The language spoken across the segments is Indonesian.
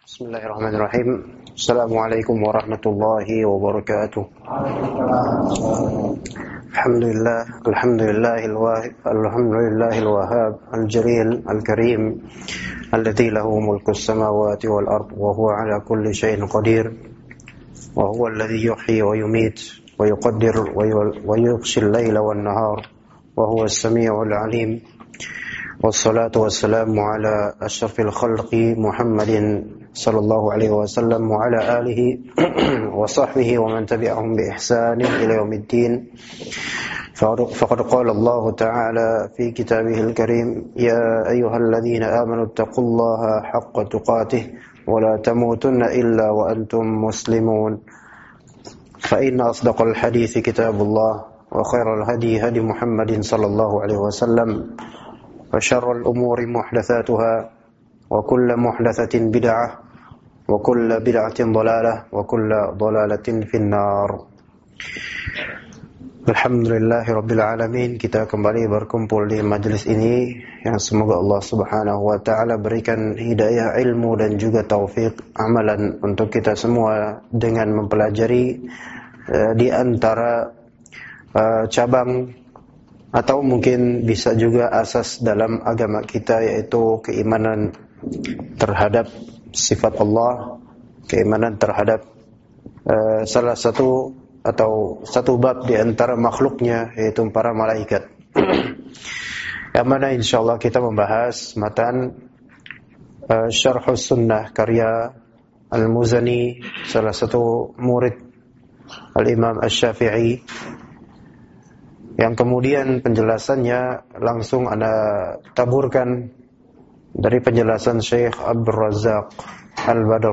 Bismillahirrahmanirrahim. Assalamualaikum warahmatullahi wabarakatuh. Alhamdulillahil wahhab al-jalil al-karim alladzi lahu mulku as-samawati wal ard wa huwa ala kulli shay'in qadir wa huwa alladzi yuhyi wa yumiit wa yuqaddir wa yughshi al-laila wan nahar wa huwa as-sami'ul 'alim. Wassalatu wassalamu ala asyrafil khalqi Muhammadin sallallahu alaihi wasallam wa ala alihi wa sahbihi wa man tabi'ahum bi ihsanin ila yaumiddin. Faqad qala Allah ta'ala fi kitabihil karim, ya ayyuhalladzina amanu taqullaha haqqa tuqatih wa la tamutunna illa wa antum muslimun. Fa inna asdaqal hadithi kitabullah wa khairal hadi hadi Muhammadin sallallahu alaihi wasallam. وشر الأمور محدثاتها وكل محدثة بدعة وكل بدعة ضلالة وكل ضلالة في النار. Alhamdulillahi Rabbil Alamin. Kita kembali berkumpul di majlis ini yang semoga Allah Subhanahu wa ta'ala berikan hidayah ilmu dan juga taufik amalan untuk kita semua dengan mempelajari di antara cabang atau mungkin bisa juga asas dalam agama kita, yaitu keimanan terhadap sifat Allah, keimanan terhadap salah satu atau satu bab di antara makhluknya, yaitu para malaikat. Yang mana insyaallah kita membahas matan Syarhus Sunnah karya Al-Muzani, salah satu murid Al-Imam Asy-Syafi'i, yang kemudian penjelasannya langsung Anda taburkan dari penjelasan Syekh Abdul Razzaq Al-Badr.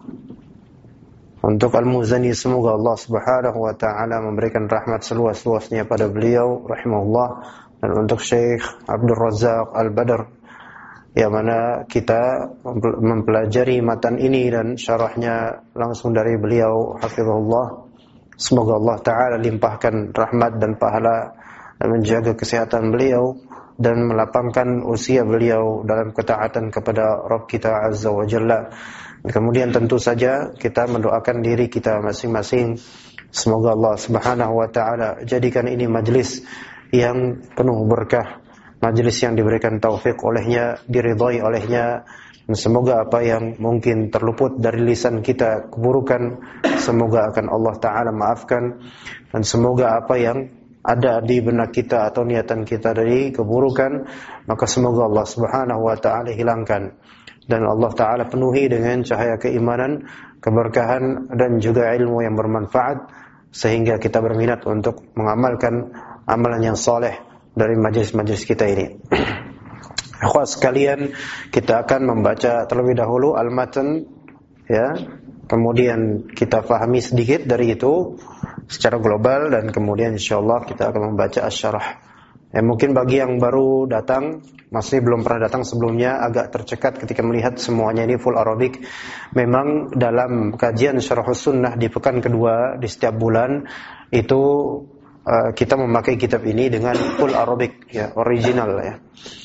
Untuk Al-Muzani, semoga Allah Subhanahu wa ta'ala memberikan rahmat seluas-luasnya pada beliau rahimahullah. Dan untuk Syekh Abdul Razzaq Al-Badr, yang mana kita mempelajari matan ini dan syarahnya langsung dari beliau hafizahullah. Semoga Allah Ta'ala limpahkan rahmat dan pahala dan menjaga kesehatan beliau dan melapangkan usia beliau dalam ketaatan kepada Rabb kita Azza wa Jalla. Dan kemudian tentu saja kita mendoakan diri kita masing-masing. Semoga Allah Subhanahu wa Ta'ala jadikan ini majlis yang penuh berkah, majlis yang diberikan taufik olehnya, diridhai olehnya. Dan semoga apa yang mungkin terluput dari lisan kita keburukan, semoga akan Allah Ta'ala maafkan. Dan semoga apa yang ada di benak kita atau niatan kita dari keburukan, maka semoga Allah Subhanahu wa ta'ala hilangkan. Dan Allah Ta'ala penuhi dengan cahaya keimanan, keberkahan dan juga ilmu yang bermanfaat, sehingga kita berminat untuk mengamalkan amalan yang soleh dari majlis-majlis kita ini. Akhwat sekalian, kita akan membaca terlebih dahulu al-matan, ya. Kemudian kita fahami sedikit dari itu secara global, dan kemudian insyaallah kita akan membaca asy-syarah. Mungkin bagi yang baru datang, masih belum pernah datang sebelumnya, agak tercekat ketika melihat semuanya ini full Arabic. Memang dalam kajian Syarhus Sunnah di pekan kedua di setiap bulan itu kita memakai kitab ini dengan full Arabic, ya, original, ya.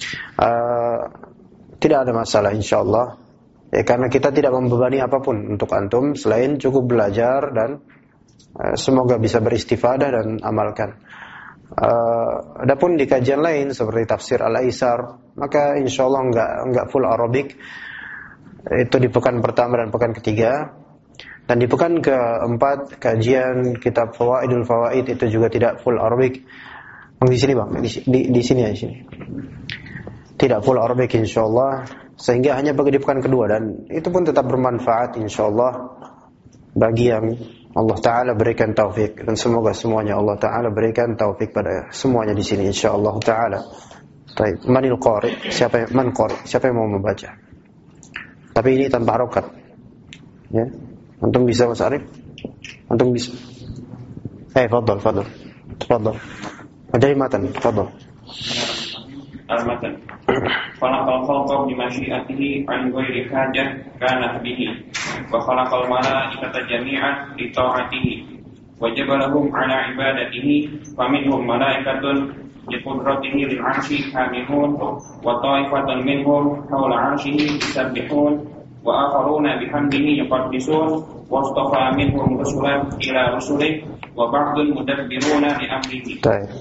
Tidak ada masalah insyaallah, ya, karena kita tidak membebani apapun untuk antum selain cukup belajar dan semoga bisa beristifadah dan amalkan. Adapun di kajian lain seperti tafsir Al-Aisar, maka insyaallah enggak full Arabic. Itu di pekan pertama dan pekan ketiga. Dan di pekan keempat kajian kitab Fawaidul Fawaid itu juga tidak full Arabic. Di sini Bang, di sini ya, di sini. Tidak full Arabic insyaallah, sehingga hanya bagi di pekan kedua, dan itu pun tetap bermanfaat insyaallah bagi yang Allah Ta'ala berikan taufik. Dan semoga semuanya Allah Ta'ala berikan taufik pada semuanya di sini insyaallah Ta'ala. Baik, manil qari, siapa yang mau membaca? Tapi ini tanpa harokat, ya. Antum bisa Mas Arif? Antum bisa? Fadhal. Dari matan, fadhal. Al-matan. Khalaqal khalqa bi masyiatihi an ghairi hajah kanat bihi wa khalaqal malaikata jami'an li ta'atihi wa jabalahum ala ibadatihi fa minhum malaikatun li qudratihi lil 'arsyi hamihun wa ta'ifatun minhum hawla 'arsyihi yusabbihun wa akharuna bihamdihi yuqaddisun wastafa minhum rusulan ila rusulih wa ba'dun mudabbiruna li amrihi.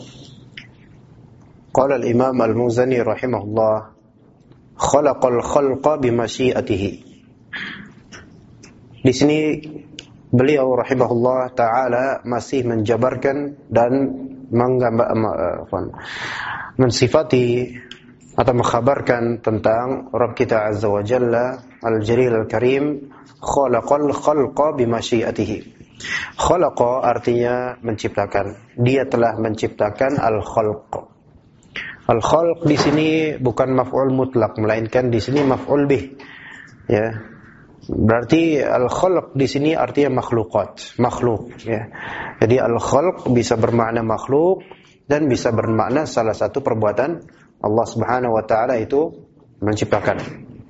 Qala al-Imam al-Muzani rahimahullah, khalaqal khalqa bimasyiatihi. Di sini beliau rahimahullah taala masih menjabarkan dan mensifati atau mengkhabarkan tentang Rabb kita Azza wa Jalla Al-Jalil Al-Karim, khalaqal khalqa bimasyiatihi. Khalaqa artinya menciptakan. Dia telah menciptakan al-khalq. Al-khalq di sini bukan maf'ul mutlak, melainkan di sini maf'ul bih. Ya. Berarti al-khalq di sini artinya makhluqat, makhluk, ya. Jadi al-khalq bisa bermakna makhluk dan bisa bermakna salah satu perbuatan Allah Subhanahu wa taala itu menciptakan.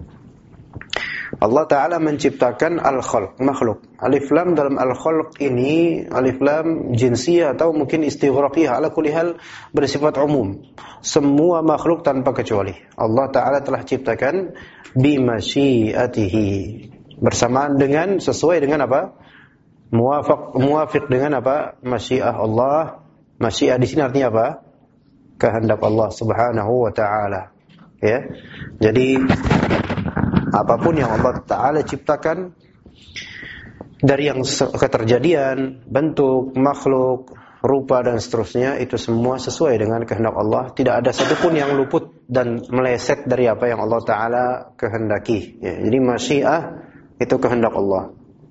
Allah taala menciptakan al-khalq, makhluk. Alif lam dalam al-khalq ini alif lam jinsiyah atau mungkin istighraqiyah, ala kulli hal bersifat umum. Semua makhluk tanpa kecuali Allah taala telah ciptakan bimasyiatihi, bersamaan dengan, sesuai dengan apa? Muwafiq dengan apa? Masyiah Allah. Masyiah di sini artinya apa? Kehendak Allah Subhanahu wa taala. Ya. Jadi apapun yang Allah taala ciptakan dari yang keterjadian, bentuk, makhluk, rupa dan seterusnya, itu semua sesuai dengan kehendak Allah. Tidak ada satupun yang luput dan meleset dari apa yang Allah taala kehendaki. Ya. Jadi masyiah itu kehendak Allah.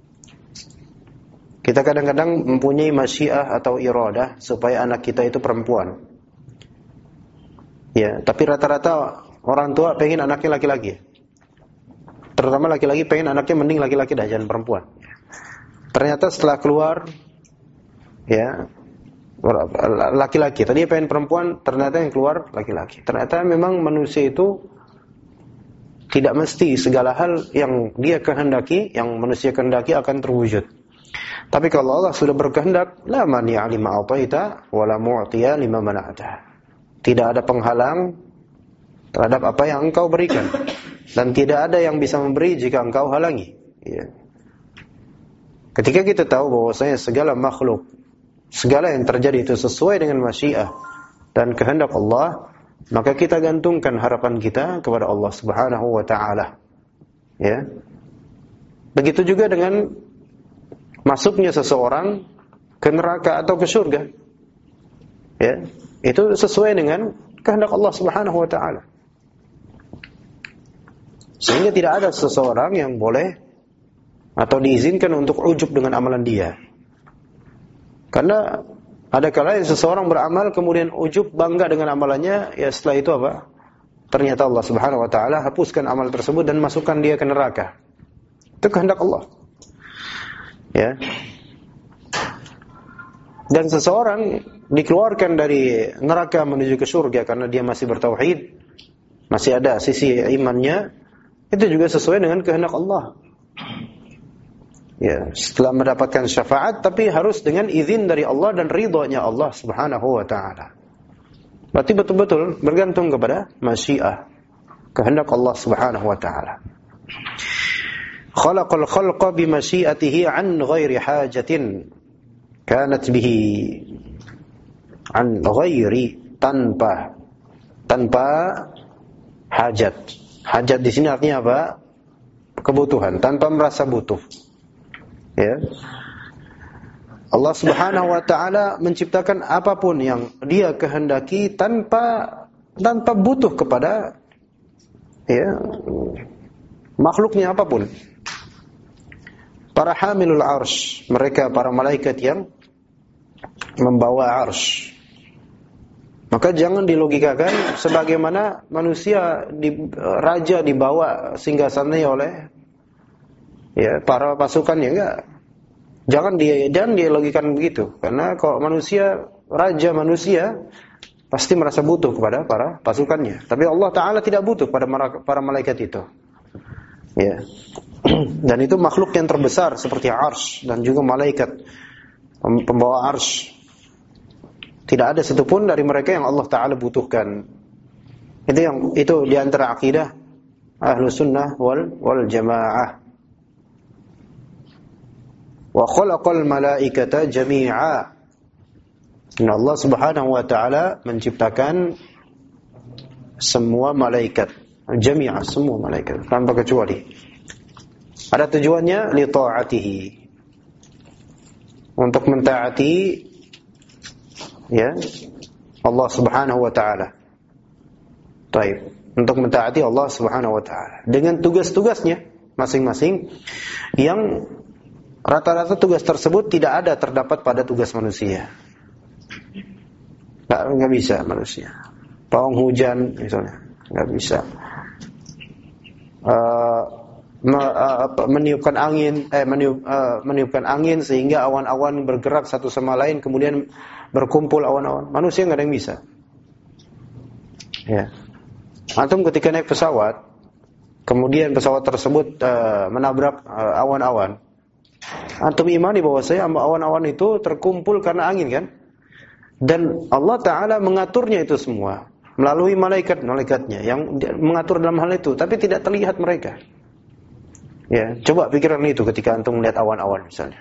Kita kadang-kadang mempunyai masyiah atau iradah supaya anak kita itu perempuan. Ya, tapi rata-rata orang tua pengen anaknya laki-laki. Terutama laki-laki pengen anaknya mending laki-laki dah, jangan perempuan. Ternyata setelah keluar, ya, laki-laki. Tadi pengen perempuan, ternyata yang keluar laki-laki. Ternyata memang manusia itu tidak mesti segala hal yang dia kehendaki, yang manusia kehendaki akan terwujud. Tapi kalau Allah sudah berkehendak, la mani'a lima a'taita wa la mu'tiya lima mana'ta. Tidak ada penghalang terhadap apa yang engkau berikan, dan tidak ada yang bisa memberi jika engkau halangi. Ya. Ketika kita tahu bahwasanya segala makhluk, segala yang terjadi itu sesuai dengan masyiah dan kehendak Allah, maka kita gantungkan harapan kita kepada Allah Subhanahu wa taala. Ya. Begitu juga dengan masuknya seseorang ke neraka atau ke surga. Ya, itu sesuai dengan kehendak Allah Subhanahu wa taala. Sehingga tidak ada seseorang yang boleh atau diizinkan untuk ujub dengan amalan dia. Karena ada kalanya seseorang beramal kemudian ujub, bangga dengan amalannya, ya setelah itu apa? Ternyata Allah Subhanahu wa taala hapuskan amal tersebut dan masukkan dia ke neraka. Itu kehendak Allah. Ya. Dan seseorang dikeluarkan dari neraka menuju ke surga karena dia masih bertauhid, masih ada sisi imannya, itu juga sesuai dengan kehendak Allah. Ya, setelah mendapatkan syafaat, tapi harus dengan izin dari Allah dan ridhonya Allah Subhanahu wa taala. Berarti betul-betul bergantung kepada masyiah, kehendak Allah Subhanahu wa taala. Khalaqal khalqa bimasyiatihi an ghairi hajatin kanat bihi, an ghairi, tanpa hajat. Hajat di sini artinya apa? Kebutuhan, tanpa merasa butuh. Ya. Allah Subhanahu wa taala menciptakan apapun yang Dia kehendaki tanpa butuh kepada, ya, makhluknya apapun. Para hamilul arsh, mereka para malaikat yang membawa arsh. Maka jangan dilogikakan sebagaimana manusia raja dibawa singgasananya oleh, ya, para pasukannya, enggak. Jangan dilogikakan begitu. Karena kalau raja manusia pasti merasa butuh kepada para pasukannya. Tapi Allah Ta'ala tidak butuh pada para malaikat itu. Ya. Dan itu makhluk yang terbesar seperti arsh dan juga malaikat pembawa arsh. Tidak ada satupun dari mereka yang Allah Ta'ala butuhkan. Itu di antara akidah Ahlus Sunnah wal Jamaah. Wa khalaqal malaikata jami'a. Allah Subhanahu wa taala menciptakan semua malaikat, jami'a, semua malaikat tanpa kecuali. Ada tujuannya li ta'atihi. Untuk mentaati ya Allah Subhanahu wa taala. Baik, untuk mentaati Allah Subhanahu wa taala dengan tugas-tugasnya masing-masing yang rata-rata tugas tersebut tidak ada terdapat pada tugas manusia. Nggak bisa manusia. Pawang hujan misalnya, nggak bisa. Meniupkan angin sehingga awan-awan bergerak satu sama lain, kemudian berkumpul awan-awan. Manusia nggak ada yang bisa. Ya. Antum ketika naik pesawat, kemudian pesawat tersebut menabrak awan-awan. Antum imani bahwasanya awan-awan itu terkumpul karena angin kan? Dan Allah Ta'ala mengaturnya itu semua melalui malaikat-malaikatnya yang mengatur dalam hal itu, tapi tidak terlihat mereka. Ya, coba pikiran itu ketika antum melihat awan-awan misalnya.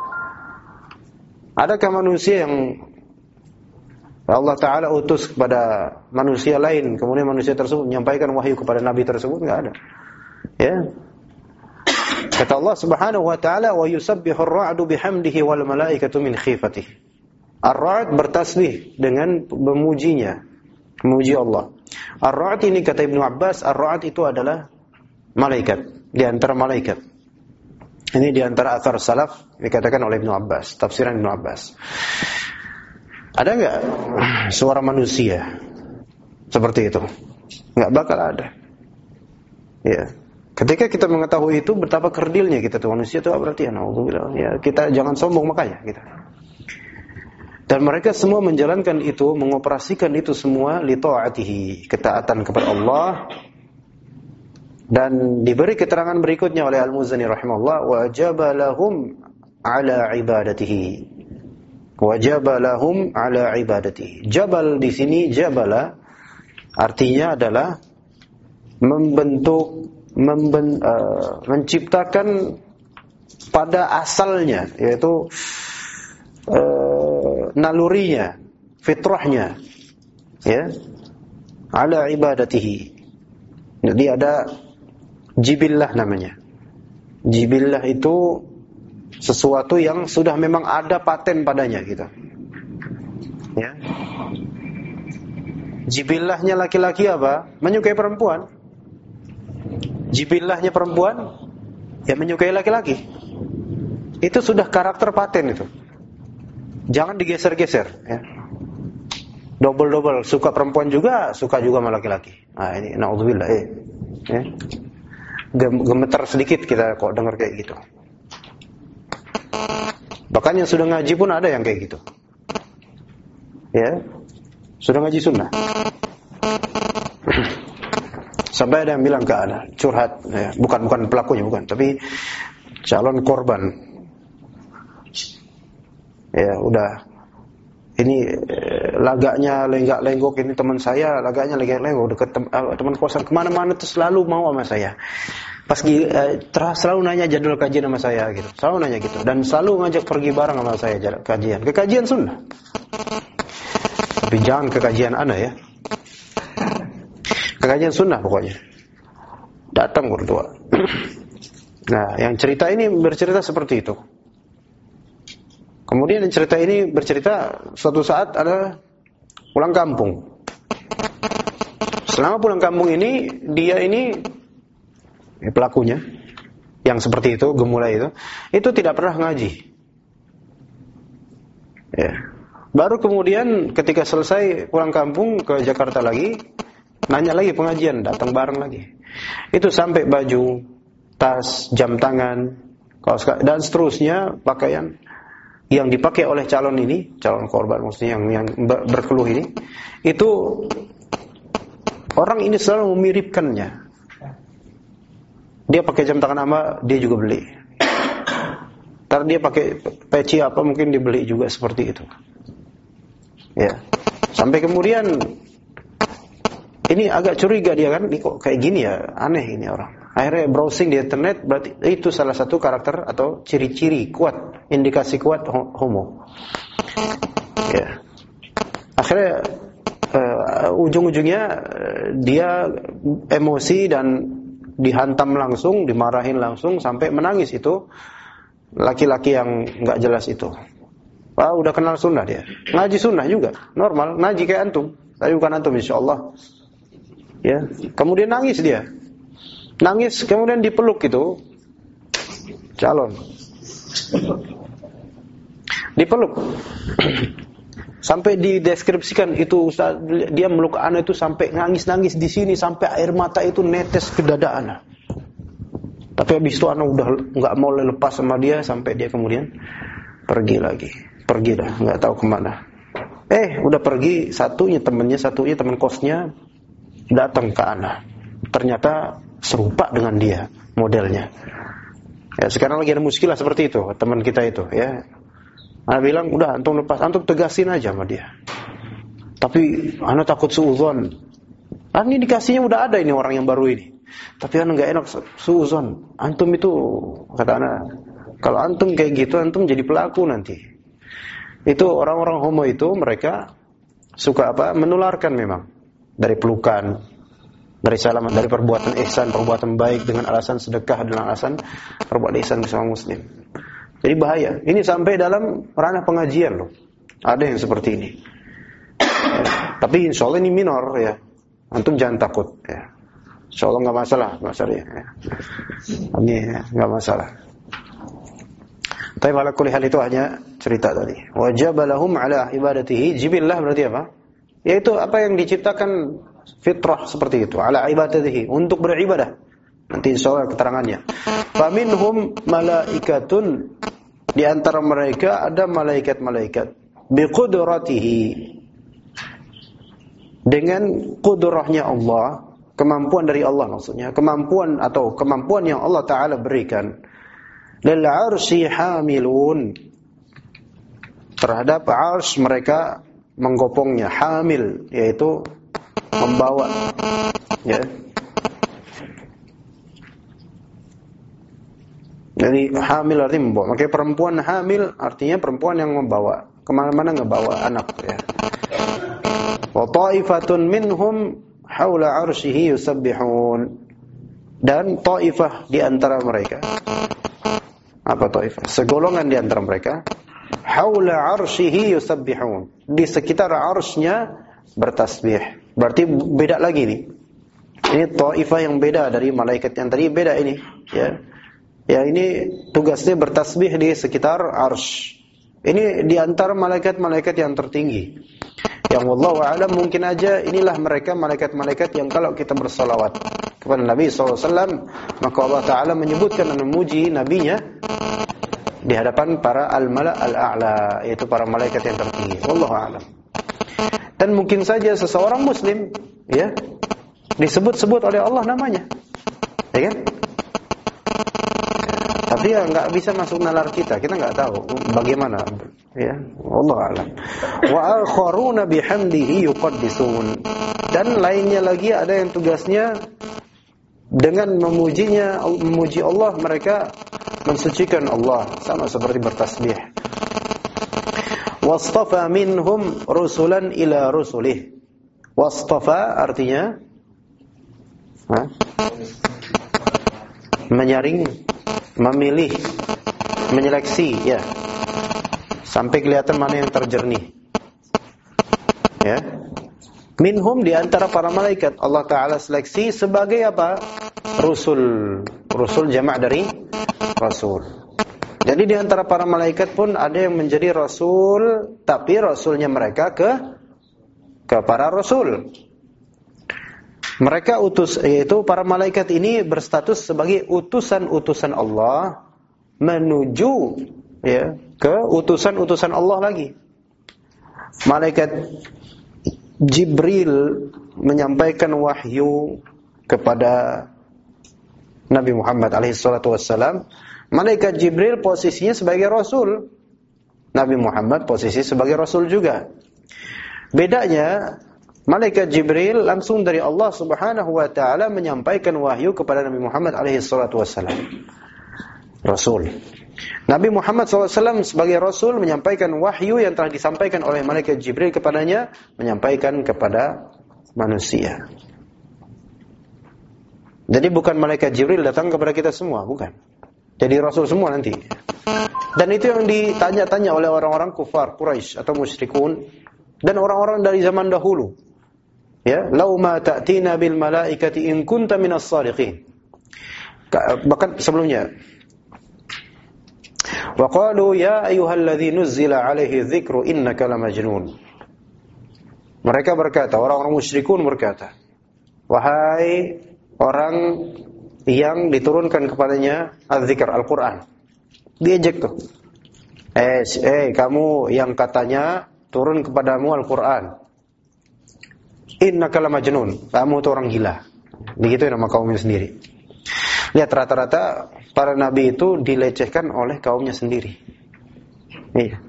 Adakah manusia yang Allah Ta'ala utus kepada manusia lain, kemudian manusia tersebut menyampaikan wahyu kepada Nabi tersebut? Enggak ada. Ya. Kata Allah Subhanahu wa Ta'ala, wa yusabbihu ar-ra'du bihamdihi wal malaikatu min khifatihi. Ar-ra'd bertasbih dengan memujinya, memuji Allah. Ar-ra'd ini kata Ibnu Abbas, ar-ra'd itu adalah malaikat, di antara malaikat. Ini di antara athar salaf dikatakan oleh Ibnu Abbas, tafsiran Ibnu Abbas. Ada enggak suara manusia seperti itu? Enggak bakal ada. Ya. Ketika kita mengetahui itu, betapa kerdilnya kita tuh manusia itu berarti ya, kita jangan sombong makanya kita. Dan mereka semua menjalankan itu, mengoperasikan itu semua li ta'atihi, ketaatan kepada Allah. Dan diberi keterangan berikutnya oleh Al-Muzani rahimahullah, wajaba lahum ala ibadatihi. Wajaba lahum ala ibadatihi. Jabal di sini jabala artinya adalah menciptakan pada asalnya, yaitu nalurinya, fitrahnya, ya, ala ibadatihi. Jadi ada jibillah namanya. Jibillah itu sesuatu yang sudah memang ada paten padanya gitu. Ya. Jibillahnya laki-laki apa? Menyukai perempuan. Jibillahnya perempuan ya menyukai laki-laki. Itu sudah karakter paten itu. Jangan digeser-geser ya. Double-double, suka perempuan juga, suka juga sama laki-laki. Nah, ini naudzubillah ya. Gemeter sedikit kita kok dengar kayak gitu. Bahkan yang sudah ngaji pun ada yang kayak gitu. Ya. Sudah ngaji sunnah. Sampai ada yang bilang ke ana, curhat ya. Bukan pelakunya, bukan, tapi calon korban. Ya udah, ini lagaknya lenggak-lenggok, ini teman saya lagaknya lenggak-lenggok dekat teman kosan, kemana-mana tuh selalu mau sama saya. Pas selalu nanya jadwal kajian sama saya gitu, selalu nanya gitu, dan selalu ngajak pergi bareng sama saya kajian sunnah. Tapi jangan ke kajian ana ya, ke kajian sunnah pokoknya. Datang berdua. Nah, yang cerita ini bercerita seperti itu. Kemudian cerita ini bercerita suatu saat ada pulang kampung. Selama pulang kampung ini, dia ini pelakunya yang seperti itu, gemulai itu tidak pernah ngaji. Ya. Baru kemudian ketika selesai pulang kampung ke Jakarta lagi, nanya lagi pengajian, datang bareng lagi. Itu sampai baju, tas, jam tangan, kaos dan seterusnya pakaian yang dipakai oleh calon korban maksudnya yang berkeluh ini, itu orang ini selalu memiripkannya. Dia pakai jam tangan apa, dia juga beli. Ntar dia pakai peci apa, mungkin dibeli juga seperti itu. Ya. Sampai kemudian Ini agak curiga dia kan, ini kok kayak gini ya, aneh ini orang. Akhirnya browsing di internet, berarti itu salah satu karakter atau ciri-ciri kuat, indikasi kuat homo. Ya. Akhirnya ujung-ujungnya dia emosi dan dihantam langsung, dimarahin langsung sampai menangis itu laki-laki yang nggak jelas itu. Udah kenal sunnah dia, ngaji sunnah juga, normal, ngaji kayak antum, tapi bukan antum insyaallah. Ya, kemudian nangis dia. Nangis kemudian dipeluk itu calon. Dipeluk. Sampai dideskripsikan itu dia meluk ana itu sampai nangis-nangis di sini sampai air mata itu netes ke dada ana. Tapi habis itu ana udah enggak mau lepas sama dia sampai dia kemudian pergi lagi. Pergi dah, enggak tahu kemana. Udah pergi, satunya teman kosnya datang ke ana. Ternyata serupa dengan dia modelnya. Ya, sekarang lagi ada muskilah seperti itu teman kita itu ya. Ana bilang udah antum lepas, antum tegasin aja sama dia. Tapi ana takut suudzon. Ini dikasihnya udah ada ini orang yang baru ini. Tapi ana enggak enak suudzon. Antum itu kata ana, kalau antum kayak gitu antum jadi pelaku nanti. Itu orang-orang homo itu mereka suka menularkan memang. Dari pelukan, dari salaman, dari perbuatan ihsan, perbuatan baik dengan alasan sedekah, dengan alasan perbuatan ihsan bersama muslim. Jadi bahaya. Ini sampai dalam ranah pengajian loh. Ada yang seperti ini. Ya. Tapi insya Allah ini minor ya. Antum jangan takut ya. Insya Allah nggak masalahnya. Ya. Ini nggak masalah. Tapi ala kulli hal itu hanya cerita tadi. Wajabalahum ala ibadatihi. Jibillah berarti apa? Yaitu apa yang diciptakan fitrah seperti itu, ala ibadatihi, untuk beribadah. Nanti insyaallah keterangannya. Faminhum malaikatun, di antara mereka ada malaikat-malaikat biqudratihi, dengan kudrahnya Allah, kemampuan dari Allah maksudnya, kemampuan yang Allah Ta'ala berikan. Lil arsy hamilun, terhadap arsy mereka menggopongnya, hamil yaitu membawa, ya. Jadi hamil artinya membawa. Makanya perempuan hamil artinya perempuan yang membawa, kemana-mana ngebawa anak, ya. Wa ta'ifatun minhum haula arsyihi yusabbihun, dan ta'ifah di antara mereka. Apa ta'ifah? Segolongan di antara mereka haula arsyihi yusabbihun, di sekitar arsy-nya bertasbih. Berarti beda lagi nih. Ini ta'ifah yang beda dari malaikat yang tadi, beda ini, ya. Ya, ini tugasnya bertasbih di sekitar arsy. Ini di antara malaikat-malaikat yang tertinggi. Yang wallahu a'lam mungkin aja inilah mereka malaikat-malaikat yang kalau kita bersalawat kepada Nabi SAW, maka Allah Ta'ala menyebutkan dan memuji nabinya di hadapan para al-mala' al-a'la, yaitu para malaikat yang tertinggi. Wallahu a'lam. Dan mungkin saja seseorang muslim, ya, disebut-sebut oleh Allah namanya, ya kan? Tapi ya nggak bisa masuk nalar kita nggak tahu bagaimana, ya. Wallahu a'lam. Wa akharuna bihamdihi yuqaddisun, dan lainnya lagi ada yang tugasnya dengan memuji Allah, mereka mensucikan Allah, sama seperti bertasbih. Wastafa minhum rusulan ila rusulih. Wastafa artinya menyaring, memilih, menyeleksi, ya. Sampai kelihatan mana yang terjernih. Ya. Minhum, di antara para malaikat Allah Ta'ala seleksi sebagai apa? Rusul. Rusul jamak dari rasul. Jadi di antara para malaikat pun ada yang menjadi rasul, tapi rasulnya mereka ke para rasul. Mereka yaitu para malaikat ini berstatus sebagai utusan-utusan Allah menuju, ya, ke utusan-utusan Allah lagi. Malaikat Jibril menyampaikan wahyu kepada Nabi Muhammad alaihissalam. Malaikat Jibril posisinya sebagai rasul, Nabi Muhammad posisi sebagai rasul juga. Bedanya Malaikat Jibril langsung dari Allah Subhanahu wa taala menyampaikan wahyu kepada Nabi Muhammad alaihi salatu wasallam. Rasul. Nabi Muhammad SAW sebagai Rasul menyampaikan wahyu yang telah disampaikan oleh Malaikat Jibril kepadanya, menyampaikan kepada manusia. Jadi bukan Malaikat Jibril datang kepada kita semua, bukan. Jadi Rasul semua nanti. Dan itu yang ditanya-tanya oleh orang-orang kufar Quraisy atau musyrikun dan orang-orang dari zaman dahulu. Ya, "Lau ma ta'tina bil malaikati in kunta minas shadiqin." Bahkan sebelumnya, wa qalu ya ayyuhalladzi nuzzila 'alaihi dzikru innaka lamajnun. Mereka berkata, orang-orang musyrikun berkata, wahai orang yang diturunkan kepadanya az-zikr Al-Qur'an. Diejek tuh. Kamu yang katanya turun kepadamu Al-Qur'an. Innaka lamajnun. Kamu itu orang gila. Begitu nama kaumnya sendiri. Lihat rata-rata para nabi itu dilecehkan oleh kaumnya sendiri. Iya.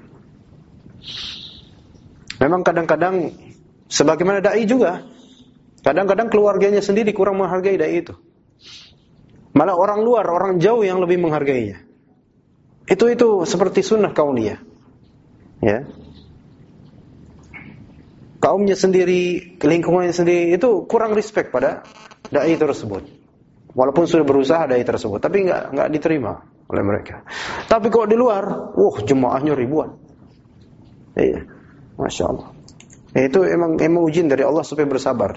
Memang kadang-kadang sebagaimana dai juga, kadang-kadang keluarganya sendiri kurang menghargai dai itu. Malah orang luar, orang jauh yang lebih menghargainya. Itu seperti sunnah kauniyah. Ya. Kaumnya sendiri, lingkungannya sendiri itu kurang respect pada dai tersebut. Walaupun sudah berusaha dai tersebut, tapi enggak diterima oleh mereka. Tapi kalau di luar, jemaahnya ribuan. Iya. Masya Allah. Itu emang ujian dari Allah supaya bersabar.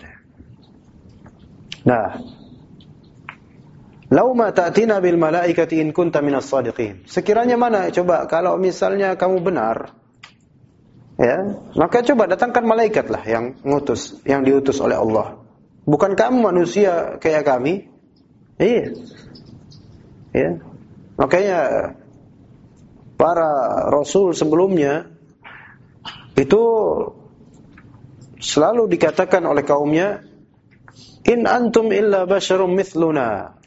Nah, "Lau ma ta'tina bil malaikati in kunta minas shadiqin." Sekiranya mana coba kalau misalnya kamu benar, ya, maka coba datangkan malaikat lah yang diutus oleh Allah. Bukan kamu manusia kayak kami. Iya. Ya. Makanya para rasul sebelumnya itu selalu dikatakan oleh kaumnya, "In antum illa basyarum mithluna."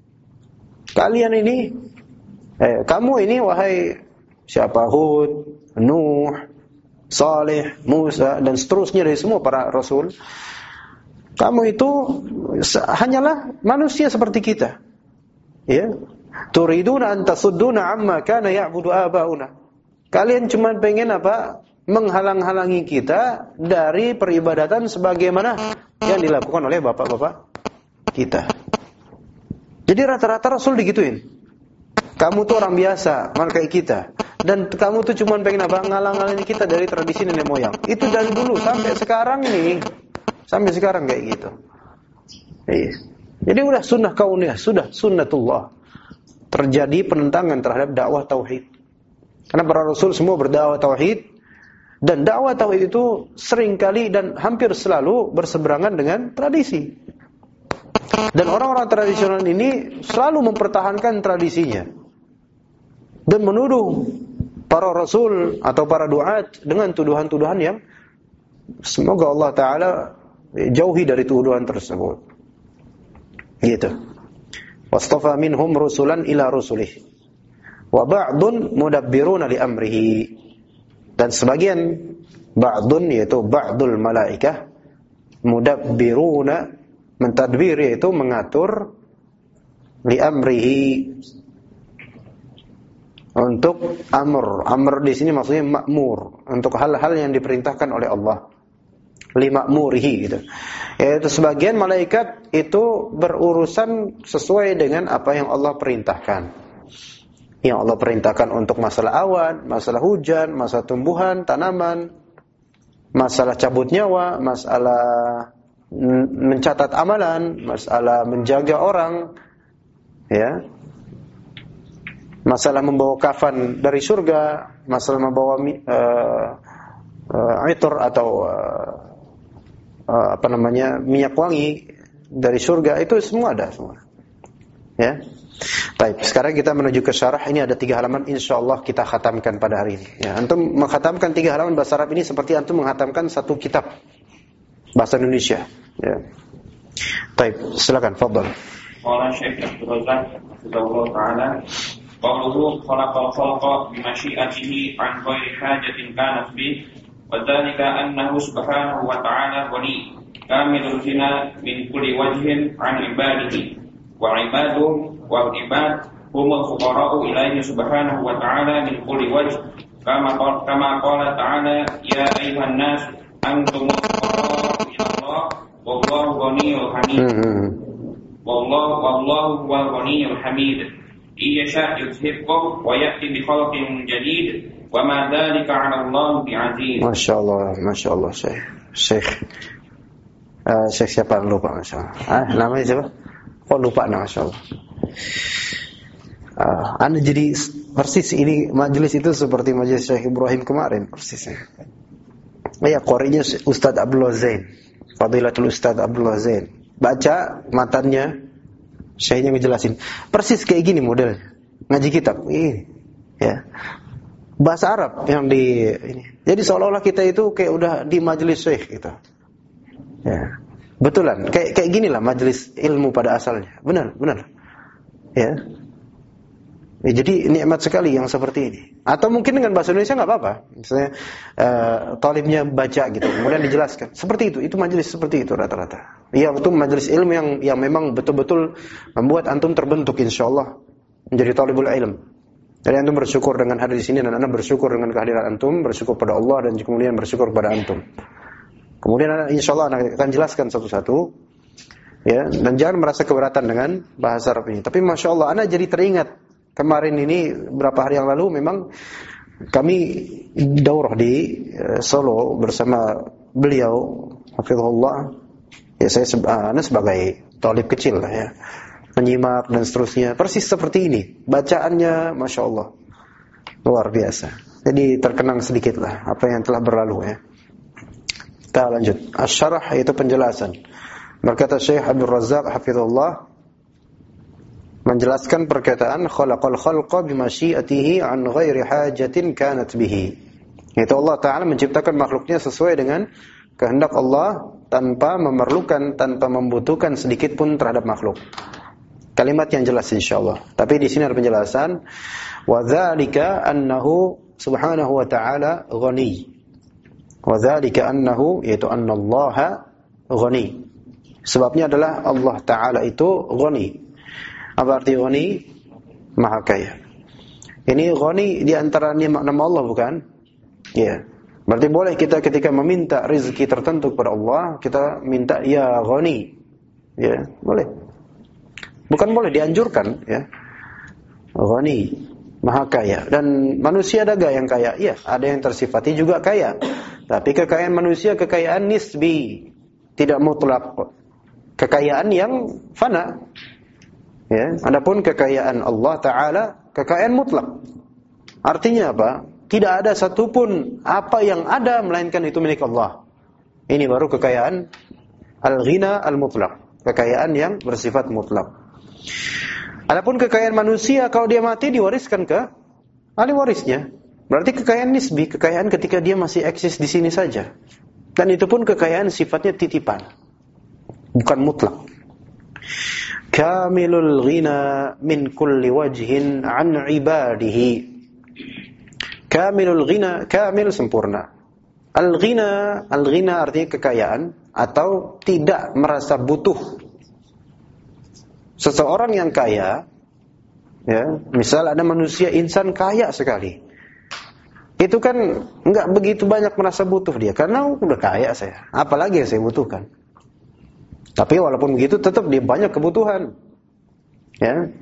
Kalian ini kamu ini wahai siapa, Hud, Nuh, Saleh, Musa dan seterusnya dari semua para rasul, kamu itu hanyalah manusia seperti kita. Ya. Turiduna an tasudduna amma kana ya'budu abauna. Kalian cuma pengen apa? Menghalang-halangi kita dari peribadatan sebagaimana yang dilakukan oleh bapak-bapak kita. Jadi rata-rata rasul digituin. Kamu tuh orang biasa, malah kayak kita. Dan kamu tuh cuma pengen apa? Ngalang-ngalangi kita dari tradisi nenek moyang. Itu dari dulu sampai sekarang nih. Sampai sekarang kayak gitu. Iya. Jadi udah sunnah kauniyah, sudah sunnatullah. Terjadi penentangan terhadap dakwah tauhid. Karena para rasul semua berdakwah tauhid, dan dakwah tauhid itu seringkali dan hampir selalu berseberangan dengan tradisi. Dan orang-orang tradisional ini selalu mempertahankan tradisinya dan menuduh para rasul atau para duat dengan tuduhan-tuduhan yang semoga Allah Ta'ala jauhi dari tuduhan tersebut. Gitu. Wastafa minhum rusulan ila rusulih wa ba'dun mudabbiruna li amrihi. Dan sebagian ba'dun yaitu ba'dul malaikah, mudabbiruna mentadbir yaitu mengatur, li amrihi untuk amr di sini maksudnya makmur, untuk hal-hal yang diperintahkan oleh Allah, li ma'murihi gitu. Yaitu sebagian malaikat itu berurusan sesuai dengan apa yang Allah perintahkan. Yang Allah perintahkan untuk masalah awan, masalah hujan, masalah tumbuhan, tanaman, masalah cabut nyawa, masalah mencatat amalan, masalah menjaga orang, ya, masalah membawa kafan dari surga, masalah membawa itur atau minyak wangi dari surga, itu semua ada semua. Ya. Baik, sekarang kita menuju ke syarah. Ini ada 3 halaman, insyaallah kita khatamkan pada hari ini. Ya, antum menghatamkan 3 halaman bahasa Arab ini seperti antum menghatamkan 1 kitab bahasa Indonesia. Ya. Baik, silakan, fadhal. Qala Syekh Abdul Razak rahimahullah taala, qawluhu khalaqal khalqa bi masyiatihi an ghairi hajatin kanat bih وذلك أنه سبحانه وتعالى غني كامل الغنى من كل وجه عن عباده والعباد هم الفقراء إليه سبحانه وتعالى من كل وجه كما قال تعالى يا أيها الناس أنتم الفقراء إلى الله والله غني حميد والله هو الغني الحميد إن يشاء يذهبكم ويأتي بخلق جديد وما ذلك على الله بعزيز. Masya Allah Syekh siapa lupa Masya Allah. Namanya siapa? Kok lupa nama Masya Allah. Anda jadi persis ini majelis itu seperti majelis Syekh Ibrahim kemarin persisnya. Ya, qorinya Ustaz Abdullah Zain, Fadilatul Ustaz Abdullah Zain. Baca matannya, Syekhnya ngejelasin. Persis kayak gini modelnya. Ngaji kitab. Ini, ya. Bahasa Arab yang di ini. Jadi seolah-olah kita itu kayak udah di majelis Syekh gitu. Ya. Betulan, kayak ginilah majelis ilmu pada asalnya. Benar. Ya. Jadi nikmat sekali yang seperti ini. Atau mungkin dengan bahasa Indonesia nggak apa-apa. Misalnya talibnya baca gitu, kemudian dijelaskan. Seperti itu majelis seperti itu rata-rata. Ya, itu majelis ilmu yang memang betul-betul membuat antum terbentuk insyaallah menjadi talibul ilm. Jadi antum bersyukur dengan hadir di sini dan anda bersyukur dengan kehadiran antum, bersyukur pada Allah dan kemudian bersyukur pada antum. Kemudian insyaallah akan jelaskan satu-satu. Ya, dan jangan merasa keberatan dengan bahasa Arab ini. Tapi masya Allah, anda jadi teringat. Kemarin ini beberapa hari yang lalu memang kami daurah di Solo bersama beliau hafizahullah. Ya saya sebagai talib kecil lah ya. Menyimak dan seterusnya. Persis seperti ini. Bacaannya masya Allah luar biasa. Jadi terkenang sedikit lah apa yang telah berlalu ya. Kita lanjut. Asy-syarah yaitu penjelasan. Berkata Syekh Abdul Razzaq hafizahullah menjelaskan perkataan khalaqal khalqa bimasyiatihi an ghairi hajatin kanat bihi. Itu Allah Ta'ala menciptakan makhluknya sesuai dengan kehendak Allah tanpa memerlukan, tanpa membutuhkan sedikit pun terhadap makhluk. Kalimat yang jelas insyaallah. Tapi di sini ada penjelasan wa dzalika annahu subhanahu wa ta'ala ghani. Wa dzalika annahu yaitu annallaha ghani. Sebabnya adalah Allah Ta'ala itu ghani. Apa arti ghani? Maha kaya. Ini ghani di antara nama Allah bukan? Ya. Berarti boleh kita ketika meminta rezeki tertentu kepada Allah, kita minta ya ghani. Ya, boleh. Bukan boleh, dianjurkan ya. Ghani, maha kaya. Dan manusia ada gak yang kaya? Iya, ada yang tersifati juga kaya. Tapi kekayaan manusia kekayaan nisbi, tidak mutlak. Kekayaan yang fana. Ya, adapun kekayaan Allah Ta'ala kekayaan mutlak. Artinya apa? Tidak ada satupun apa yang ada melainkan itu milik Allah. Ini baru kekayaan al-ghina al-mutlak, kekayaan yang bersifat mutlak. Adapun kekayaan manusia kalau dia mati diwariskan ke ahli warisnya. Berarti kekayaan nisbi, kekayaan ketika dia masih eksis di sini saja. Dan itu pun kekayaan sifatnya titipan, bukan mutlak. Kamilul ghina min kulli wajhin an ibadihi. Kamilul ghina, kamil sempurna. Al-ghina artinya kekayaan atau tidak merasa butuh. Seseorang yang kaya, ya, misal ada manusia insan kaya sekali. Itu kan enggak begitu banyak merasa butuh dia karena udah kaya saya. Apalagi yang saya butuhkan. Tapi walaupun begitu tetap dia banyak kebutuhan. Ya.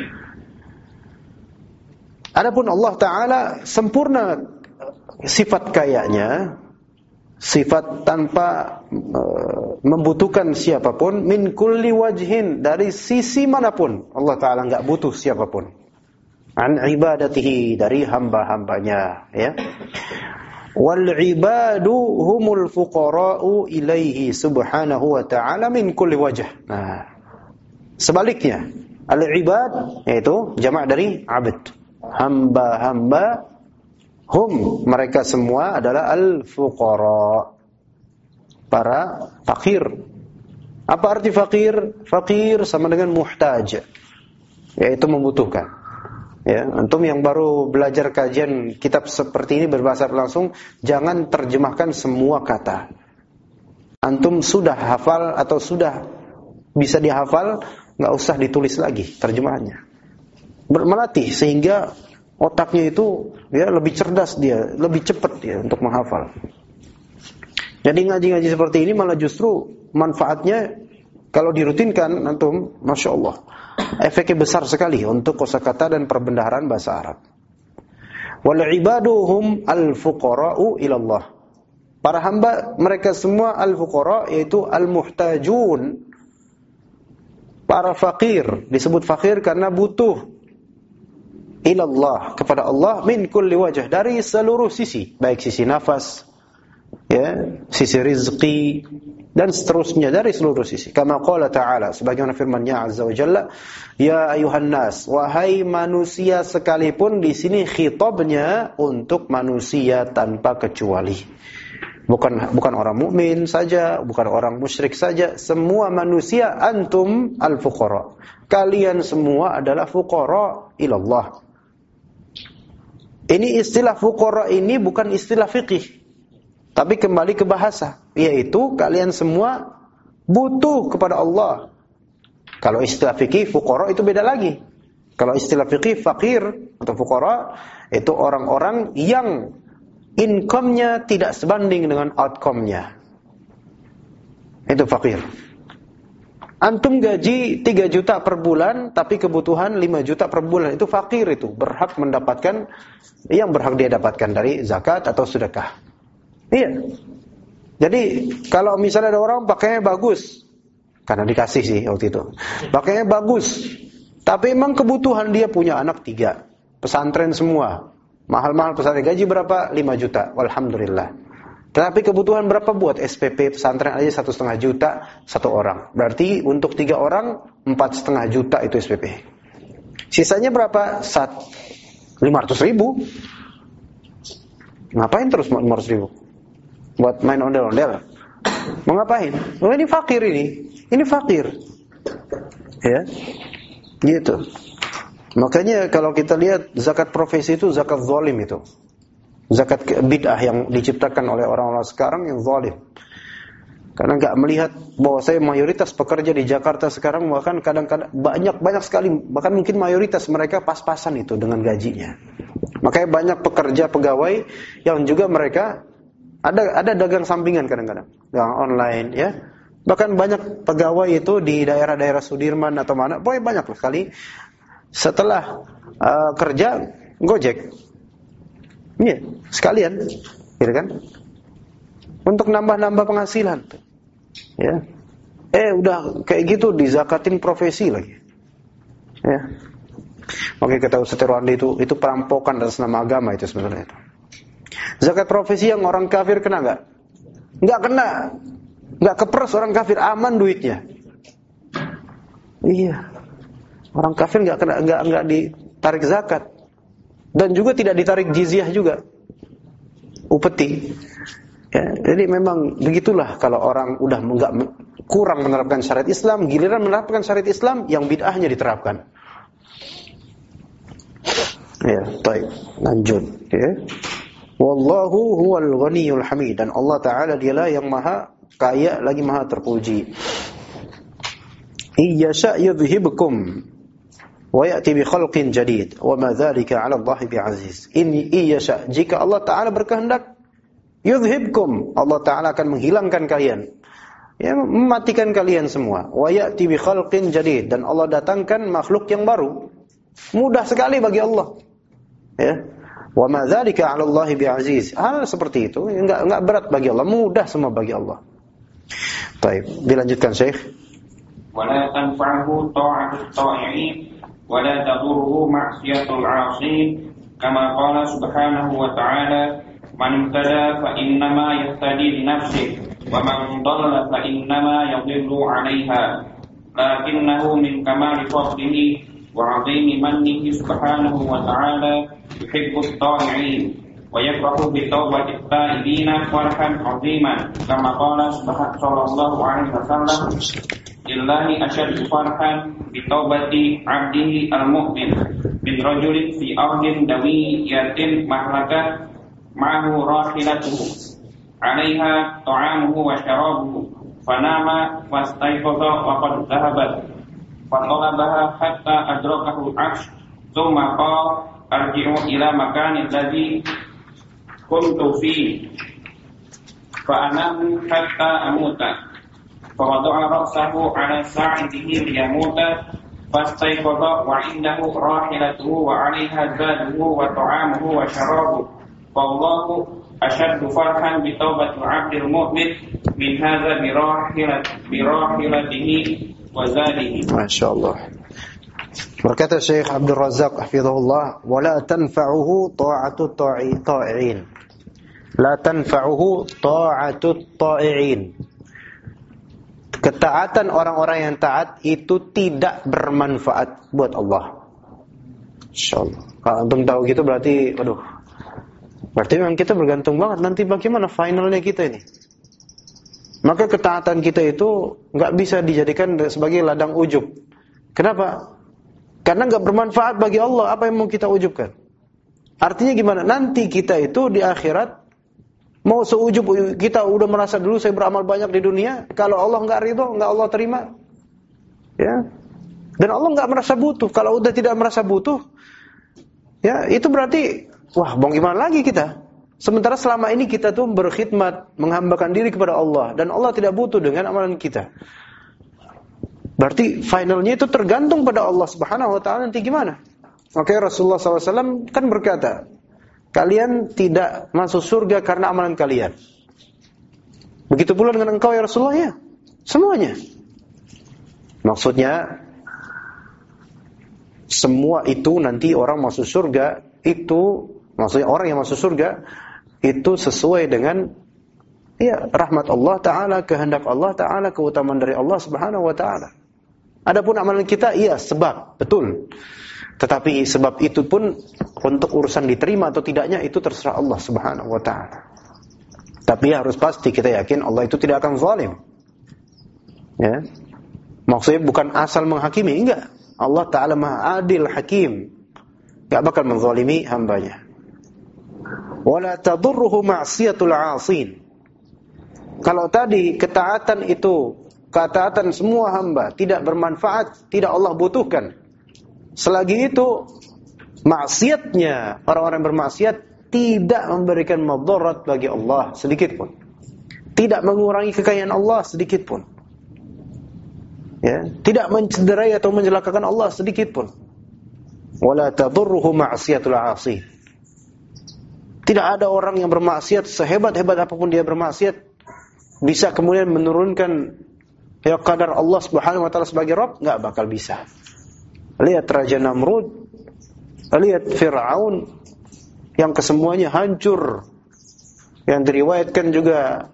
Adapun Allah Ta'ala sempurna sifat kayanya, sifat tanpa membutuhkan siapapun, min kulli wajhin, dari sisi manapun Allah Ta'ala enggak butuh siapapun. An ibadatihi, dari hamba-hambanya, ya. Wal ibadu humul fuqara'u ilaihi subhanahu wa ta'ala min kulli wajh. Nah, sebaliknya, al-ibad yaitu jamak dari abd. Hamba-hamba, hum, mereka semua adalah al-fuqara, para fakir. Apa arti fakir? Fakir sama dengan muhtaj, yaitu membutuhkan. Ya, antum yang baru belajar kajian kitab seperti ini berbahasa langsung, jangan terjemahkan semua kata. Antum sudah hafal atau sudah bisa dihafal, nggak usah ditulis lagi terjemahannya. Melatih sehingga otaknya itu ya lebih cerdas dia, lebih cepat dia untuk menghafal. Jadi ngaji-ngaji seperti ini malah justru manfaatnya kalau dirutinkan antum, masya Allah, efeknya besar sekali untuk kosakata dan perbendaharaan bahasa Arab. Wal ibaduhum al-fuqara'u ilallah. Para hamba mereka semua al-fuqara, yaitu al-muhtajun. Para fakir, disebut fakir karena butuh ilallah, kepada Allah, min kulli wajah, dari seluruh sisi, baik sisi nafas, ya, sisi rizki, dan seterusnya, dari seluruh sisi. Kama qala ta'ala, sebagaimana firman-Nya azza wa jalla, ya ayuhan nas, wahai manusia sekalipun, di sini khitabnya untuk manusia tanpa kecuali. Bukan orang mukmin saja, bukan orang musyrik saja, semua manusia, antum al-fuqara. Kalian semua adalah fuqara ilallah. Ini istilah fuqara ini bukan istilah fikih, tapi kembali ke bahasa, yaitu kalian semua butuh kepada Allah. Kalau istilah fikih fuqara itu beda lagi. Kalau istilah fikih fakir atau fuqara itu orang-orang yang income-nya tidak sebanding dengan outcome-nya. Itu fakir. Antum gaji 3 juta per bulan, tapi kebutuhan 5 juta per bulan. Itu fakir itu. Berhak mendapatkan yang berhak dia dapatkan dari zakat atau sedekah. Iya. Jadi, kalau misalnya ada orang pakainya bagus, karena dikasih sih waktu itu. Pakainya bagus, tapi emang kebutuhan dia punya anak 3. Pesantren semua. Mahal-mahal pesantren, gaji berapa? 5 juta. Alhamdulillah. Tapi kebutuhan berapa buat SPP pesantren aja 1,5 juta satu orang. Berarti untuk 3 orang 4,5 juta itu SPP. Sisanya berapa? 500.000. Ngapain terus 500.000? Buat main ondel-ondel? Mau ngapain? Oh, ini fakir ini. Ini fakir. Ya. Gitu. Makanya kalau kita lihat zakat profesi itu zakat zalim itu. Zakat bid'ah yang diciptakan oleh orang-orang sekarang yang zalim. Karena enggak melihat bahwa saya mayoritas pekerja di Jakarta sekarang bahkan kadang-kadang banyak sekali, bahkan mungkin mayoritas mereka pas-pasan itu dengan gajinya. Makanya banyak pekerja pegawai yang juga mereka ada dagang sampingan kadang-kadang, dagang online ya. Bahkan banyak pegawai itu di daerah-daerah Sudirman atau mana, pokoknya banyak sekali setelah kerja Gojek. Iya, sekalian, gitu kan? Untuk nambah-nambah penghasilan. Ya. Udah kayak gitu dizakatin profesi lagi. Ya. Makanya kata Ustaz Irwandi itu perampokan atas nama agama itu sebenarnya itu. Zakat profesi yang orang kafir kena enggak? Enggak kena. Enggak kepres orang kafir, aman duitnya. Iya. Orang kafir enggak kena, enggak ditarik zakat. Dan juga tidak ditarik jizyah juga, upeti. Ya, jadi memang begitulah kalau orang udah kurang menerapkan syariat Islam, giliran menerapkan syariat Islam yang bid'ahnya diterapkan. Ya, baik, lanjut. Ya. Wallahu huwal ghaniyul hamid, dan Allah Taala dialah yang maha kaya lagi maha terpuji. Iyyasha yudhhibukum wa ya'ti bi khalqin jadid wa ma dzalika 'ala Allah bi'aziz. In yasha, jika Allah Taala berkehendak, yudhibkum, Allah Taala akan menghilangkan kalian, ya, mematikan kalian semua. Wa ya'ti bi khalqin jadid, dan Allah datangkan makhluk yang baru. Mudah sekali bagi Allah. Ya. Wa ma dzalika 'ala Allah bi'aziz. Hal seperti itu enggak berat bagi Allah, mudah semua bagi Allah. Baik, dilanjutkan Syekh. Wa la tanfa'uhu ta'atut ta'i'in ولا تضره معصية العاصين كما قال سبحانه وتعالى من اهتدى فإنما يهتدي لنفسه ومن ضل فإنما يضل عليها لكنه من كمال فضله وعظيم منه سبحانه وتعالى يحب الطائعين ويفرح بتوبة التائبين فرحا عظيما كما قال صلى الله عليه وسلم لله أشد فرحا بتوبة عبده المؤمن من lirajulin fi ardin dawiyatin mahlakah ma'ahu rahilatuhu 'alaiha ta'amuhu wa syarabuhu fanama fastayqadha wa qad dhahabat fatalabaha hatta adrakahu al-'arsy thumma qala arji'u ila makani alladhi kuntu fihi fa anamu hatta amuta fa wada'a ra'sahu 'ala sa'idihi liyamuta fastayqadha wa 'indahu rahilatuhu wa 'alaiha zaduhu wa ta'amuhu wa syarabuhu wallahu ashaddu farhan bi taubatil 'abdil mu'min min hadza bi rahilatihi wa zadihi. Masyaallah. Berkata Syekh Abdul Razak hafizahullah, "Wala tanfa'uhu ta'atu ta'i'in." La tanfa'uhu ta'atu ta'i'in. Ketaatan orang-orang yang taat itu tidak bermanfaat buat Allah. Insyaallah. Kalau antum tahu gitu berarti berarti memang kita bergantung banget nanti bagaimana finalnya kita ini. Maka ketaatan kita itu enggak bisa dijadikan sebagai ladang ujub. Kenapa? Karena enggak bermanfaat bagi Allah. Apa yang mau kita ujubkan? Artinya gimana? Nanti kita itu di akhirat mau seujub kita udah merasa dulu saya beramal banyak di dunia, kalau Allah enggak ridho, enggak Allah terima. Ya. Dan Allah enggak merasa butuh. Kalau udah tidak merasa butuh, ya itu berarti wah, mau gimana lagi kita? Sementara selama ini kita tuh berkhidmat, menghambakan diri kepada Allah, dan Allah tidak butuh dengan amalan kita. Berarti finalnya itu tergantung pada Allah Subhanahu wa taala nanti gimana? Oke, Rasulullah SAW kan berkata, kalian tidak masuk surga karena amalan kalian. Begitu pula dengan engkau ya Rasulullah, ya. Semuanya. Maksudnya semua itu nanti orang masuk surga itu, maksudnya orang yang masuk surga itu sesuai dengan rahmat Allah Ta'ala, kehendak Allah Ta'ala, keutamaan dari Allah Subhanahu wa Ta'ala. Adapun amalan kita, sebab, betul. Tetapi sebab itu pun untuk urusan diterima atau tidaknya itu terserah Allah Subhanahu wa Ta'ala. Tapi harus pasti kita yakin Allah itu tidak akan zalim. Ya. Maksudnya bukan asal menghakimi, enggak. Allah Ta'ala Maha Adil Hakim. Enggak bakal menzalimi hambanya. Wala tadurruhu ma'siyatul 'asin. Kalau tadi ketaatan semua hamba tidak bermanfaat, tidak Allah butuhkan. Selagi itu maksiatnya orang-orang bermaksiat tidak memberikan madarat bagi Allah sedikit pun. Tidak mengurangi kekayaan Allah sedikit pun. Ya, tidak mencederai atau mencelakakan Allah sedikit pun. Wala tadurruhu ma'siyatul 'asin. Tidak ada orang yang bermaksiat sehebat-hebat apapun dia bermaksiat bisa kemudian menurunkan qadar Allah Subhanahu wa taala sebagai Rabb, enggak bakal bisa. Lihat Raja Namrud, lihat Fir'aun yang kesemuanya hancur. Yang diriwayatkan juga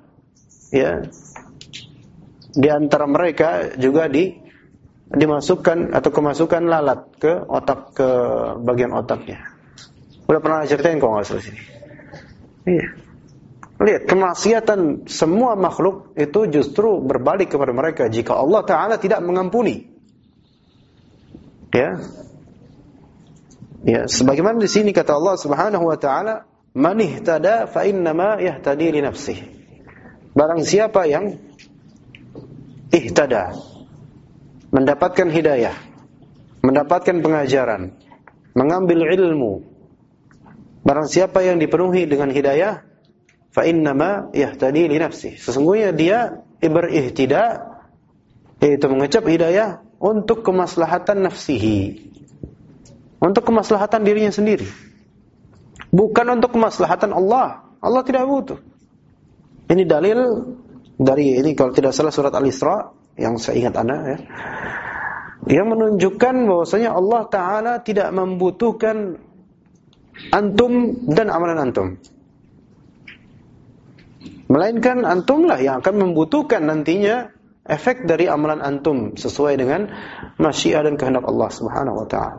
di antara mereka juga dimasukkan atau kemasukan lalat ke bagian otaknya. Udah pernah ceritain kok enggak salah sini. Iya. Lihat, kemaksiatan semua makhluk itu justru berbalik kepada mereka jika Allah Ta'ala tidak mengampuni. Ya. Ya, sebagaimana di sini kata Allah Subhanahu wa Ta'ala, "Man ihtada fa innama yahtadi li nafsihi." Barang siapa yang ihtada, mendapatkan hidayah, mendapatkan pengajaran, mengambil ilmu, barang siapa yang dipenuhi dengan hidayah, fa innama yahtadi li nafsihi. Sesungguhnya dia berihtida, yaitu mengecap hidayah untuk kemaslahatan nafsihi, untuk kemaslahatan dirinya sendiri, bukan untuk kemaslahatan Allah. Allah tidak butuh. Ini dalil dari ini kalau tidak salah surat Al-Isra yang saya ingat ya. Yang menunjukkan bahwasanya Allah Ta'ala tidak membutuhkan antum dan amalan antum, melainkan antumlah yang akan membutuhkan nantinya efek dari amalan antum sesuai dengan masyiah dan kehendak Allah Subhanahu wa Ta'ala.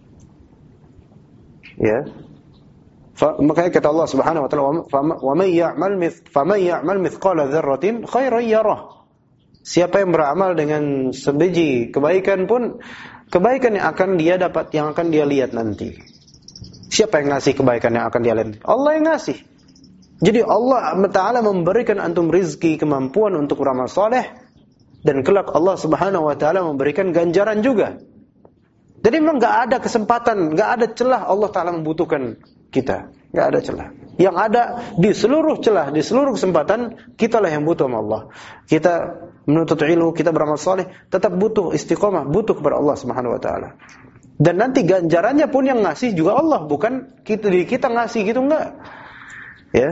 Ya. Makanya kata Allah Subhanahu wa Ta'ala, "Wa may ya'mal mithqala dzarratin khairan yarah." Siapa yang beramal dengan sebiji kebaikan pun kebaikan yang akan dia dapat, yang akan dia lihat nanti. Siapa yang ngasih kebaikan yang akan dia lihat? Allah yang ngasih. Jadi Allah Ta'ala memberikan antum rizki, kemampuan untuk beramal soleh, dan kelak Allah Subhanahu Wa Ta'ala memberikan ganjaran juga. Jadi memang nggak ada kesempatan, nggak ada celah Allah Ta'ala membutuhkan kita, nggak ada celah. Yang ada di seluruh celah, di seluruh kesempatan, kitalah yang butuh sama Allah. Kita menuntut ilmu, kita beramal soleh, tetap butuh istiqomah, butuh kepada Allah Subhanahu Wa Ta'ala. Dan nanti ganjarannya pun yang ngasih juga Allah, bukan kita ngasih gitu, enggak. Ya.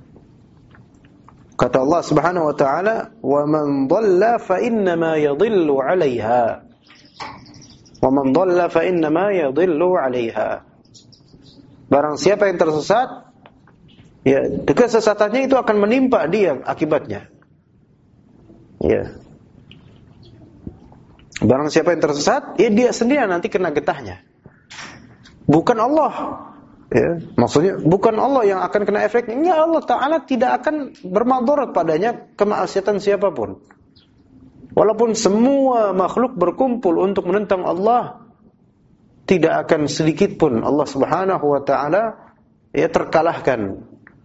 Kata Allah Subhanahu Wa Ta'ala, "Wa man dhalla fa innama yadhillu 'alaiha." Wa man dhalla fa innama yadhillu 'alaiha. Barang siapa yang tersesat, ya, kesesatannya itu akan menimpa dia akibatnya. Ya. Barang siapa yang tersesat, ya dia sendiri nanti kena getahnya. Bukan Allah. Ya, maksudnya bukan Allah yang akan kena efeknya. Ya, Allah Ta'ala tidak akan bermadarat padanya kemaksiatan siapapun. Walaupun semua makhluk berkumpul untuk menentang Allah, tidak akan sedikit pun Allah Subhanahu Wa Ta'ala ya terkalahkan.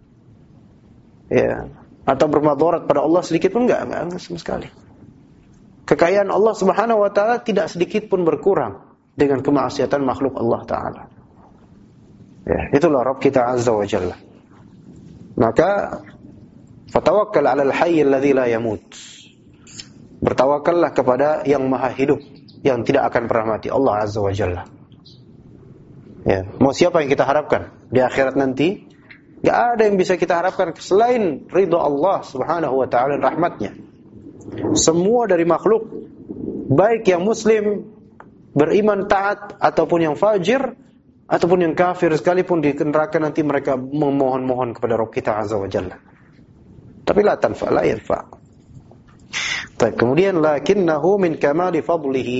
Ya, atau bermadarat pada Allah sedikit pun enggak sama sekali. Kekayaan Allah Subhanahu Wa Ta'ala tidak sedikit pun berkurang dengan kemaksiatan makhluk Allah Ta'ala. Ya, itulah Rabb kita Azza wa Jalla. Maka fatawakkal 'alal hayy alladzi la yamut. Bertawakallah kepada yang maha hidup, yang tidak akan pernah mati, Allah Azza wa Jalla. Ya, mau siapa yang kita harapkan di akhirat nanti? Enggak ada yang bisa kita harapkan selain ridha Allah Subhanahu wa Ta'ala dan rahmatnya. Semua dari makhluk, baik yang muslim, beriman taat, ataupun yang fajir, ataupun yang kafir, sekalipun di neraka nanti mereka memohon-mohon kepada Rabb kita Azza wa Jalla. Tapi la tanfa, la yanfa. Baik, kemudian lakinnahu min kamali fadlihi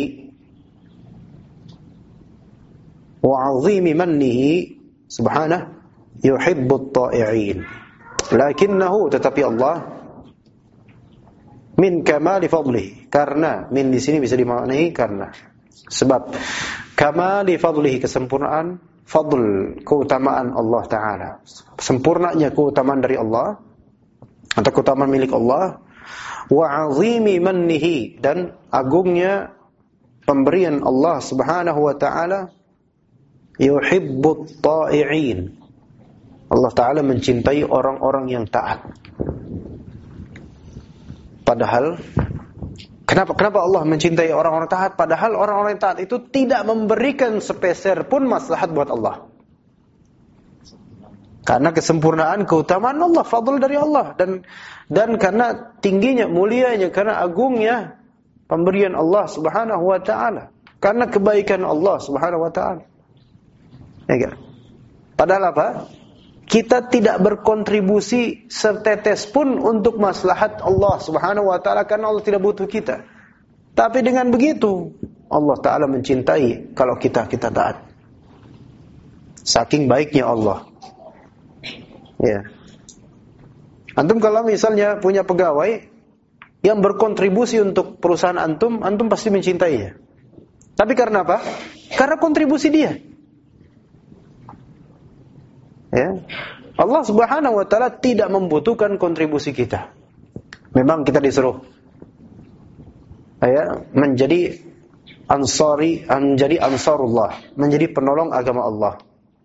wa 'azimi mannihi subhanahu yuhibbut ta'i'in. Lakinnahu, tetapi Allah, min kamali fadlihi, karena min di sini bisa dimaknai karena. Sebab kamali fadlihi, kesempurnaan, fadl, keutamaan Allah Ta'ala, sempurnanya keutamaan dari Allah atau keutamaan milik Allah, wa 'azimi mannihi, dan agungnya pemberian Allah Subhanahu wa Ta'ala, yuhibbut ta'i'in. Allah Ta'ala mencintai orang-orang yang taat. Padahal Kenapa Allah mencintai orang-orang taat? Padahal orang-orang yang taat itu tidak memberikan sepeser pun maslahat buat Allah. Karena kesempurnaan, keutamaan Allah, fadl dari Allah, dan karena tingginya, mulianya, karena agungnya pemberian Allah Subhanahu wa Ta'ala, karena kebaikan Allah Subhanahu wa Ta'ala. Ya, padahal apa? Kita tidak berkontribusi setetes pun untuk maslahat Allah Subhanahu wa Ta'ala, karena Allah tidak butuh kita. Tapi dengan begitu Allah Ta'ala mencintai kalau kita taat. Saking baiknya Allah. Ya. Antum kalau misalnya punya pegawai yang berkontribusi untuk perusahaan antum pasti mencintainya. Tapi karena apa? Karena kontribusi dia. Ya. Allah Subhanahu wa Ta'ala tidak membutuhkan kontribusi kita. Memang kita disuruh menjadi ansarullah, menjadi penolong agama Allah.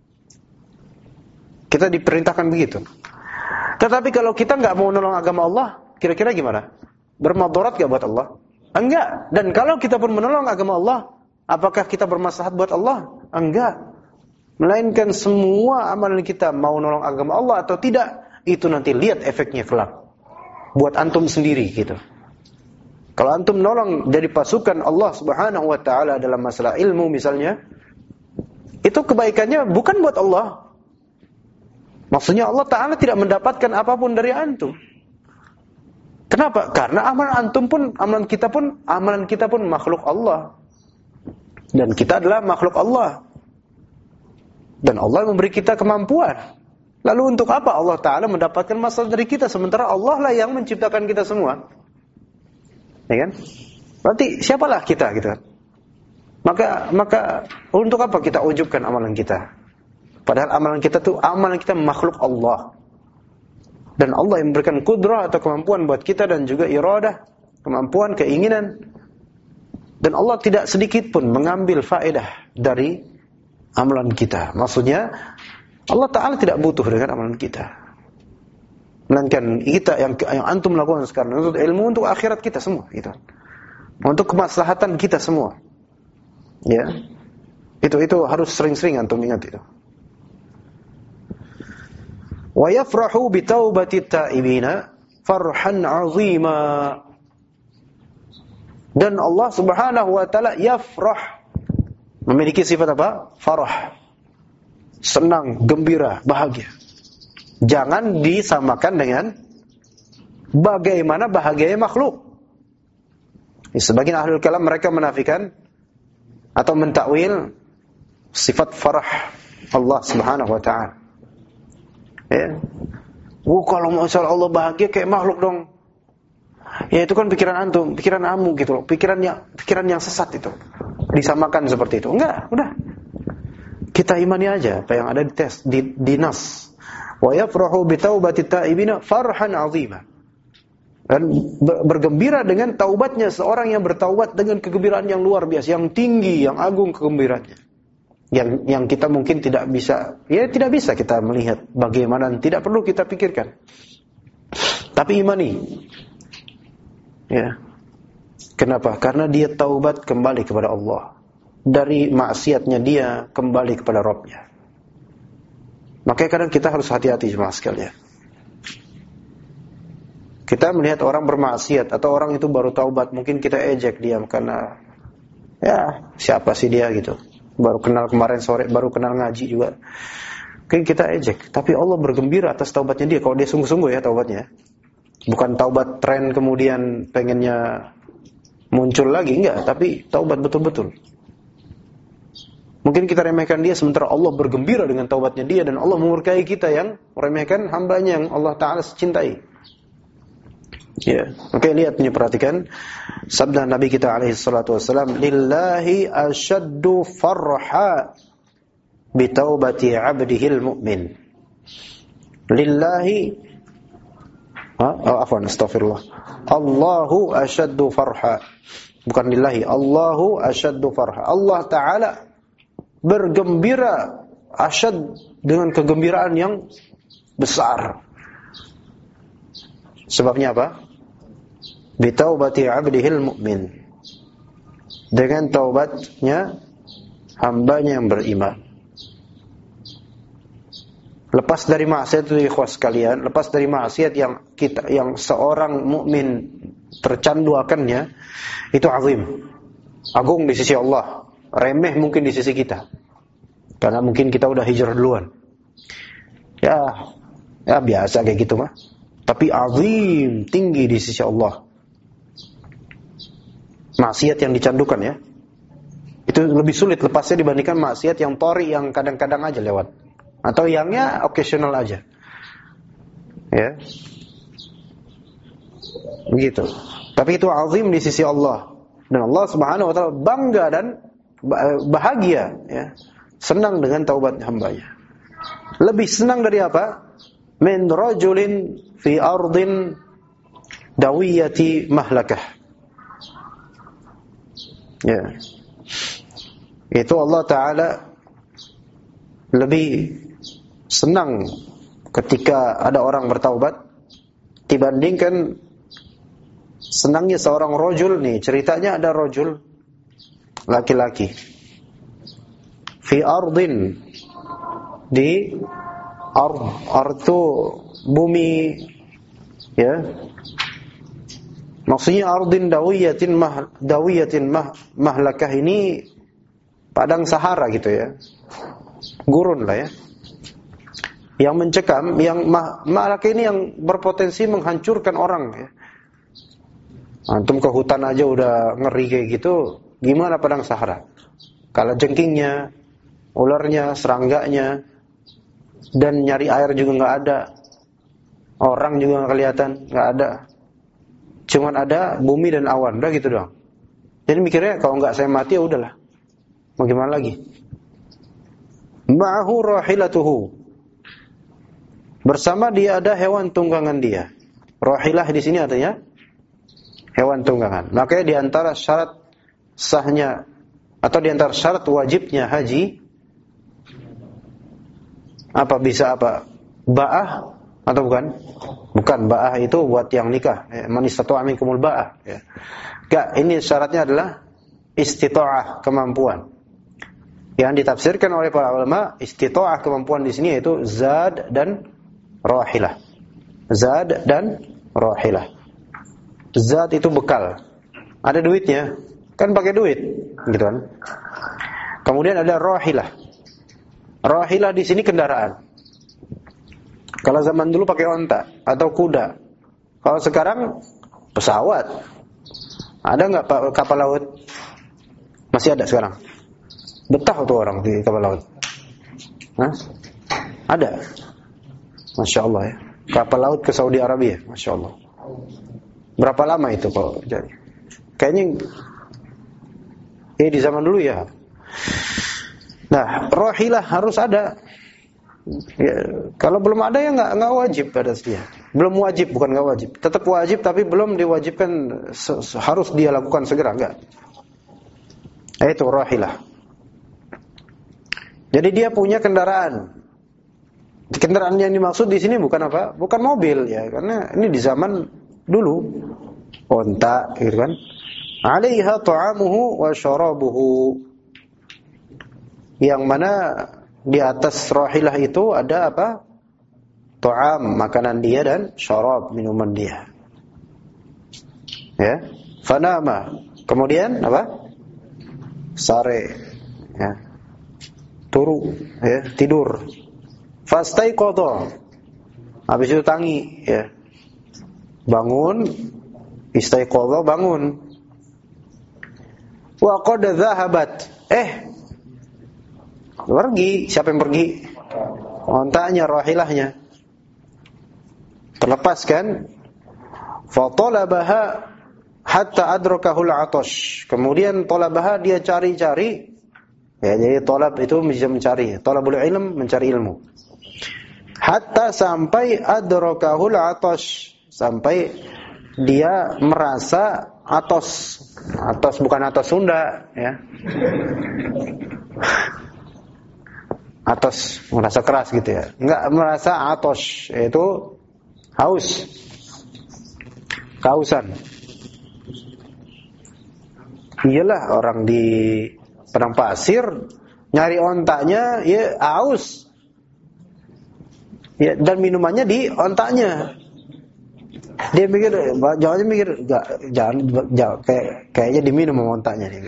Kita diperintahkan begitu. Tetapi kalau kita enggak mau menolong agama Allah, kira-kira gimana? Bermadarat enggak buat Allah? Enggak. Dan kalau kita pun menolong agama Allah, apakah kita bermaslahat buat Allah? Enggak. Melainkan semua amalan kita, mau nolong agama Allah atau tidak, itu nanti lihat efeknya kelak. Buat antum sendiri gitu. Kalau antum nolong dari pasukan Allah Subhanahu wa Ta'ala dalam masalah ilmu misalnya, itu kebaikannya bukan buat Allah. Maksudnya Allah Ta'ala tidak mendapatkan apapun dari antum. Kenapa? Karena amalan kita pun makhluk Allah. Dan kita adalah makhluk Allah. Dan Allah memberi kita kemampuan. Lalu untuk apa Allah Ta'ala mendapatkan masalah dari kita, sementara Allah lah yang menciptakan kita semua? Ya kan? Berarti siapalah kita gitu kan? Maka untuk apa kita ujubkan amalan kita? Padahal amalan kita makhluk Allah. Dan Allah yang memberikan kudrah atau kemampuan buat kita dan juga iradah, kemampuan, keinginan. Dan Allah tidak sedikit pun mengambil faedah dari amalan kita. Maksudnya Allah Ta'ala tidak butuh dengan amalan kita. Melainkan kita yang antum lakukan sekarang untuk ilmu, untuk akhirat kita semua, gitu. Untuk kemaslahatan kita semua. Ya. Itu harus sering-sering antum ingat itu. Wa yafrahu bi taubati ta'ibina farhan 'azima. Dan Allah Subhanahu wa taala yafrah, memiliki sifat apa? Farah. Senang, gembira, bahagia. Jangan disamakan dengan bagaimana bahagianya makhluk. Sebagian ahlul kalam mereka menafikan atau mentakwil sifat farah Allah Subhanahu wa taala. Ya. Kalau masalah Allah bahagia kayak makhluk dong. Ya itu kan pikiran antum, pikiran amu gitu loh. Pikiran yang sesat itu. Disamakan seperti itu. Enggak, udah. Kita imani aja apa yang ada di nas. Wa yafrahu bi taubati ta'ibina farhan 'azima. Dan bergembira dengan taubatnya seorang yang bertaubat dengan kegembiraan yang luar biasa, yang tinggi, yang agung kegembiraannya. Yang kita mungkin tidak bisa kita melihat bagaimana, tidak perlu kita pikirkan. Tapi imani. Ya. Kenapa? Karena dia taubat kembali kepada Allah. Dari maksiatnya dia kembali kepada Rabb-nya. Makanya kadang kita harus hati-hati jemaah sekalian. Kita melihat orang bermaksiat atau orang itu baru taubat, mungkin kita ejek dia karena ya siapa sih dia gitu. Baru kenal kemarin sore, baru kenal ngaji juga. Mungkin kita ejek, tapi Allah bergembira atas taubatnya dia. Kalau dia sungguh-sungguh ya taubatnya. Bukan taubat tren kemudian pengennya muncul lagi, enggak, tapi taubat betul-betul. Mungkin kita remehkan dia sementara Allah bergembira dengan taubatnya dia, dan Allah memurkai kita yang meremehkan hambanya yang Allah Ta'ala cintai. Ya, oke, lihat ini, perhatikan sabda Nabi kita alaihi salatu wasallam, lillahi ashaddu farha bi taubati 'abdihil mu'min. Lillahi astaghfirullah. Allahu ashaddu farha. Bukan lillahi, Allahu ashaddu farha. Allah Ta'ala bergembira asyad dengan kegembiraan yang besar. Sebabnya apa? Bitaubati 'abdihil mu'min. Dengan taubatnya hambanya yang beriman. Lepas dari maksiat itu ikhwas sekalian, lepas dari maksiat yang seorang mukmin tercandu akannya, itu azim. Agung di sisi Allah, remeh mungkin di sisi kita. Karena mungkin kita udah hijrah duluan. Ya biasa kayak gitu mah. Tapi azim, tinggi di sisi Allah. Maksiat yang dicandukan ya, itu lebih sulit lepasnya dibandingkan maksiat yang tori, yang kadang-kadang aja lewat, atau yangnya occasional aja. Ya, begitu. Tapi itu azim di sisi Allah, dan Allah Subhanahu wa taala bangga dan bahagia, ya, senang dengan taubat hambanya. Lebih senang dari apa? Min rajulin fi ardin dawiyati mahlakah. Ya. Itu Allah Ta'ala lebih senang ketika ada orang bertaubat dibandingkan senangnya seorang rajul. Nih ceritanya, ada rajul laki-laki fi ardin, di ard itu bumi, ya. Maksudnya ardin dawiyatin mahlakah ini padang Sahara gitu ya. Gurun lah ya. Yang mencekam, yang mahlakah ini yang berpotensi menghancurkan orang ya. Antum ke hutan aja udah ngeri kayak gitu, gimana padang Sahara? Kala jengkingnya, ularnya, serangganya, dan nyari air juga nggak ada. Orang juga nggak kelihatan, nggak ada. Cuman ada bumi dan awan, udah gitu doang. Jadi mikirnya kalau nggak saya mati ya udahlah. Bagaimana lagi? Ma'ahu rahilatuhu. Bersama dia ada hewan tunggangan dia. Rahilah di sini artinya hewan tunggangan. Makanya di antara syarat sahnya atau di antara syarat wajibnya haji apa bisa apa? Ba'ah atau bukan? Bukan, ba'ah itu buat yang nikah. Man istata'a minkumul ba'ah, ya. Enggak, ini syaratnya adalah istita'ah, kemampuan. Yang ditafsirkan oleh para ulama, istita'ah kemampuan di sini yaitu zad dan rahilah. Zad dan rahilah. Zad itu bekal. Ada duitnya, kan pakai duit, gitu kan. Kemudian ada rahilah. Rahilah di sini kendaraan. Kalau zaman dulu pakai onta atau kuda. Kalau sekarang pesawat. Ada nggak kapal laut? Masih ada sekarang. Betah tuh orang di kapal laut. Hah? Ada. Masya Allah ya. Kapal laut ke Saudi Arabia. Masya Allah. Berapa lama itu kalau jadi? Kayaknya di zaman dulu ya. Nah, rahilah harus ada. Ya, kalau belum ada ya nggak wajib pada dia. Belum wajib, bukan nggak wajib. Tetap wajib tapi belum diwajibkan harus dia lakukan segera, enggak. Itu rahilah. Jadi dia punya kendaraan. Kendaraan yang dimaksud di sini bukan apa? Bukan mobil ya, karena ini di zaman dulu. Onta, gitu kan? 'Alaiha ta'amuhu wa syarabuhu. Yang mana di atas rahilah itu ada apa? Ta'am, makanan dia, dan syarab, minuman dia. Ya. Fanama. Kemudian apa? Sare. Ya. Turu, ya, tidur. Fastaiqadha. Habis itu tangi, ya. Bangun, istaiqadha, bangun. Wa qad dhahabat. Pergi, siapa yang pergi? Ontanya, rahilahnya. Terlepas kan? Fa talabaha hatta adrakahul 'atash. Kemudian talabaha dia cari-cari. Ya, jadi talab itu bisa mencari. Talabul ilm, mencari ilmu. Hatta sampai adrakahul 'atash. Sampai dia merasa atos. Atos bukan atos Sunda, ya. Atos merasa keras gitu ya. Enggak, merasa atos, yaitu haus. Kehausan. Iyalah orang di padang pasir nyari ontanya ya haus. Ya, dan minumannya di ontanya. Dia mikir, jangan mikir, jangan kayaknya diminum sama ontanya nih.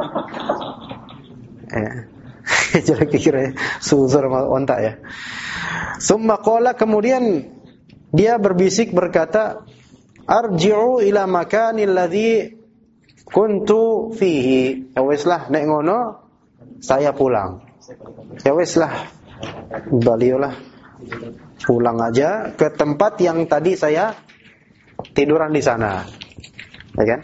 Jangan pikirnya susur sama onta ya. Summa qala, kemudian dia berbisik berkata, arji'u ila makanil ladzi kuntu fihi. Ya wis lah nek ngono saya pulang. Ya wis lah baliolah pulang aja ke tempat yang tadi saya tiduran di sana. Ya kan?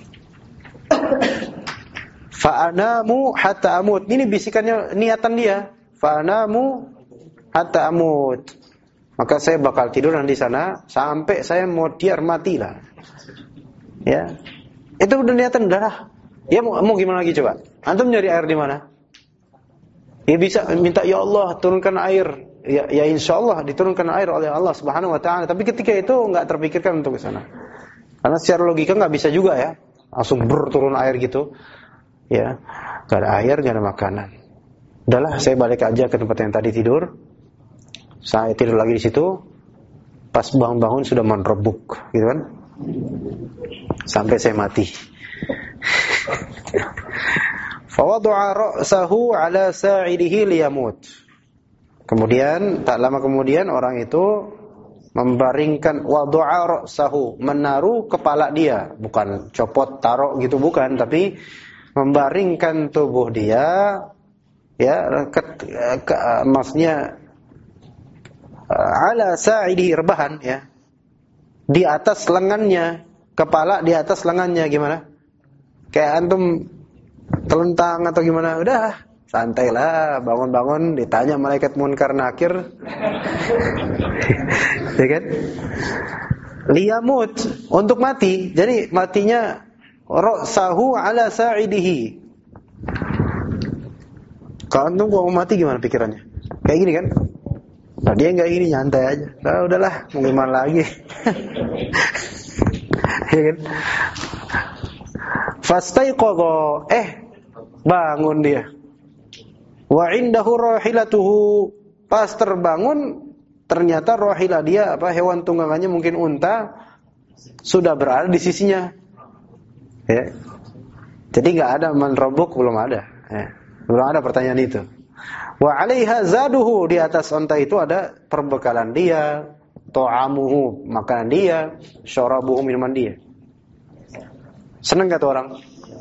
Fa'anamu hatta amut. Ini bisikannya, niatan dia. Fa'anamu hatta amut. Maka saya bakal tiduran di sana sampai saya mau matilah. Ya. Itu udah niatan, udah lah. Ya mau gimana lagi coba? Antum nyari air di mana? Ya bisa minta, ya Allah turunkan air. Ya insyaallah diturunkan air oleh Allah Subhanahu wa taala. Tapi ketika itu enggak terpikirkan untuk ke sana. Karena secara logika enggak bisa juga ya. Langsung turun air gitu. Ya, gak ada air, gak ada makanan. Udahlah, saya balik aja ke tempat yang tadi tidur. Saya tidur lagi di situ. Pas bangun-bangun sudah merebuk, gitu kan? Sampai saya mati. Fawadu'a ra'sahu ala sa'idihi liyamut. Kemudian, tak lama kemudian orang itu membaringkan wadu'a ra'sahu, menaruh kepala dia, bukan copot taruh gitu, bukan, tapi membaringkan tubuh dia, ya, maksudnya ala sa'idihi, rebahan, ya, di atas lengannya, kepala di atas lengannya. Gimana? Kayak antum telentang atau gimana, udah santai lah, bangun-bangun ditanya malaikat munkar nakir. Ya kan? Liyamut, untuk mati. Jadi matinya ra'sahu ala sa'idihi. Kalau antum mau mati gimana pikirannya? Kayak gini kan? Nah, dia enggak gini, nyantai aja. Nah, udahlah, mau gimana lagi. Ya kan? Fastaiqadha, bangun dia. Wa indahu rahilatuhu, pas terbangun ternyata rahilah dia, hewan tunggangannya mungkin unta, sudah berada di sisinya. Ya. Jadi enggak ada man rabbuk, belum ada. Ya. Belum ada pertanyaan itu. Wa 'alaiha zaduhu, di atas unta itu ada perbekalan dia, ta'amuhu, makanan dia, syarabuhu, minuman dia. Senang gak tuh orang?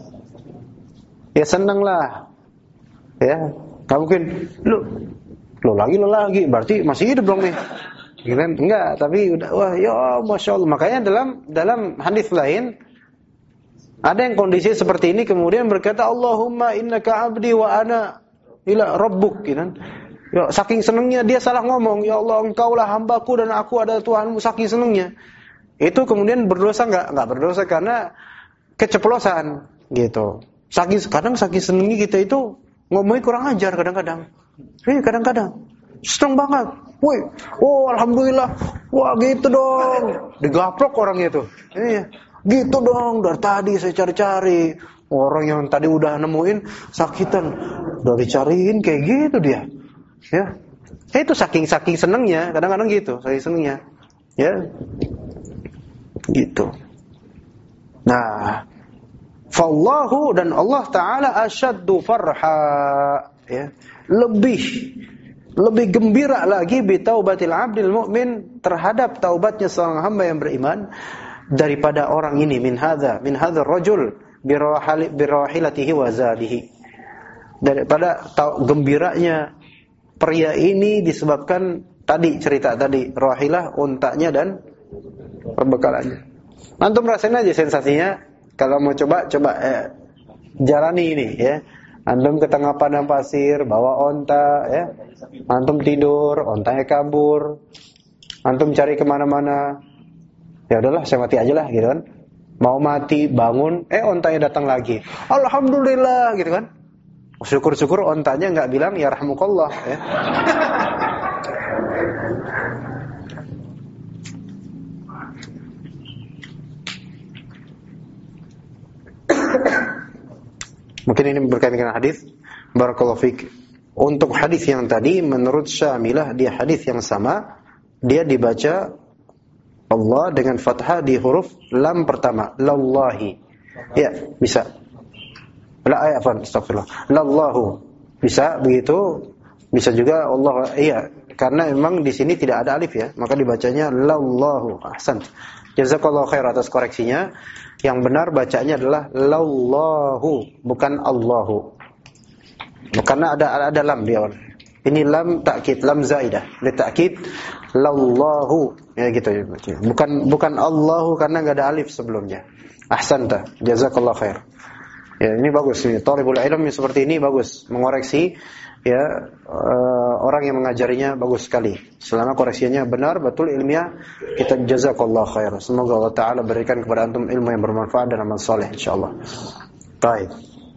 Ya senang lah. Ya, gak mungkin lo lagi, berarti masih hidup dong nih. Gitu kan? Enggak, tapi udah, wah ya Masya Allah. Makanya dalam hadis lain ada yang kondisi seperti ini kemudian berkata, Allahumma innaka abdi wa ana ila rabbuk, gitu kan? Ya, saking senangnya dia salah ngomong, ya Allah engkaulah hambaku dan aku adalah Tuhanmu, saking senangnya. Itu kemudian berdosa enggak berdosa karena keceplosan gitu. Kadang saking senangnya kita itu ngomongnya kurang ajar kadang-kadang. Kadang-kadang seneng banget. Woi, oh alhamdulillah. Wah gitu dong. Digaplok orangnya tuh. Gitu dong. Dari tadi saya cari-cari. Orang yang tadi udah nemuin sakitan, udah dicariin kayak gitu dia. Ya. Itu saking senengnya, kadang-kadang gitu, saking senengnya. Ya. Gitu. Nah, fallahu, dan Allah Ta'ala asyaddu farha, ya, lebih gembira lagi bi taubatil abdil mu'min, terhadap taubatnya seorang hamba yang beriman, daripada orang ini min hadza rajul bi rahilatihi wa zadihi, daripada gembiranya pria ini disebabkan cerita tadi rahilah, untanya dan perbekalannya. Antum rasain aja sensasinya kalau mau coba jalani ini, ya. Antum ke tengah padang pasir, bawa onta, ya. Antum tidur, ontanya kabur. Antum cari kemana-mana. Ya udahlah, saya mati aja lah, gitu kan. Mau mati, bangun, ontanya datang lagi. Alhamdulillah, gitu kan. Syukur-syukur ontanya nggak bilang ya rahmukallah, ya. Mungkin ini berkaitan dengan hadis. Barakallahu fiik. Untuk hadis yang tadi menurut Syamilah dia hadis yang sama, dia dibaca Allah dengan fathah di huruf lam pertama, lallahi. Ya, bisa. Astagfirullah. Lallahu. Bisa begitu. Bisa juga Allah, iya, karena memang di sini tidak ada alif, ya, maka dibacanya lallahu. Ahsan. Jazakallahu khair atas koreksinya. Yang benar bacanya adalah lallahu, bukan Allahu. Karena ada lam di awal. Ini lam takkid, lam zaidah. Li takkid lallahu, ya gitu ya. Bukan Allahu karena enggak ada alif sebelumnya. Ahsanta. Jazakallahu khair. Ya, ini bagus nih. Thalibul ilm seperti ini bagus, mengoreksi, ya, orang yang mengajarinya bagus sekali. Selama koreksinya benar, betul, ilmiah, kita jazakallahu khair. Semoga Allah Ta'ala berikan kepada antum ilmu yang bermanfaat dan amal soleh insyaAllah. Baik.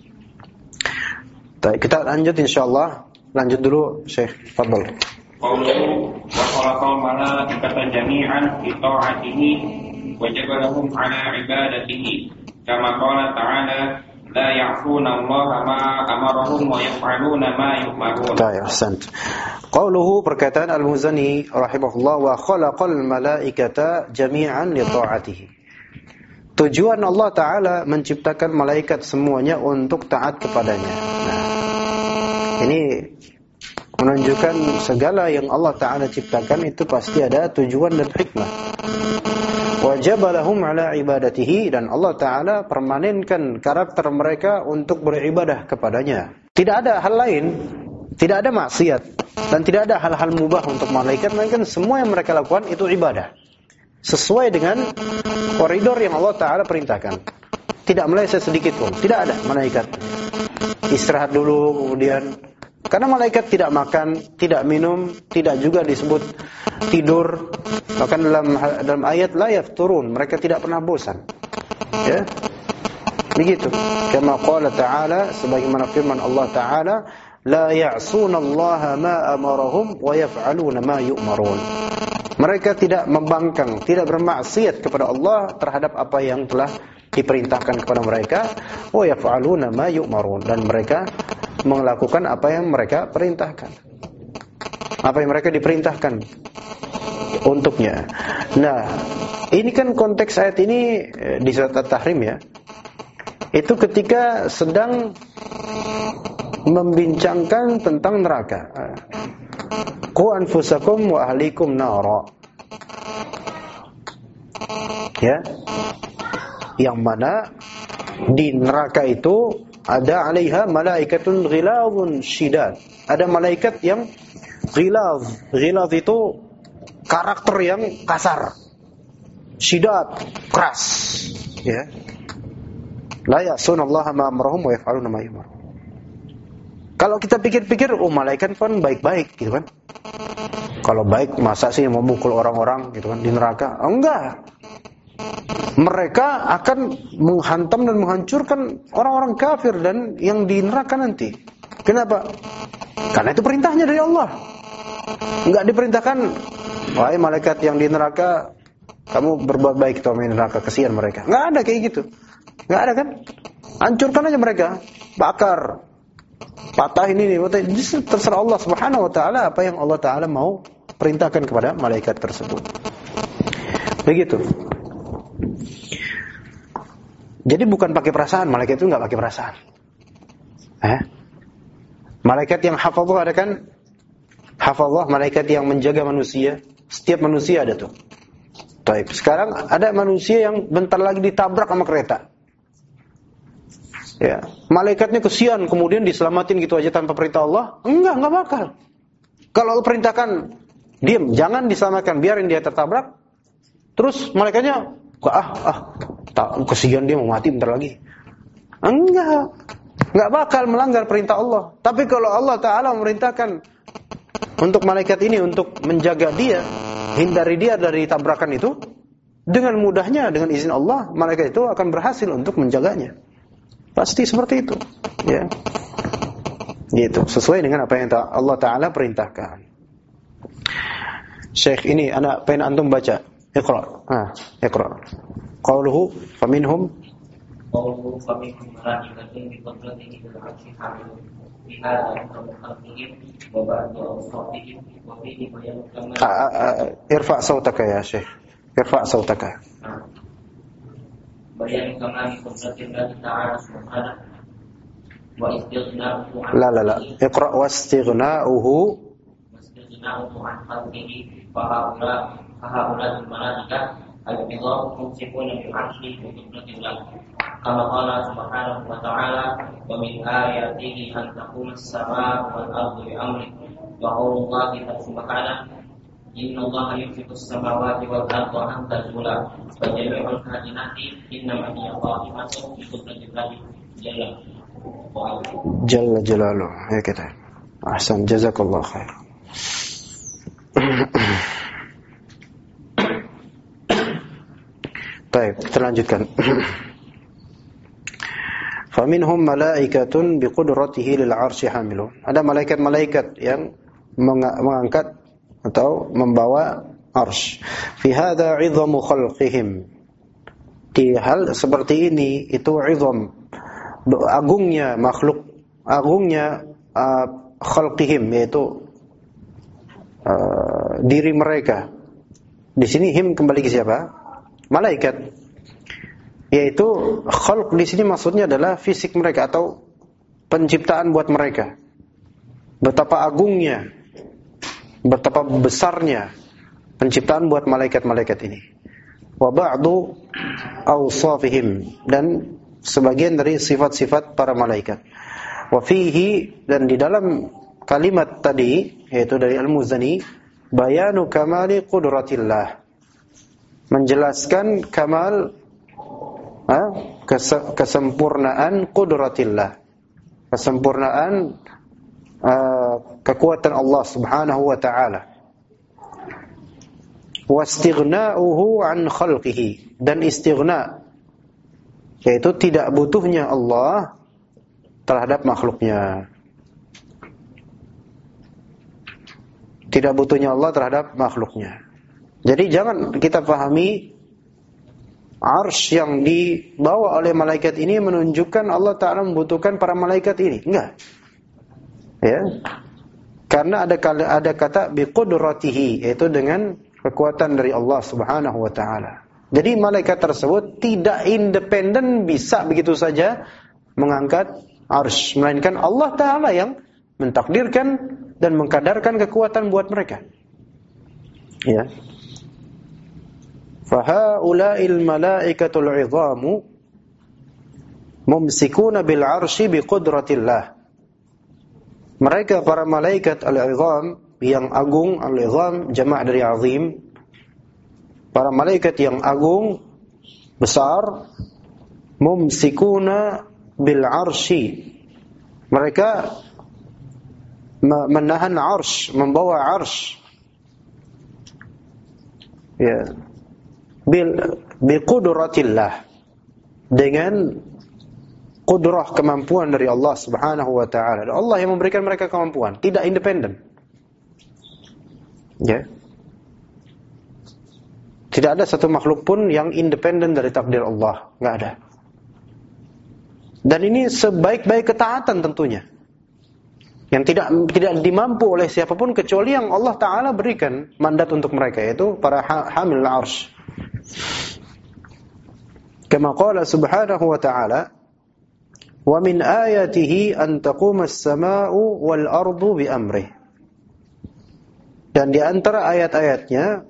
Kita lanjut insyaAllah. Lanjut dulu Syekh, fadhal. Qawluhu wa khalaqal malaikata jami'an li ta'atihi wa jabalahum 'ala ibadatihi. Kama qala ta'ala la ya'funa Allah ma amarahum wa yaf'aluna ma yu'marun. Baik, ahsant. Qauluhu, perkataan Al-Muzani rahimahullah, wa khalaqal malaikata jami'an li ta'atihi. Tujuan Allah Ta'ala menciptakan malaikat semuanya untuk taat kepadanya. Nah, ini menunjukkan segala yang Allah Ta'ala ciptakan itu pasti ada tujuan dan hikmah. Wajabalahum ala ibadatihi, dan Allah Ta'ala permanenkan karakter mereka untuk beribadah kepadanya. Tidak ada hal lain, tidak ada maksiat, dan tidak ada hal-hal mubah untuk malaikat, melainkan semua yang mereka lakukan itu ibadah, sesuai dengan koridor yang Allah Ta'ala perintahkan. tidak meleset sedikit pun. Tidak ada malaikat. Istirahat dulu kemudian. Karena malaikat tidak makan, tidak minum, tidak juga disebut tidur. Bahkan dalam ayat la yafturun, mereka tidak pernah bosan. Ya. Begitu. Kama qala ta'ala, sebagaimana firman Allah Ta'ala, la ya'sunallaha ma amarahum wa yaf'aluna ma yu'marun. Mereka tidak membangkang, tidak bermaksiat kepada Allah terhadap apa yang telah diperintahkan kepada mereka, wa yaf'aluna ma yu'marun, dan mereka melakukan apa yang mereka perintahkan. Apa yang mereka diperintahkan untuknya. Nah, ini kan konteks ayat ini di surat At-Tahrim ya. Itu ketika sedang membincangkan tentang neraka. Qu anfusakum wa ahlikum nara. Ya. Yang mana di neraka itu ada 'alaiha malaikatun ghilazun syidad. Ada malaikat yang ghilaz. Ghilaz itu karakter yang kasar. Syidad, keras. Ya. La ya'sunallaha ma amarahum wa yaf'aluna ma yu'marun. Kalau kita pikir-pikir, malaikat kan baik-baik gitu kan. Kalau baik masa sih memukul orang-orang gitu kan di neraka? Enggak. Mereka akan menghantam dan menghancurkan orang-orang kafir dan yang di neraka nanti. Kenapa? Karena itu perintahnya dari Allah. Enggak diperintahkan, wahai malaikat yang di neraka, kamu berbuat baik sama yang di neraka, kasihan mereka. Enggak ada kayak gitu. Enggak ada kan? Hancurkan aja mereka, bakar, patahin ini, terserah Allah Subhanahu wa taala apa yang Allah taala mau perintahkan kepada malaikat tersebut. Begitu. Jadi bukan pakai perasaan, malaikat itu enggak pakai perasaan. Malaikat yang hafadzah ada kan? Hafadzah, malaikat yang menjaga manusia. Setiap manusia ada tuh. Baik, sekarang ada manusia yang bentar lagi ditabrak sama kereta. Ya, malaikatnya kesian kemudian diselamatin gitu aja tanpa perintah Allah? Enggak bakal. Kalau Allah perintahkan, diam, jangan diselamatkan, biarin dia tertabrak. Terus malaikatnya, kesian dia mau mati bentar lagi. Enggak bakal melanggar perintah Allah. Tapi kalau Allah Ta'ala memerintahkan untuk malaikat ini untuk menjaga dia, hindari dia dari tabrakan itu, dengan mudahnya, dengan izin Allah, malaikat itu akan berhasil untuk menjaganya. Pasti seperti itu, ya. Gitu, sesuai dengan apa yang Allah Ta'ala perintahkan. Syekh ini, anak pengen antum baca. Iqra. Iqra. Qauluhu faminhum malaikatun bi qudratihi wa rahmatihi bihadza khalqihim wa ba'du awsafihim wa fihi bayan kama irfa' sautaka ya Syekh. Irfa' sautaka. Bayan kama qudratillah ta'ala subhanahu wa istighna'uhu la iqra' wastighna'uhu an khalqihi fa haula al-malaikah al-idham mumsikuna bi 'arshihi wa qudratillah kama qala subhanahu wa ta'ala wa min ayatihi an taquma as-samaa'u wal ardu bi amrihi wa qawlullahi subhanahu inna allaha yumsiku as-samawati wal arda an tazula wa jami'ul kainati innama hiya qa'imatun bi qudratillahi jalla jalaluhu. Ya kita. Ahsan, jazakallahu khair. Baik, kita lanjutkan. Faminhum malaikatun biqudratihi lil 'arsy hamilun. Ada malaikat-malaikat yang mengangkat atau membawa arsy. Fi hadza 'idhamu khalqihim. Di hal seperti ini itu 'idham, agungnya makhluk, agungnya khalqihim, yaitu diri mereka. Di sini him kembali ke siapa? Malaikat. Yaitu khalq di sini maksudnya adalah fisik mereka atau penciptaan buat mereka. Betapa agungnya, betapa besarnya penciptaan buat malaikat-malaikat ini. Wa ba'du awsafihim, dan sebagian dari sifat-sifat para malaikat. Wa fihi, dan di dalam kalimat tadi yaitu dari Al-Muzani, bayanu kamali qudratillah, menjelaskan kamal kesempurnaan qudratillah, kesempurnaan kekuatan Allah Subhanahu wa taala. Wastighna'uhu an khalqihi, dan istighna, yaitu tidak butuhnya Allah terhadap makhluknya. Tidak butuhnya Allah terhadap makhluknya. Jadi jangan kita pahami arsy yang dibawa oleh malaikat ini menunjukkan Allah Ta'ala membutuhkan para malaikat ini. Enggak. Ya. Karena ada kata biqudratihi, yaitu dengan kekuatan dari Allah Subhanahu wa taala. Jadi malaikat tersebut tidak independen bisa begitu saja mengangkat arsy, melainkan Allah Ta'ala yang mentakdirkan dan mengkadarkan kekuatan buat mereka. Ya. Fahaula'il malaikatul 'idhamu mumsikuna bil 'arsy biqudratillah. Mereka para malaikat al-'idham yang agung, al-'idham jamak dari 'azim. Para malaikat yang agung, besar, mumsikuna bil 'arsy. Mereka menahan arsy, membawa arsy. Ya. Biqudratillah, dengan kudrah, kemampuan dari Allah Subhanahu wa taala. Allah yang memberikan mereka kemampuan, tidak independen. Ya. Tidak ada satu makhluk pun yang independen dari takdir Allah, enggak ada. Dan ini sebaik-baik ketaatan tentunya, yang tidak dimampu oleh siapapun kecuali yang Allah Ta'ala berikan mandat untuk mereka, yaitu para hamil arsy. Kama qala subhanahu wa ta'ala, wa min ayatihi an taquma as-sama'u wal ardu bi amrih. Dan di antara ayat-ayatnya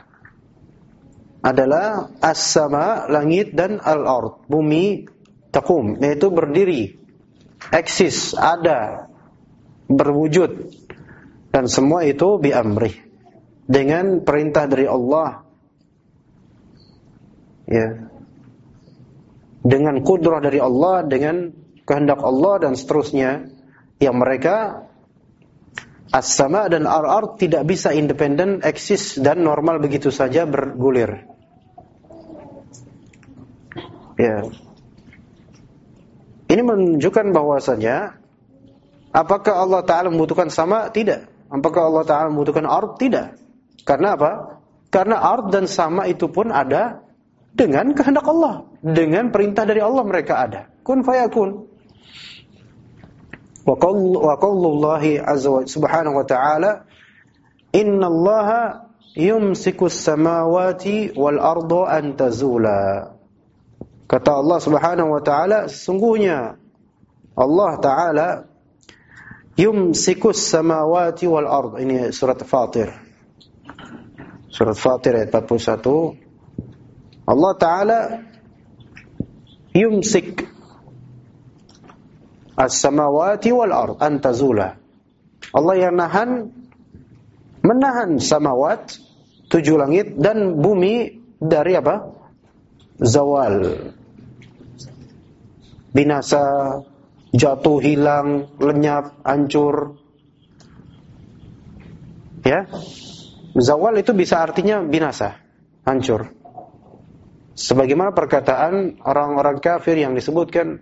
adalah as-sama', langit, dan al-ard, bumi, taqum, yaitu berdiri, eksis, ada, berwujud, dan semua itu bi amrih, dengan perintah dari Allah, ya, dengan kudrah dari Allah, dengan kehendak Allah, dan seterusnya, yang mereka as-sama dan al-ard tidak bisa independen, eksis dan normal begitu saja bergulir. Ya. Ini menunjukkan bahwasanya apakah Allah Ta'ala membutuhkan sama? Tidak. Apakah Allah Ta'ala membutuhkan ard? Tidak. Karena apa? Karena ard dan sama itu pun ada dengan kehendak Allah, dengan perintah dari Allah mereka ada. Kun fayakun. Wa qaulullahi azza wa subhanahu wa ta'ala, innallaha yumsikus samawati wal arda an tazula. Kata Allah Subhanahu wa ta'ala, sesungguhnya Allah Ta'ala yumsikus samawati wal ard. Ini surat Fatir. Surat Fatir ayat 41. Allah Ta'ala yumsik as-samawati wal ard an tazula. Allah yang menahan samawat, 7 langit, dan bumi dari apa? Zawal, binasa, jatuh, hilang, lenyap, hancur. Ya. Zawal itu bisa artinya binasa, hancur. Sebagaimana perkataan orang-orang kafir yang disebutkan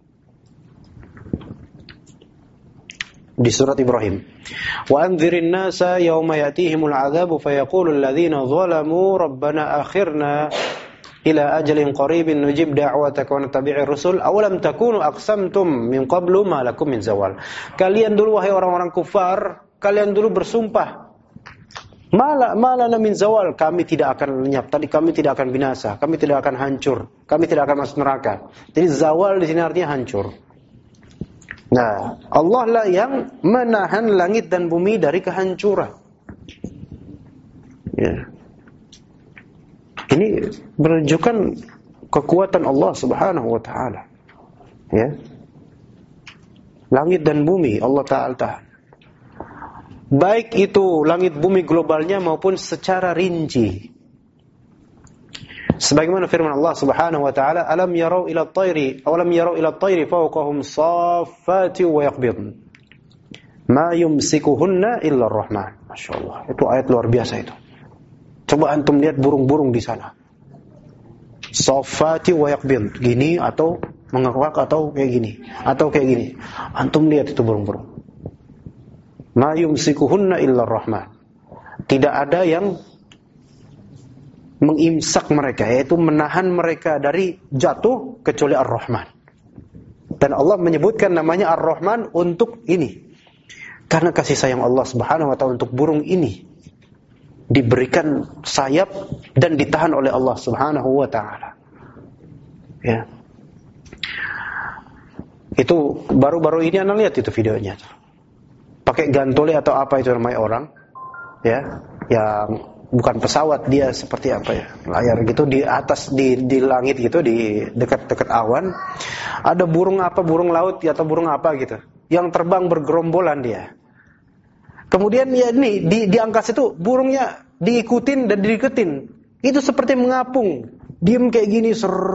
di surat Ibrahim. Wa anzirin nasa yawma yatihimul 'adzabu fayaqulu alladhina zalamu rabbana akhirna ila ajalin qaribin nujib da'wataka wa nattabi'ir rusul awalam takunu aqsamtum min qablu ma lakum min zawal. Kalian dulu wahai orang-orang kufar, kalian dulu bersumpah, malana min zawal, kami tidak akan lenyap, tadi kami tidak akan binasa, kami tidak akan hancur, kami tidak akan masuk neraka. Jadi zawal di sini artinya hancur. Nah, Allah lah yang menahan langit dan bumi dari kehancuran. Ya. Ini menunjukkan kekuatan Allah Subhanahu wa ta'ala. Ya. Langit dan bumi Allah Ta'ala tahan. Baik itu langit bumi globalnya maupun secara rinci. Sebagaimana firman Allah Subhanahu wa taala, "Alam yarau ila at-tayri fawqahum saffati wa yaqbidun. Ma yumsikuhunna illa ar-Rahman." Masyaallah, itu ayat luar biasa itu. Coba antum lihat burung-burung di sana. Saffati wa yaqbid, gini atau mengekak atau kayak gini atau kayak gini. Antum lihat itu burung-burung. Ma yumsikuhunna illa ar-Rahman. Tidak ada yang mengimsak mereka, yaitu menahan mereka dari jatuh kecuali Ar-Rahman. Dan Allah menyebutkan namanya Ar-Rahman untuk ini, karena kasih sayang Allah Subhanahu wa taala untuk burung ini diberikan sayap dan ditahan oleh Allah Subhanahu wa taala. Ya. Itu baru-baru ini Anda lihat itu videonya. Pakai gantole atau apa itu namanya orang, ya, yang bukan pesawat, dia seperti apa ya, layar gitu di atas di langit gitu, di dekat-dekat awan. Ada burung apa, burung laut atau burung apa gitu, yang terbang bergerombolan dia. Kemudian ya ini di angkasa itu burungnya diikutin dan dideketin. Itu seperti mengapung, diem kayak gini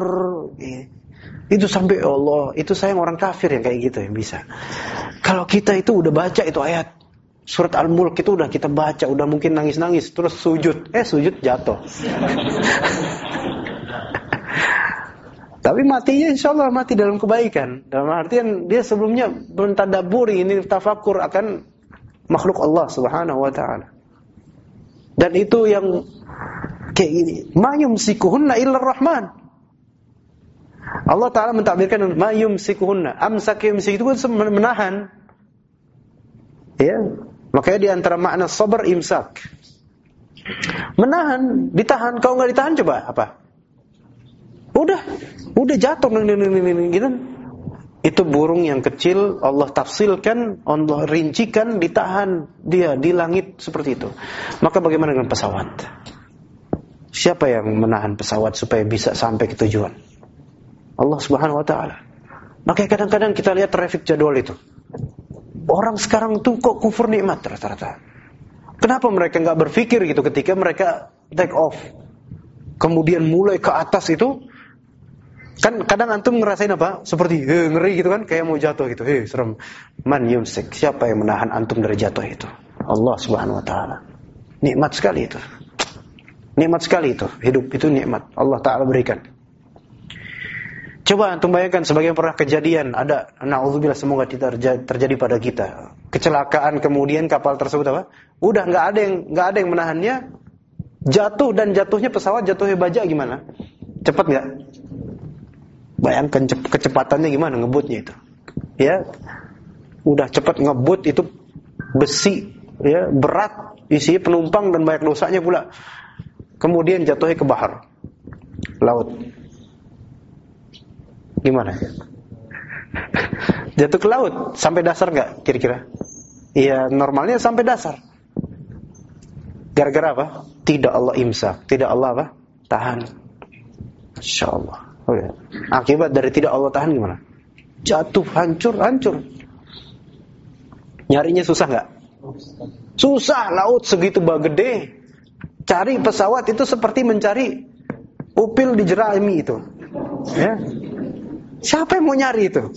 itu sampai Allah, itu sayang orang kafir yang kayak gitu yang bisa. Kalau kita itu udah baca itu ayat Surat Al-Mulk itu udah kita baca, udah mungkin nangis-nangis, terus sujud jatuh. Tapi matinya insya Allah mati dalam kebaikan. Dalam artian dia sebelumnya bertadabburi, ini tafakur akan makhluk Allah Subhanahu wa taala. Dan itu yang kayak gini, ma yumsikuhunna illa Rahman. Allah taala mentakbirkan ma yumsikuhunna, amsak yumsik itu kan menahan. Ya. Makanya di antara makna sabar imsak. Menahan, ditahan. Kalau nggak ditahan coba apa? Udah jatuh gitu. Itu burung yang kecil Allah tafsilkan, Allah rincikan, ditahan dia di langit seperti itu. Maka bagaimana dengan pesawat? Siapa yang menahan pesawat supaya bisa sampai ke tujuan? Allah Subhanahu wa taala. Makanya kadang-kadang kita lihat traffic jadwal itu. Orang sekarang tuh kok kufur nikmat rata-rata. Kenapa mereka nggak berpikir gitu ketika mereka take off, kemudian mulai ke atas itu? Kan kadang antum ngerasain apa? Seperti ngeri gitu kan, kayak mau jatuh gitu. Serem. Man yumsik, siapa yang menahan antum dari jatuh itu? Allah Subhanahu wa taala. Nikmat sekali itu. Nikmat sekali itu. Hidup itu nikmat Allah taala berikan. Coba antum bayangkan sebagian pernah kejadian ada, naudzubillah, semoga tidak terjadi pada kita, kecelakaan, kemudian kapal tersebut apa? Udah nggak ada yang menahannya, jatuh, dan jatuhnya pesawat, jatuhnya baja gimana? Cepat nggak? Bayangkan kecepatannya gimana ngebutnya itu. Ya, udah cepat ngebut itu, besi, ya, berat, isi penumpang dan banyak dosanya pula. Kemudian jatuhnya ke bahar, laut. Gimana? Jatuh ke laut, sampai dasar nggak kira-kira? Iya, normalnya sampai dasar. Gara-gara apa? Tidak Allah imsak, tidak Allah apa? Tahan. Insyaallah. Oh ya. Akibat dari tidak Allah tahan gimana? Jatuh, hancur. Nyarinya susah nggak? Susah, laut segitu gede. Cari pesawat itu seperti mencari upil di jerami itu. Ya. Siapa yang mau nyari itu?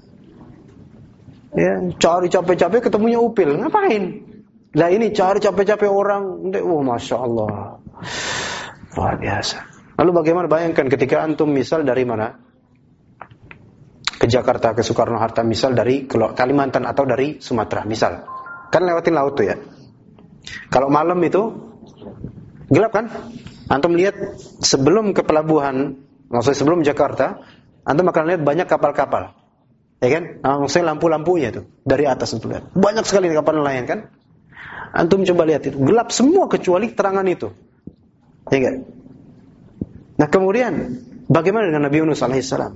Ya, cari capek-capek ketemunya upil. Ngapain? Lah ini cari capek-capek orang. Masya Allah. Luar biasa. Lalu bagaimana, bayangkan ketika antum misal dari mana? Ke Jakarta, ke Soekarno-Hatta, misal dari Kalimantan atau dari Sumatera, misal. Kan lewatin laut tuh ya. Kalau malam itu gelap kan? Antum lihat sebelum ke pelabuhan, maksudnya sebelum Jakarta, antum akan lihat banyak kapal-kapal, ya kan? Maksudnya lampu-lampunya tuh dari atas itu lihat. Banyak sekali kapal nelayan kan? Antum coba lihat itu, gelap semua kecuali terangan itu, ya kan? Nah kemudian bagaimana dengan Nabi Yunus alaihissalam?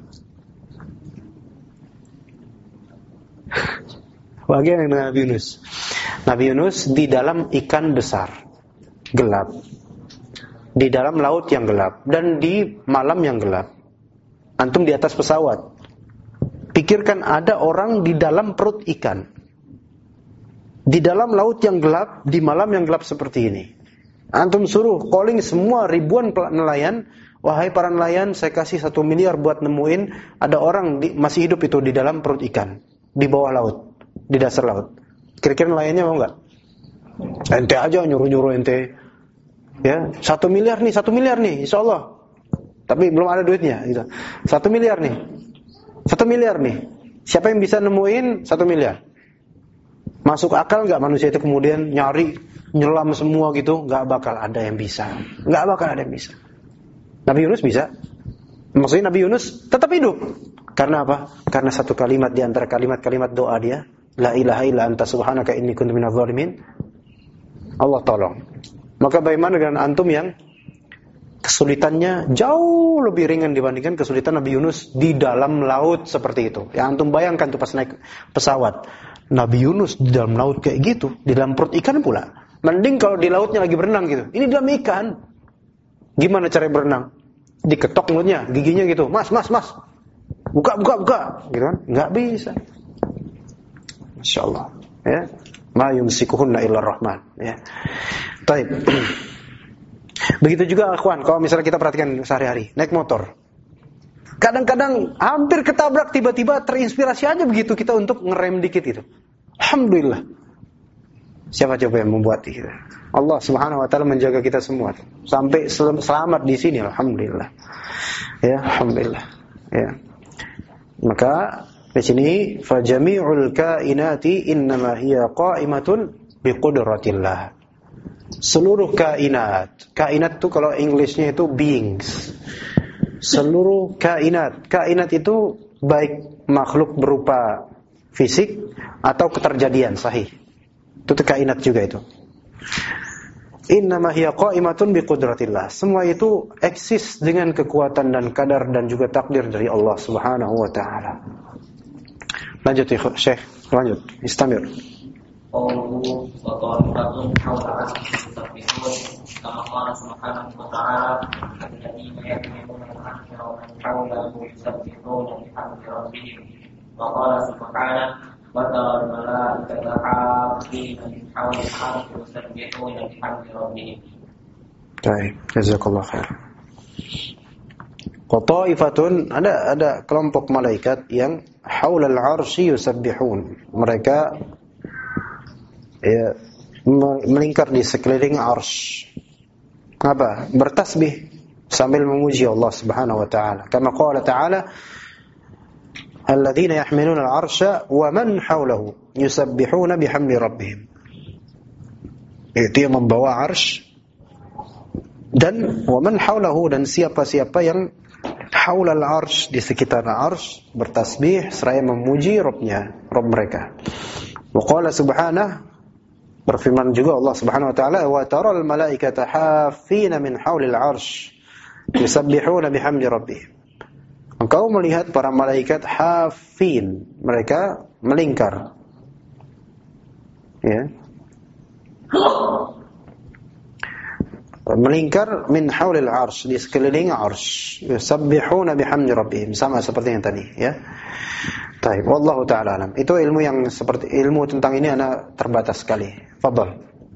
Bagaimana dengan Nabi Yunus? Nabi Yunus di dalam ikan besar, gelap, di dalam laut yang gelap, dan di malam yang gelap. Antum di atas pesawat, pikirkan ada orang di dalam perut ikan, di dalam laut yang gelap, di malam yang gelap seperti ini. Antum suruh calling semua ribuan nelayan Wahai para nelayan, saya kasih 1 miliar buat nemuin ada orang masih hidup itu di dalam perut ikan, di bawah laut, di dasar laut. Kira-kira nelayannya mau nggak? Ente aja nyuruh-nyuruh ente. Ya, 1 miliar nih, insya Allah. Tapi belum ada duitnya. Gitu. 1 miliar nih. Siapa yang bisa nemuin 1 miliar? Masuk akal nggak manusia itu kemudian nyari, nyelam semua gitu? Nggak bakal ada yang bisa. Nabi Yunus bisa. Maksudnya Nabi Yunus tetap hidup. Karena apa? Karena satu kalimat di antara kalimat-kalimat doa dia, La ilaha illa anta subhanaka inni kuntu minadh dhalimin. Allah tolong. Maka bagaimana dengan antum yang kesulitannya jauh lebih ringan dibandingkan kesulitan Nabi Yunus di dalam laut seperti itu. Yang antum bayangkan tuh pas naik pesawat, Nabi Yunus di dalam laut kayak gitu, di dalam perut ikan pula. Mending kalau di lautnya lagi berenang gitu. Ini dalam ikan. Gimana cara berenang? Diketok mulutnya, giginya gitu. Mas. Buka. Gitu kan? Enggak bisa. Masyaallah, ya. Ma yumsikuhunna illa rahman, ya. Baik. Begitu juga akhwan, kalau misalnya kita perhatikan sehari-hari, naik motor. Kadang-kadang hampir ketabrak, tiba-tiba terinspirasi aja begitu kita untuk ngerem dikit itu. Alhamdulillah. Siapa coba yang membuat itu? Allah Subhanahu wa taala menjaga kita semua sampai selamat di sini, alhamdulillah. Ya, alhamdulillah. Ya. Maka di sini fa jami'ul kainati innama hiya qa'imatun biqudratillah. Seluruh kainat itu kalau Englishnya itu beings. Seluruh kainat itu baik makhluk berupa fisik atau keterjadian sahih. Itu kainat juga itu. Innama hiya qa'imatun biqudratillah. Semua itu eksis dengan kekuatan dan kadar dan juga takdir dari Allah Subhanahu wa taala. Lanjut ya Syekh, lanjut. Istamir. Qawluhu wa ta'ifatun hawla 'arsyihi yusabbihun kama qala subhanahu wa ta'ala alladziina yahmiluna al-'arsha wa man hawlahu yusabbihuna bihamdi rabbihim wa qala subhanahu wa tara al-malaa'ikata hafina min hawli al-'arsyi yusabbihuna bihamdi rabbihim. Baik, jazakallahu khair. Qataifatun, ada kelompok malaikat yang haulal 'arsy yusabbihun. Mereka melingkar di sekeliling arsy. Apa? Bertasbih sambil memuji Allah Subhanahu wa taala. Kama qala ta'ala alladziina yahmiluna al-'arsya wa man hawlahu yusabbihuna bihamdi rabbihim. Itu yang membawa arsy dan wa man hawlahu, dan siapa-siapa yang haulal arsy, di sekitar arsy, bertasbih seraya memuji Rabb mereka. Wa qala subhanahu, berfirman juga Allah Subhanahu wa taala, wa taral malaikata hafina min haulil arsy yusabbihuna bihamdi rabbihim. Engkau melihat para malaikat hafin, mereka melingkar. Ya. Melingkar min haulil arsy, di sekeliling arsy, yusabbihuna bihamdi rabbihim, sama seperti yang tadi, ya. Baik, wallahu taala alam. Itu ilmu yang seperti ilmu tentang ini ana terbatas sekali. Fadhal.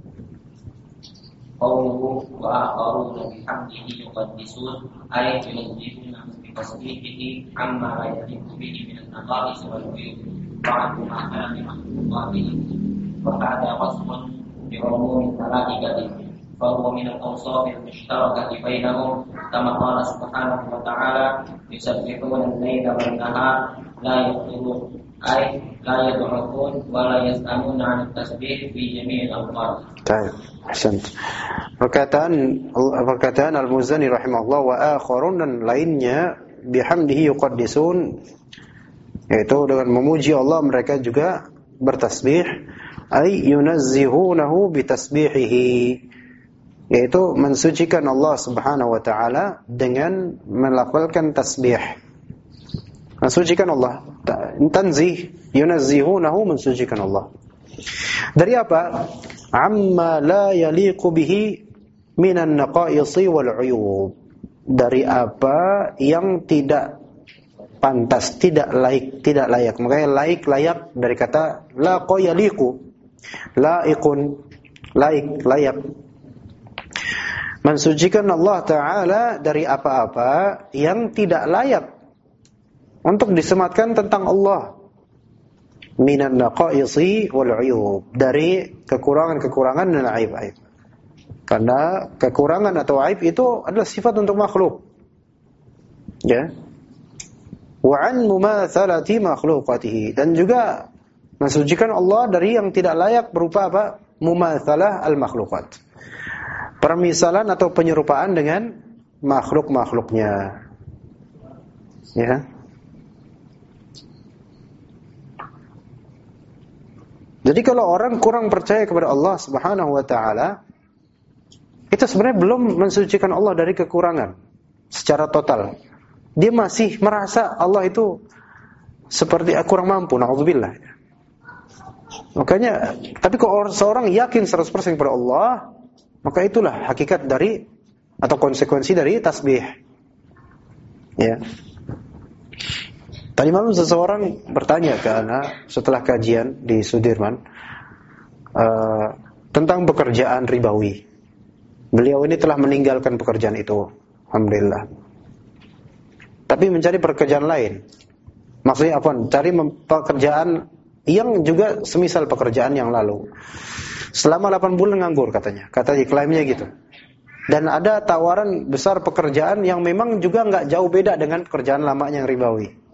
Qawluhu wa aqaruna bihamdihi yuqaddisun ay yunazzihuna bi tasbihihi amma la yaliqu bihi min an-naqais wal uyub ba'du ma kana min makhluqatihi wa hadha qasmun bi umumi thalathati فهو من الأوصاف المشتركة بينهم كما قال سبحانه وتعالى يسبحون الليل والنهار لا يفترون أي لا يضعفون ولا يسأمون عن التسبيح في جميع الأوقات. طيب أحسنت. Perkataan Al-Muzani rahimahullah, wa akharun, dan lainnya bihamdihi yuqaddisun, yaitu dengan memuji Allah mereka juga bertasbih, ay yunazzihunahu bitasbihihi, yaitu mensucikan Allah Subhanahu wa taala dengan melafalkan tasbih. Mensucikan Allah, tanzih, yunazzihunahu, mensucikan Allah. Dari apa? Amma la yaliqu bihi minan naqaisi wal uyub. Dari apa yang tidak pantas, tidak layak. Makanya layak dari kata laqa yaliqu. Laikun, layak. mensucikan Allah Ta'ala dari apa-apa yang tidak layak untuk disematkan tentang Allah. Minan naqaisi wal 'uyub, dari kekurangan-kekurangan dan aib-aib. Karena kekurangan atau aib itu adalah sifat untuk makhluk. Ya. Wa 'an mumatsalati makhluqatihi, dan juga mensucikan Allah dari yang tidak layak berupa apa? Mumatsalah al-makhluqat. Permisalan atau penyerupaan dengan makhluk-makhluknya. Ya. Jadi kalau orang kurang percaya kepada Allah Subhanahu wa taala, itu sebenarnya belum mensucikan Allah dari kekurangan secara total. Dia masih merasa Allah itu seperti kurang mampu, naudzubillah. Makanya, tapi kalau seorang yakin 100% kepada Allah, maka itulah hakikat dari atau konsekuensi dari tasbih. Ya. Tadi malam seseorang bertanya ke anak setelah kajian di Sudirman tentang pekerjaan ribawi. Beliau ini telah meninggalkan pekerjaan itu, alhamdulillah. Tapi mencari pekerjaan lain. Maksudnya apa? Cari pekerjaan yang juga semisal pekerjaan yang lalu. Selama 8 bulan nganggur katanya. Katanya klaimnya gitu. Dan ada tawaran besar pekerjaan yang memang juga nggak jauh beda dengan pekerjaan lamanya yang ribawi.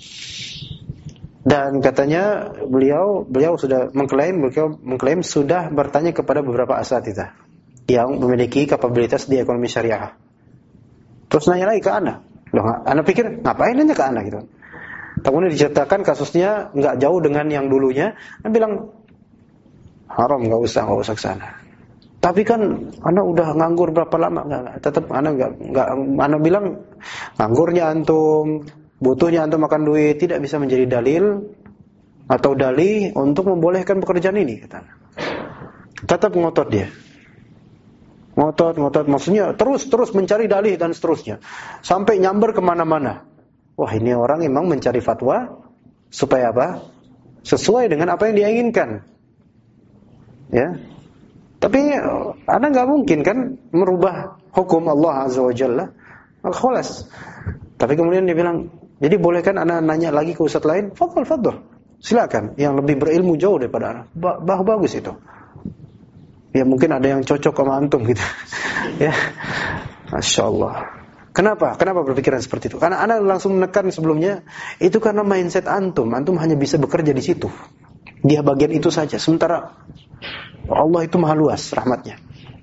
Dan katanya beliau sudah mengklaim sudah bertanya kepada beberapa asatidz yang memiliki kapabilitas di ekonomi syariah. Terus nanya lagi ke anak. Loh, anak pikir ngapain nanya ke anak gitu. Kemudian diceritakan kasusnya nggak jauh dengan yang dulunya. Anak bilang haram, nggak usah ke sana. Tapi kan anak udah nganggur berapa lama? Tetap anak anak bilang nganggurnya antum, butuhnya antum makan duit, tidak bisa menjadi dalil atau dalih untuk membolehkan pekerjaan ini, kata. Tetap ngotot dia. Ngotot, maksudnya terus mencari dalih dan seterusnya. Sampai nyamber kemana-mana. Wah, ini orang memang mencari fatwa supaya apa? Sesuai dengan apa yang dia inginkan. Ya. Tapi Anda nggak mungkin kan merubah hukum Allah Azza wa Jalla. Al-Khalas. Tapi kemudian dia bilang, jadi boleh kan Anda nanya lagi ke ustaz lain? Fadhol. Silakan. Yang lebih berilmu jauh daripada Anda. Bagus itu. Ya mungkin ada yang cocok sama antum gitu. Ya. Masya Allah. Kenapa berpikiran seperti itu? Karena Anda langsung menekan sebelumnya, itu karena mindset antum. Antum hanya bisa bekerja di situ. Dia bagian itu saja. Sementara Allah itu maha luas rahmatnya.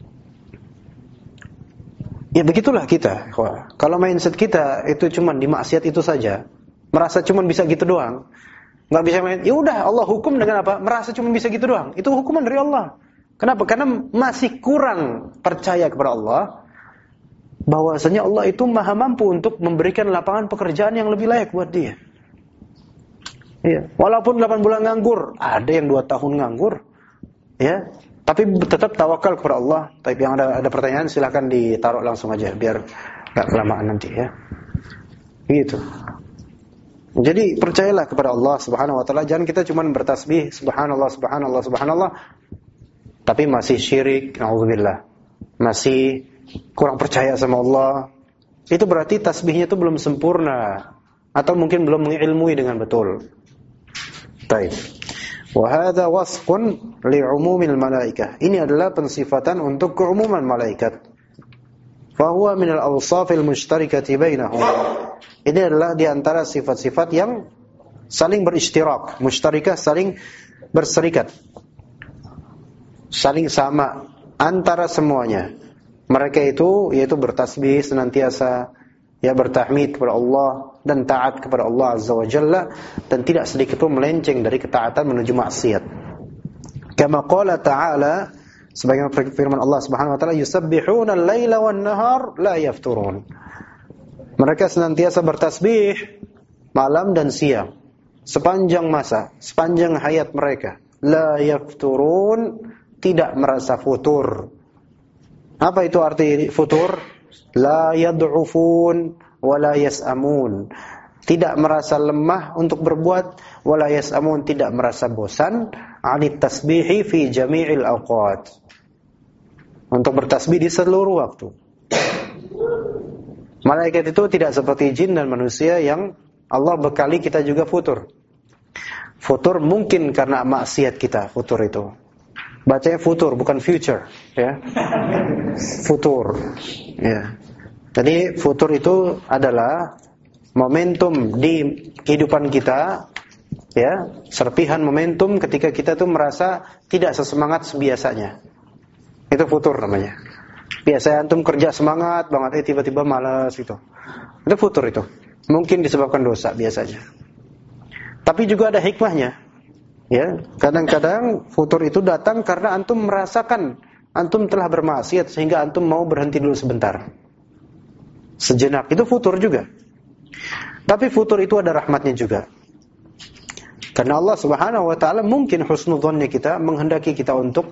Ya begitulah kita. Kalau mindset kita itu cuma di maksiat itu saja, merasa cuma bisa gitu doang, nggak bisa main. Ya udah, Allah hukum dengan apa? Merasa cuma bisa gitu doang. Itu hukuman dari Allah. Kenapa? Karena masih kurang percaya kepada Allah, bahwasanya Allah itu maha mampu untuk memberikan lapangan pekerjaan yang lebih layak buat dia. Ya, walaupun 8 bulan nganggur, ada yang 2 tahun nganggur, ya, tapi tetap tawakal kepada Allah. Tapi yang ada pertanyaan silakan ditaruh langsung aja biar nggak kelamaan nanti ya. Gitu. Jadi percayalah kepada Allah Subhanahu wa taala, jangan kita cuma bertasbih subhanallah, tapi masih syirik, naudzubillah. Masih kurang percaya sama Allah. Itu berarti tasbihnya itu belum sempurna atau mungkin belum mengilmui dengan betul. Baik. Wa hadza wasfun li'umumil malaikah. Ini adalah pensifatan untuk keumuman malaikat. Fa huwa min al-awsafil mushtarikati bainahum. Ini adalah di antara sifat-sifat yang saling berishtirak, musytarikah, saling berserikat. Saling sama antara semuanya. Mereka itu yaitu bertasbih senantiasa, ya bertahmid kepada Allah dan taat kepada Allah Azza wa Jalla, dan tidak sedikit pun melenceng dari ketaatan menuju maksiat. Kama qala ta'ala, sebagaimana firman Allah Subhanahu wa taala, yusabbihuna al-laila wan-nahar la yafturun. Mereka senantiasa bertasbih malam dan siang sepanjang masa, sepanjang hayat mereka. La yafturun, tidak merasa futur. Apa itu arti futur? La yad'ufun wa la yas'amun. Tidak merasa lemah untuk berbuat, wa la yas'amun, tidak merasa bosan, 'anit tasbihi fi jami'il awqat. Untuk untuk bertasbih di seluruh waktu. Malaikat itu tidak seperti jin dan manusia yang Allah bekali kita juga futur. Futur mungkin karena maksiat kita, futur itu. Bacanya futur bukan future, ya. Futur. Ya. Jadi futur itu adalah momentum di kehidupan kita, ya, serpihan momentum ketika kita tuh merasa tidak sesemangat sebiasanya. Itu futur namanya. Biasa antum kerja semangat banget, tiba-tiba malas gitu. Itu futur itu. Mungkin disebabkan dosa biasanya. Tapi juga ada hikmahnya. Ya, kadang-kadang futur itu datang karena antum merasakan antum telah bermaksiat sehingga antum mau berhenti dulu sebentar. Sejenak, itu futur juga. Tapi futur itu ada rahmatnya juga. Karena Allah Subhanahu wa taala mungkin husnudzonnya kita menghendaki kita untuk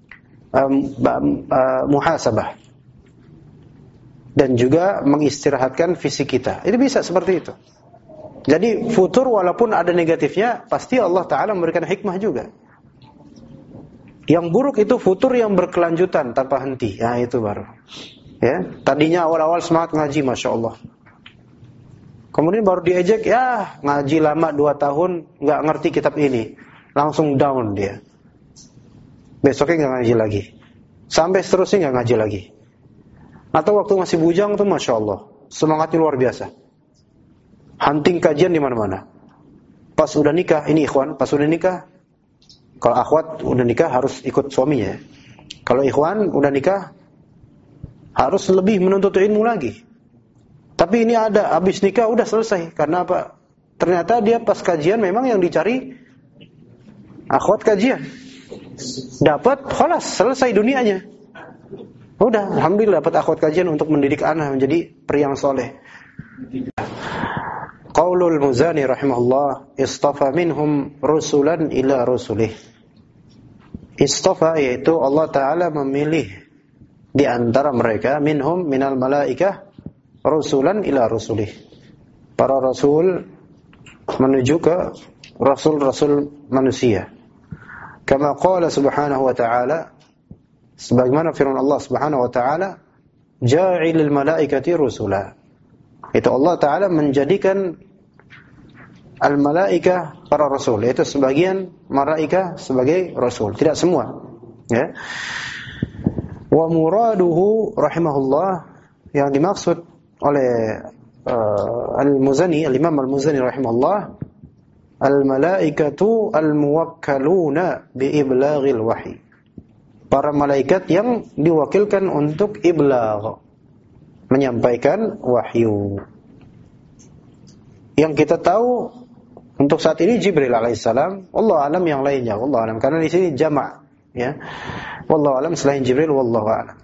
muhasabah dan juga mengistirahatkan fisik kita. Itu bisa seperti itu. Jadi futur walaupun ada negatifnya, pasti Allah Ta'ala memberikan hikmah juga. Yang buruk itu futur yang berkelanjutan tanpa henti. Nah itu baru. Ya, tadinya awal-awal semangat ngaji, Masya Allah. Kemudian baru diejek, ya ngaji lama 2 tahun, nggak ngerti kitab ini. Langsung down dia. Besoknya nggak ngaji lagi. Sampai seterusnya nggak ngaji lagi. Atau waktu masih bujang tuh Masya Allah, semangatnya luar biasa. Hunting kajian di mana-mana. Pas udah nikah, ini ikhwan, pas udah nikah, kalau akhwat udah nikah harus ikut suaminya. Kalau ikhwan udah nikah, harus lebih menuntut ilmu lagi. Tapi ini ada, habis nikah udah selesai. Karena apa? Ternyata dia pas kajian memang yang dicari akhwat kajian. Dapat, khalas, selesai dunianya. Udah, alhamdulillah dapat akhwat kajian untuk mendidik anak menjadi pria yang soleh. Qaulul Muzani rahimahullah, istafa minhum rusulan ila rusulih. Istafa yaitu Allah Ta'ala memilih di antara mereka, minhum minal malaikah, rusulan ila rusulih. Para rasul menuju ke rasul-rasul manusia. Kama qala subhanahu wa ta'ala, sebagaimana firman Allah Subhanahu wa taala, ja'ilil malaikati rusula. Itu Allah Ta'ala menjadikan al-malaikah para rasul, yaitu sebagian malaikah sebagai rasul, tidak semua, ya. Wa muraduhu rahimahullah, yang dimaksud oleh Al-Muzani, Al-Imam Al-Muzani rahimahullah, al-malaikatu al-muwakkaluna bi iblaghil wahyi. Para malaikat yang diwakilkan untuk iblagh, menyampaikan wahyu. Yang kita tahu untuk saat ini Jibril alaihissalam, wallahu alam yang lainnya, wallahu alam, karena di sini jama', ya. Wallahu alam selain Jibril, wallahu alam.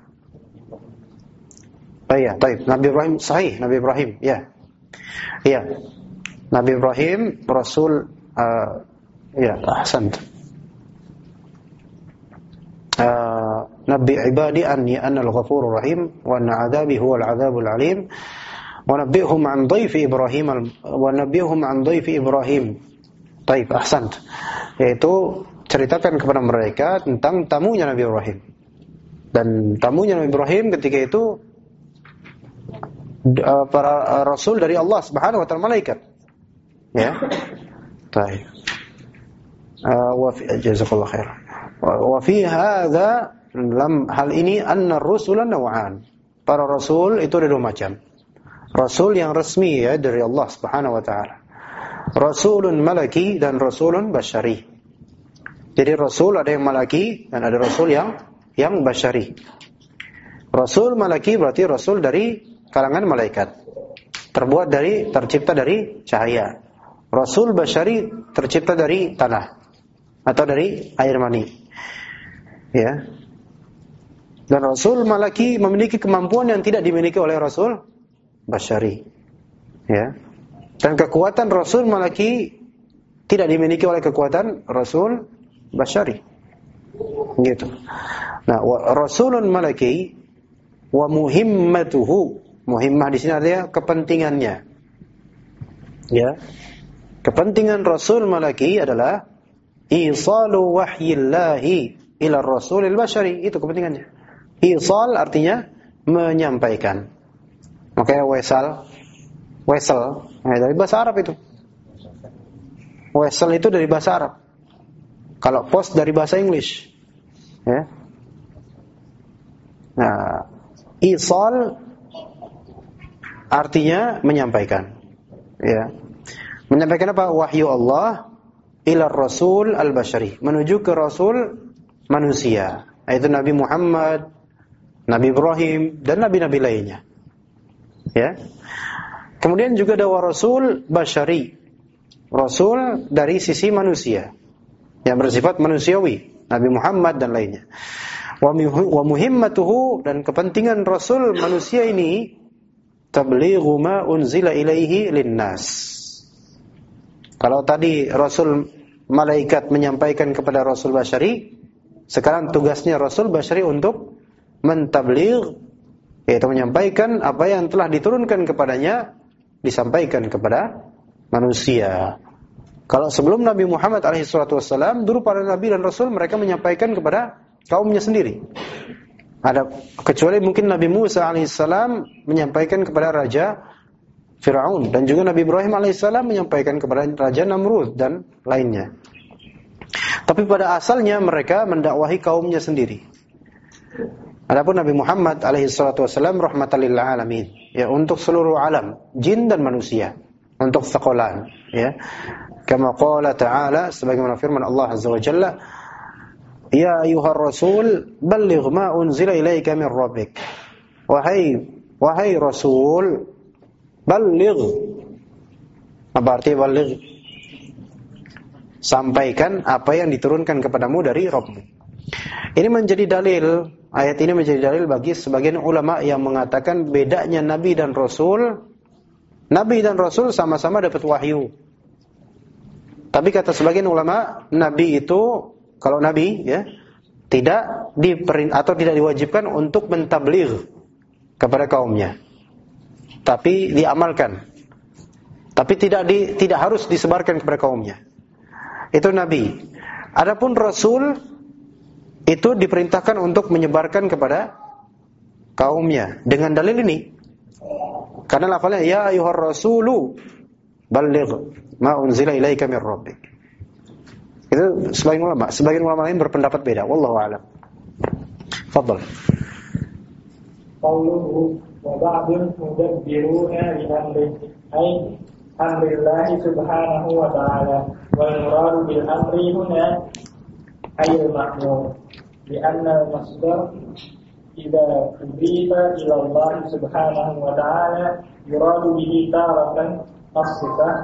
Ya, baik. Nabi Ibrahim sahih, Nabi Ibrahim, ya. Iya. Nabi Ibrahim rasul, ya, ahsant. Nabi ibadi anni anal ghafurur rahim wa anna adzabi huwal adzabul alim. ونبئهم عن ضيف إبراهيم ونبئهم عن ضيف إبراهيم. Baik, ahsant. Yaitu ceritakan kepada mereka tentang tamunya Nabi Ibrahim. Dan tamunya Nabi Ibrahim ketika itu para rasul dari Allah Subhanahu wa taala, malaikat. Ya. Baik. Wa fi jazakallahu khair. Wa fi hadza lam hal ini anna ar-rusula naw'an. Para rasul itu ada 2 macam. Rasul yang resmi, ya, dari Allah Subhanahu wa taala. Rasulun malaki dan rasulun basyari. Jadi rasul ada yang malaki dan ada rasul yang basyari. Rasul malaki berarti rasul dari kalangan malaikat. Tercipta dari cahaya. Rasul basyari tercipta dari tanah atau dari air mani. Ya. Dan rasul malaki memiliki kemampuan yang tidak dimiliki oleh rasul basyari, ya. Dan kekuatan rasul malaki tidak dimiliki oleh kekuatan rasul basyari, gitu. Nah, rasulun malaki wa muhimmatuhu, muhimmah di sini artinya kepentingannya, ya. Kepentingan rasul malaki adalah isalu wahyillahi ila rasulil basyari, itu kepentingannya. Isal artinya menyampaikan. Makanya wesel, dari bahasa Arab itu. Wesel itu dari bahasa Arab. Kalau post dari bahasa English. Ya. Nah, isal artinya menyampaikan. Ya. Menyampaikan apa? Wahyu Allah ila Rasul al-Bashari, menuju ke Rasul manusia, yaitu Nabi Muhammad, Nabi Ibrahim, dan nabi-nabi lainnya. Ya. Kemudian juga ada Rasul Bashari, Rasul dari sisi manusia, yang bersifat manusiawi, Nabi Muhammad dan lainnya. Wa muhimmatuhu, dan kepentingan Rasul manusia ini tablighu ma unzila ilaihi linnas. Kalau tadi Rasul malaikat menyampaikan kepada Rasul Bashari, sekarang tugasnya Rasul Bashari untuk mentabligh, yaitu menyampaikan apa yang telah diturunkan kepadanya, disampaikan kepada manusia. Kalau sebelum Nabi Muhammad SAW, dulu para Nabi dan Rasul mereka menyampaikan kepada kaumnya sendiri. Ada kecuali mungkin Nabi Musa alaihissalam menyampaikan kepada Raja Fir'aun, dan juga Nabi Ibrahim alaihissalam menyampaikan kepada Raja Namrud dan lainnya. Tapi pada asalnya mereka mendakwahi kaumnya sendiri. Adapun Nabi Muhammad alaihissalam rahmatan lil alamin, ya, untuk seluruh alam, jin dan manusia, untuk thaqalan, ya. Kama qala ta'ala, sebagaimana firman Allah azza wa jalla, ya ayyuhar rasul balligh ma unzila ilaika min rabbik. Wahai Rasul, balligh. Apa arti balligh? Sampaikan apa yang diturunkan kepadamu dari Rabbmu. Ini menjadi dalil, ayat ini menjadi dalil bagi sebagian ulama yang mengatakan bedanya Nabi dan Rasul. Nabi dan Rasul sama-sama dapat wahyu. Tapi kata sebagian ulama, Nabi itu, kalau Nabi, ya, tidak tidak diwajibkan untuk mentabligh kepada kaumnya, tapi diamalkan. Tapi tidak harus disebarkan kepada kaumnya. Itu Nabi. Adapun Rasul itu diperintahkan untuk menyebarkan kepada kaumnya dengan dalil ini. Karena lafalnya ya ayyuhar rasulu balligh ma unzila ilaika min rabbik. Itu sebagian ulama lain berpendapat beda. Wallahu a'lam. Fadhal. Qauluhu wa ba'dul mudabbiruna li amri ay amrillah subhanahu wa ta'ala wal murad bil amri huna ay al-ma'mur li anna al-masdar idza udifa ila Allah subhanahu wa ta'ala yuradu bihi taratan as-sifah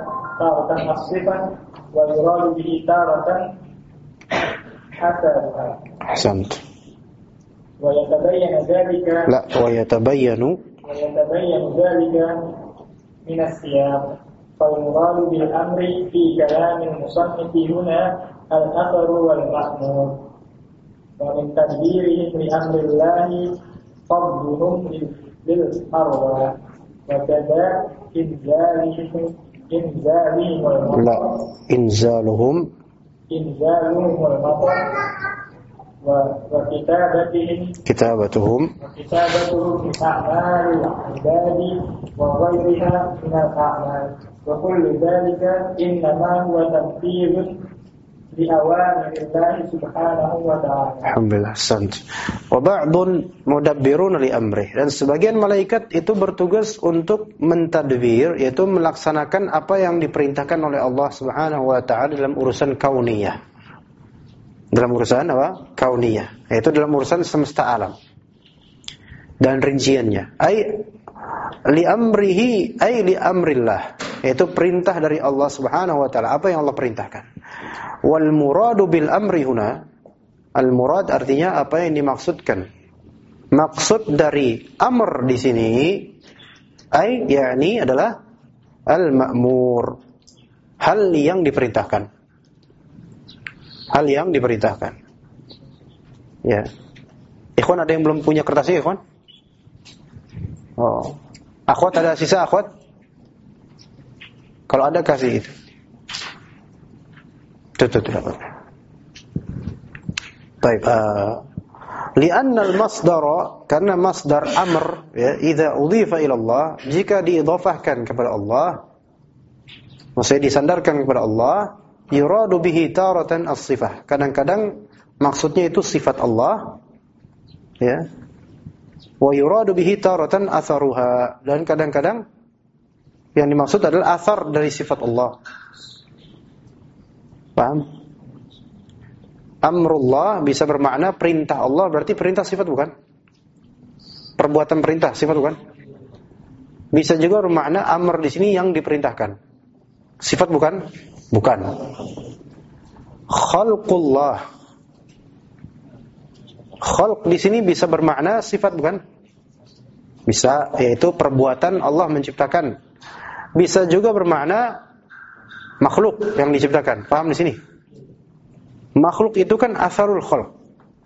wa yuradu bihi taratan hasabuha. Ahsant. ويتبين ذلك ويتبين ذلك من السياق فالمراد بالأمر في كلام المصنف هنا الأثر والمأمور ومن تدبيرهم لأمر الله فضلهم للأرواح وكذا إنزالهم والمطر كتابتهم من أعمال العباد وغيرها من الأعمال وكل ذلك إنما هو تنفيذ لأوامر الله سبحانه وتعالى. Alhamdulillah, sant. Wa ba'dun mudabbirun li amrih, dan sebagian malaikat itu bertugas untuk mentadbir, yaitu melaksanakan apa yang diperintahkan oleh Allah Subhanahu wa taala dalam urusan kauniyah. Dalam urusan apa? Kauniyah, yaitu dalam urusan semesta alam dan rinciannya. Li amrihi li amrillah, yaitu perintah dari Allah Subhanahu wa taala, apa yang Allah perintahkan. Wal muradu bil amri huna, al murad artinya apa yang dimaksudkan. Maksud dari amr di sini yakni adalah al ma'mur, hal yang diperintahkan. Hal yang diperintahkan. Ya. Ikhwan, ada yang belum punya kertasnya, ikhwan? Oh. Akhwat, ada sisa akhwat? Kalau ada kasih itu. Tuh dapat. Baik. Li'anna al-masdara, karena masdar amr ya, idza udhifa ila Allah, jika diidhafahkan kepada Allah, maksudnya disandarkan kepada Allah, yuradu bihi taratan as-sifah. Kadang-kadang maksudnya itu sifat Allah, ya. Wa yuradu bihi taratan atharuha, dan kadang-kadang yang dimaksud adalah athar dari sifat Allah. Paham? Amrullah bisa bermakna perintah Allah, berarti perintah sifat bukan? Perbuatan perintah sifat bukan? Bisa juga bermakna amr di sini yang diperintahkan. Sifat bukan? Bukan. Khalqullah. Khalq di sini bisa bermakna sifat bukan? Bisa, yaitu perbuatan Allah menciptakan. Bisa juga bermakna makhluk yang diciptakan. Paham di sini? Makhluk itu kan asarul khalq.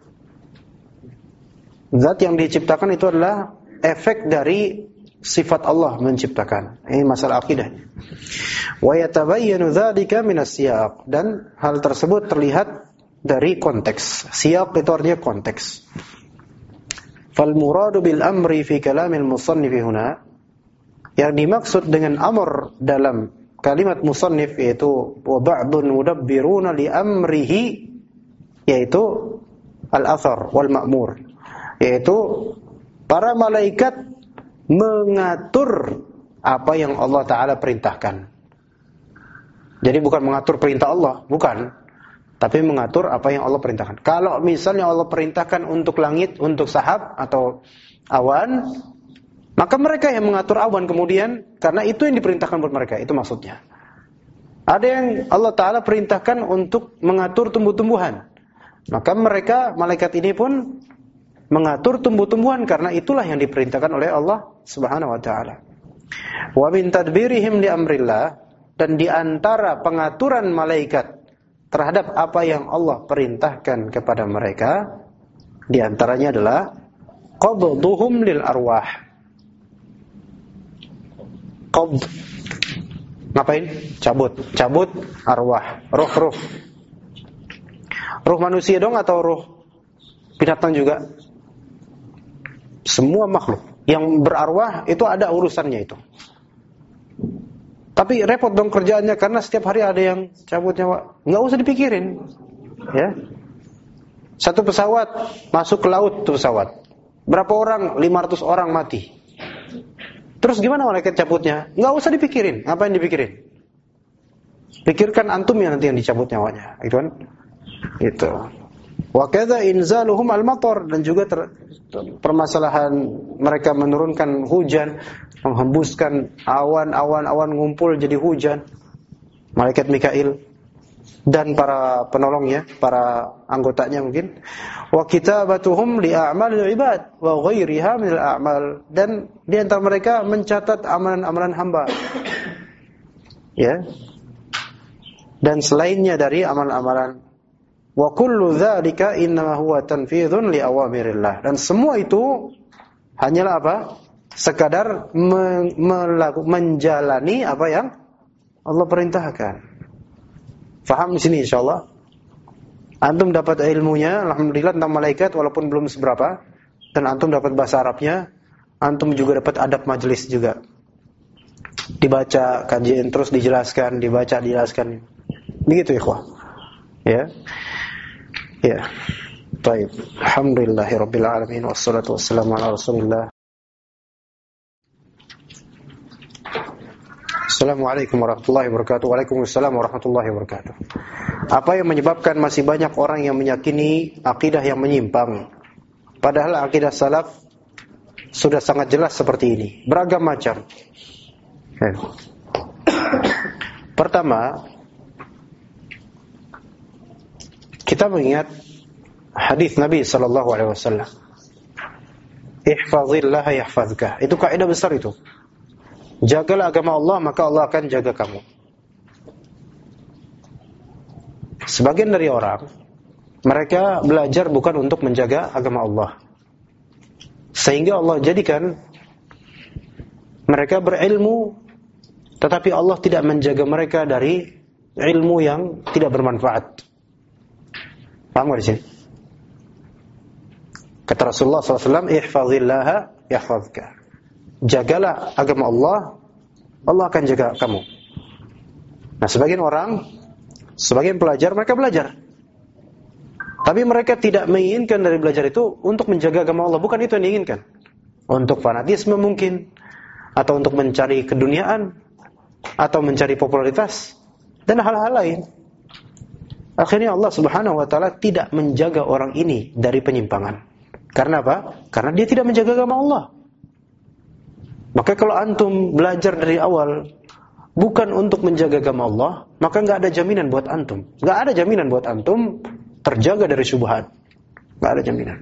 Zat yang diciptakan itu adalah efek dari sifat Allah menciptakan. Ini masalah akidah. Wa yatabayyanu dzalika min as-siyaq, dan hal tersebut terlihat dari konteks. Siyaq itu artinya konteks. Fal muradu bil amri fi kalamil musannif huna, yang dimaksud dengan amr dalam kalimat musannif yaitu wa ba'dun mudabbiruna li amrihi, yaitu al-athar wal ma'mur, yaitu para malaikat mengatur apa yang Allah Ta'ala perintahkan. Jadi bukan mengatur perintah Allah, bukan, tapi mengatur apa yang Allah perintahkan. Kalau misalnya Allah perintahkan untuk langit, untuk sahab atau awan, maka mereka yang mengatur awan kemudian, karena itu yang diperintahkan buat mereka, itu maksudnya. Ada yang Allah Ta'ala perintahkan untuk mengatur tumbuh-tumbuhan, maka mereka, malaikat ini pun mengatur tumbuh-tumbuhan, karena itulah yang diperintahkan oleh Allah Subhanahu wa Ta'ala. Wa min tadbirihim li amrillah, dan di antara pengaturan malaikat terhadap apa yang Allah perintahkan kepada mereka, di antaranya adalah qabduhum lil arwah. Qabd, ngapain? Cabut arwah, ruh. Ruh manusia dong atau ruh binatang juga? Semua makhluk yang berarwah itu ada urusannya itu. Tapi repot dong kerjaannya, karena setiap hari ada yang cabut nyawa. Nggak usah dipikirin, ya. Satu pesawat masuk ke laut, tuh pesawat. Berapa orang? 500 orang mati. Terus gimana malaikat cabutnya? Nggak usah dipikirin. Ngapain dipikirin? Pikirkan antum ya nanti yang dicabut nyawanya, gitu kan? Itu. Wa kadza inzaluhum al-matar, dan juga permasalahan mereka menurunkan hujan, menghembuskan awan ngumpul jadi hujan. Malaikat Mikail dan para penolongnya, para anggotanya mungkin. Wa kitabatuhum li a'malil ibad wa ghairiha minal a'mal, dan di antara mereka mencatat amalan-amalan hamba. Ya. Dan selainnya dari amalan-amalan. Wa kullu dzalika innama huwa tanfidhun li awamirillah, dan semua itu hanyalah apa? Sekadar menjalani apa yang Allah perintahkan. Faham di sini insyaallah? Antum dapat ilmunya alhamdulillah tentang malaikat walaupun belum seberapa, dan antum dapat bahasa Arabnya, antum juga dapat adab majelis juga. Dibaca kajian terus dijelaskan, dijelaskan. Begitu ikhwah. Ya. Ya. Baik. Alhamdulillahirabbil alamin wassalatu wassalamu ala Rasulillah. Assalamualaikum warahmatullahi wabarakatuh. Waalaikumsalam warahmatullahi wabarakatuh. Apa yang menyebabkan masih banyak orang yang meyakini akidah yang menyimpang, padahal akidah salaf sudah sangat jelas seperti ini? Beragam macam. Pertama, kita mengingat hadis Nabi sallallahu alaihi wasallam. Ihfazillah yahfazka. Itu kaidah besar itu. Jagalah agama Allah, maka Allah akan jaga kamu. Sebagian dari orang, mereka belajar bukan untuk menjaga agama Allah, sehingga Allah jadikan mereka berilmu, tetapi Allah tidak menjaga mereka dari ilmu yang tidak bermanfaat. Paham gak di sini? Kata Rasulullah SAW, ihfazillaha yahfazka. Jagalah agama Allah, Allah akan jaga kamu. Nah, sebagian pelajar, mereka belajar. Tapi mereka tidak menginginkan dari belajar itu untuk menjaga agama Allah. Bukan itu yang diinginkan. Untuk fanatisme mungkin, atau untuk mencari keduniaan, atau mencari popularitas, dan hal-hal lain. Akhirnya Allah Subhanahu wa ta'ala tidak menjaga orang ini dari penyimpangan. Karena apa? Karena dia tidak menjaga agama Allah. Maka kalau antum belajar dari awal bukan untuk menjaga agama Allah, maka nggak ada jaminan buat antum. Nggak ada jaminan buat antum terjaga dari syubhat. Nggak ada jaminan.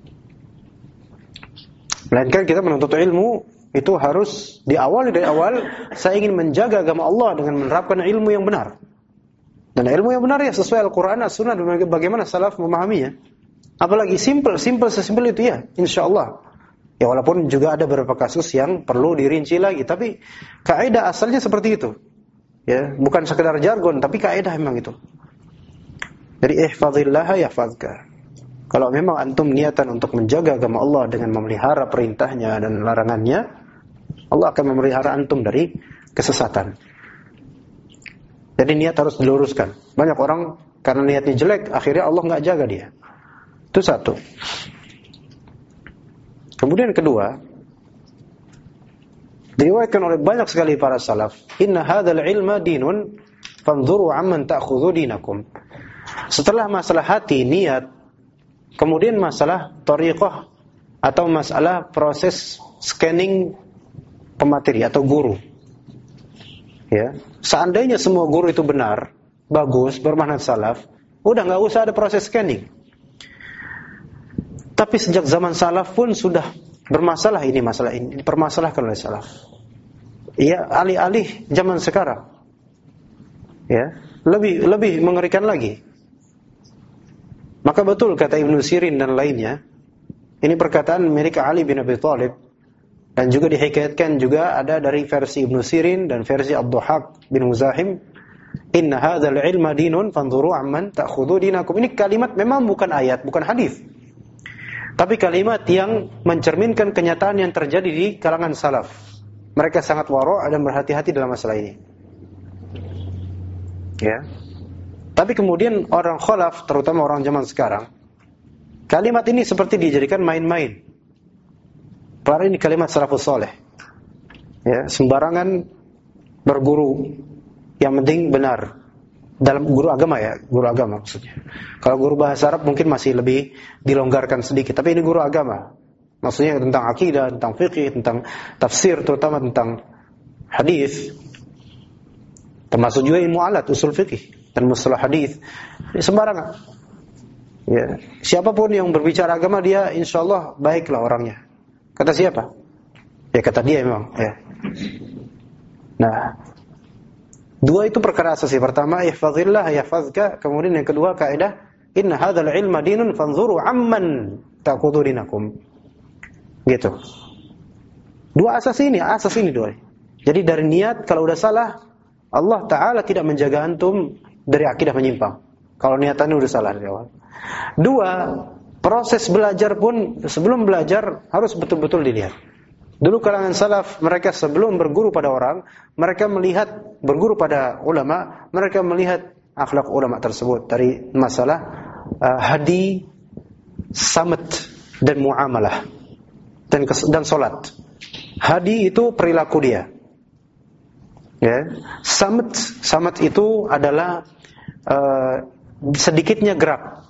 Melainkan kita menuntut ilmu itu harus diawali dari awal. Saya ingin menjaga agama Allah dengan menerapkan ilmu yang benar. Dan ilmu yang benar ya sesuai Al-Quran, As-Sunnah, dan bagaimana salaf memahaminya. Apalagi simple sesimpel itu ya, insya Allah. Ya walaupun juga ada beberapa kasus yang perlu dirinci lagi, tapi kaidah asalnya seperti itu. Ya, bukan sekedar jargon, tapi kaidah memang itu. Jadi ihfazillaha yahfazka. Kalau memang antum niatan untuk menjaga agama Allah dengan memelihara perintahnya dan larangannya, Allah akan memelihara antum dari kesesatan. Jadi niat harus diluruskan. Banyak orang karena niatnya jelek, akhirnya Allah nggak jaga dia. Itu satu. Kemudian kedua, diriwayatkan oleh banyak sekali para salaf, inna hadzal ilma dinun fanzuru amman ta'khudhu dinakum. Setelah masalah hati, niat, kemudian masalah thariqah atau masalah proses scanning pemateri atau guru. Ya, seandainya semua guru itu benar, bagus, bermanhaj salaf, udah enggak usah ada proses scanning. Tapi sejak zaman salaf pun sudah bermasalah ini, masalah ini dipermasalahkan oleh salaf. Ya, alih-alih zaman sekarang. Ya, lebih mengerikan lagi. Maka betul kata Ibnu Sirin dan lainnya, ini perkataan milik Ali bin Abi Thalib, dan juga dihikayatkan juga ada dari versi Ibnu Sirin dan versi Ad-Dhahhak bin Muzahim, inna hadzal ilma dinun fanzuru amman ta'khudhu dinakum. Ini kalimat memang bukan ayat, bukan hadis. Tapi kalimat yang mencerminkan kenyataan yang terjadi di kalangan salaf. Mereka sangat wara' dan berhati-hati dalam masalah ini. Ya. Tapi kemudian orang khalaf, terutama orang zaman sekarang, kalimat ini seperti dijadikan main-main. Padahal ini kalimat salafus saleh. Ya, sembarangan berguru, yang penting benar. Dalam guru agama ya, guru agama maksudnya. Kalau guru bahasa Arab mungkin masih lebih dilonggarkan sedikit, tapi ini guru agama. Maksudnya tentang akidah, tentang fikih, tentang tafsir, terutama tentang hadis. Termasuk juga ilmu alat, usul fikih dan mustalah hadis. Ini sembarangan. Ya, siapapun yang berbicara agama dia insyaallah baiklah orangnya. Kata siapa? Ya kata dia memang, ya. Nah, dua itu perkara asasi. Pertama, ihfazillah yahfazka. Kemudian yang kedua kaidah, inna hadzal ilma dinun fanzuru amman ta'khudhu dinakum. Gitu. Dua asas ini dua. Jadi dari niat kalau udah salah, Allah Ta'ala tidak menjaga antum dari akidah menyimpang. Kalau niatannya udah salah dari awal. Dua, proses belajar pun sebelum belajar harus betul-betul dilihat. Dulu kalangan salaf, mereka sebelum berguru pada orang, mereka melihat, berguru pada ulama, mereka melihat akhlak ulama tersebut dari masalah hadi, samat, dan muamalah, dan solat. Hadi itu perilaku dia. Ya. Samat itu adalah sedikitnya gerak.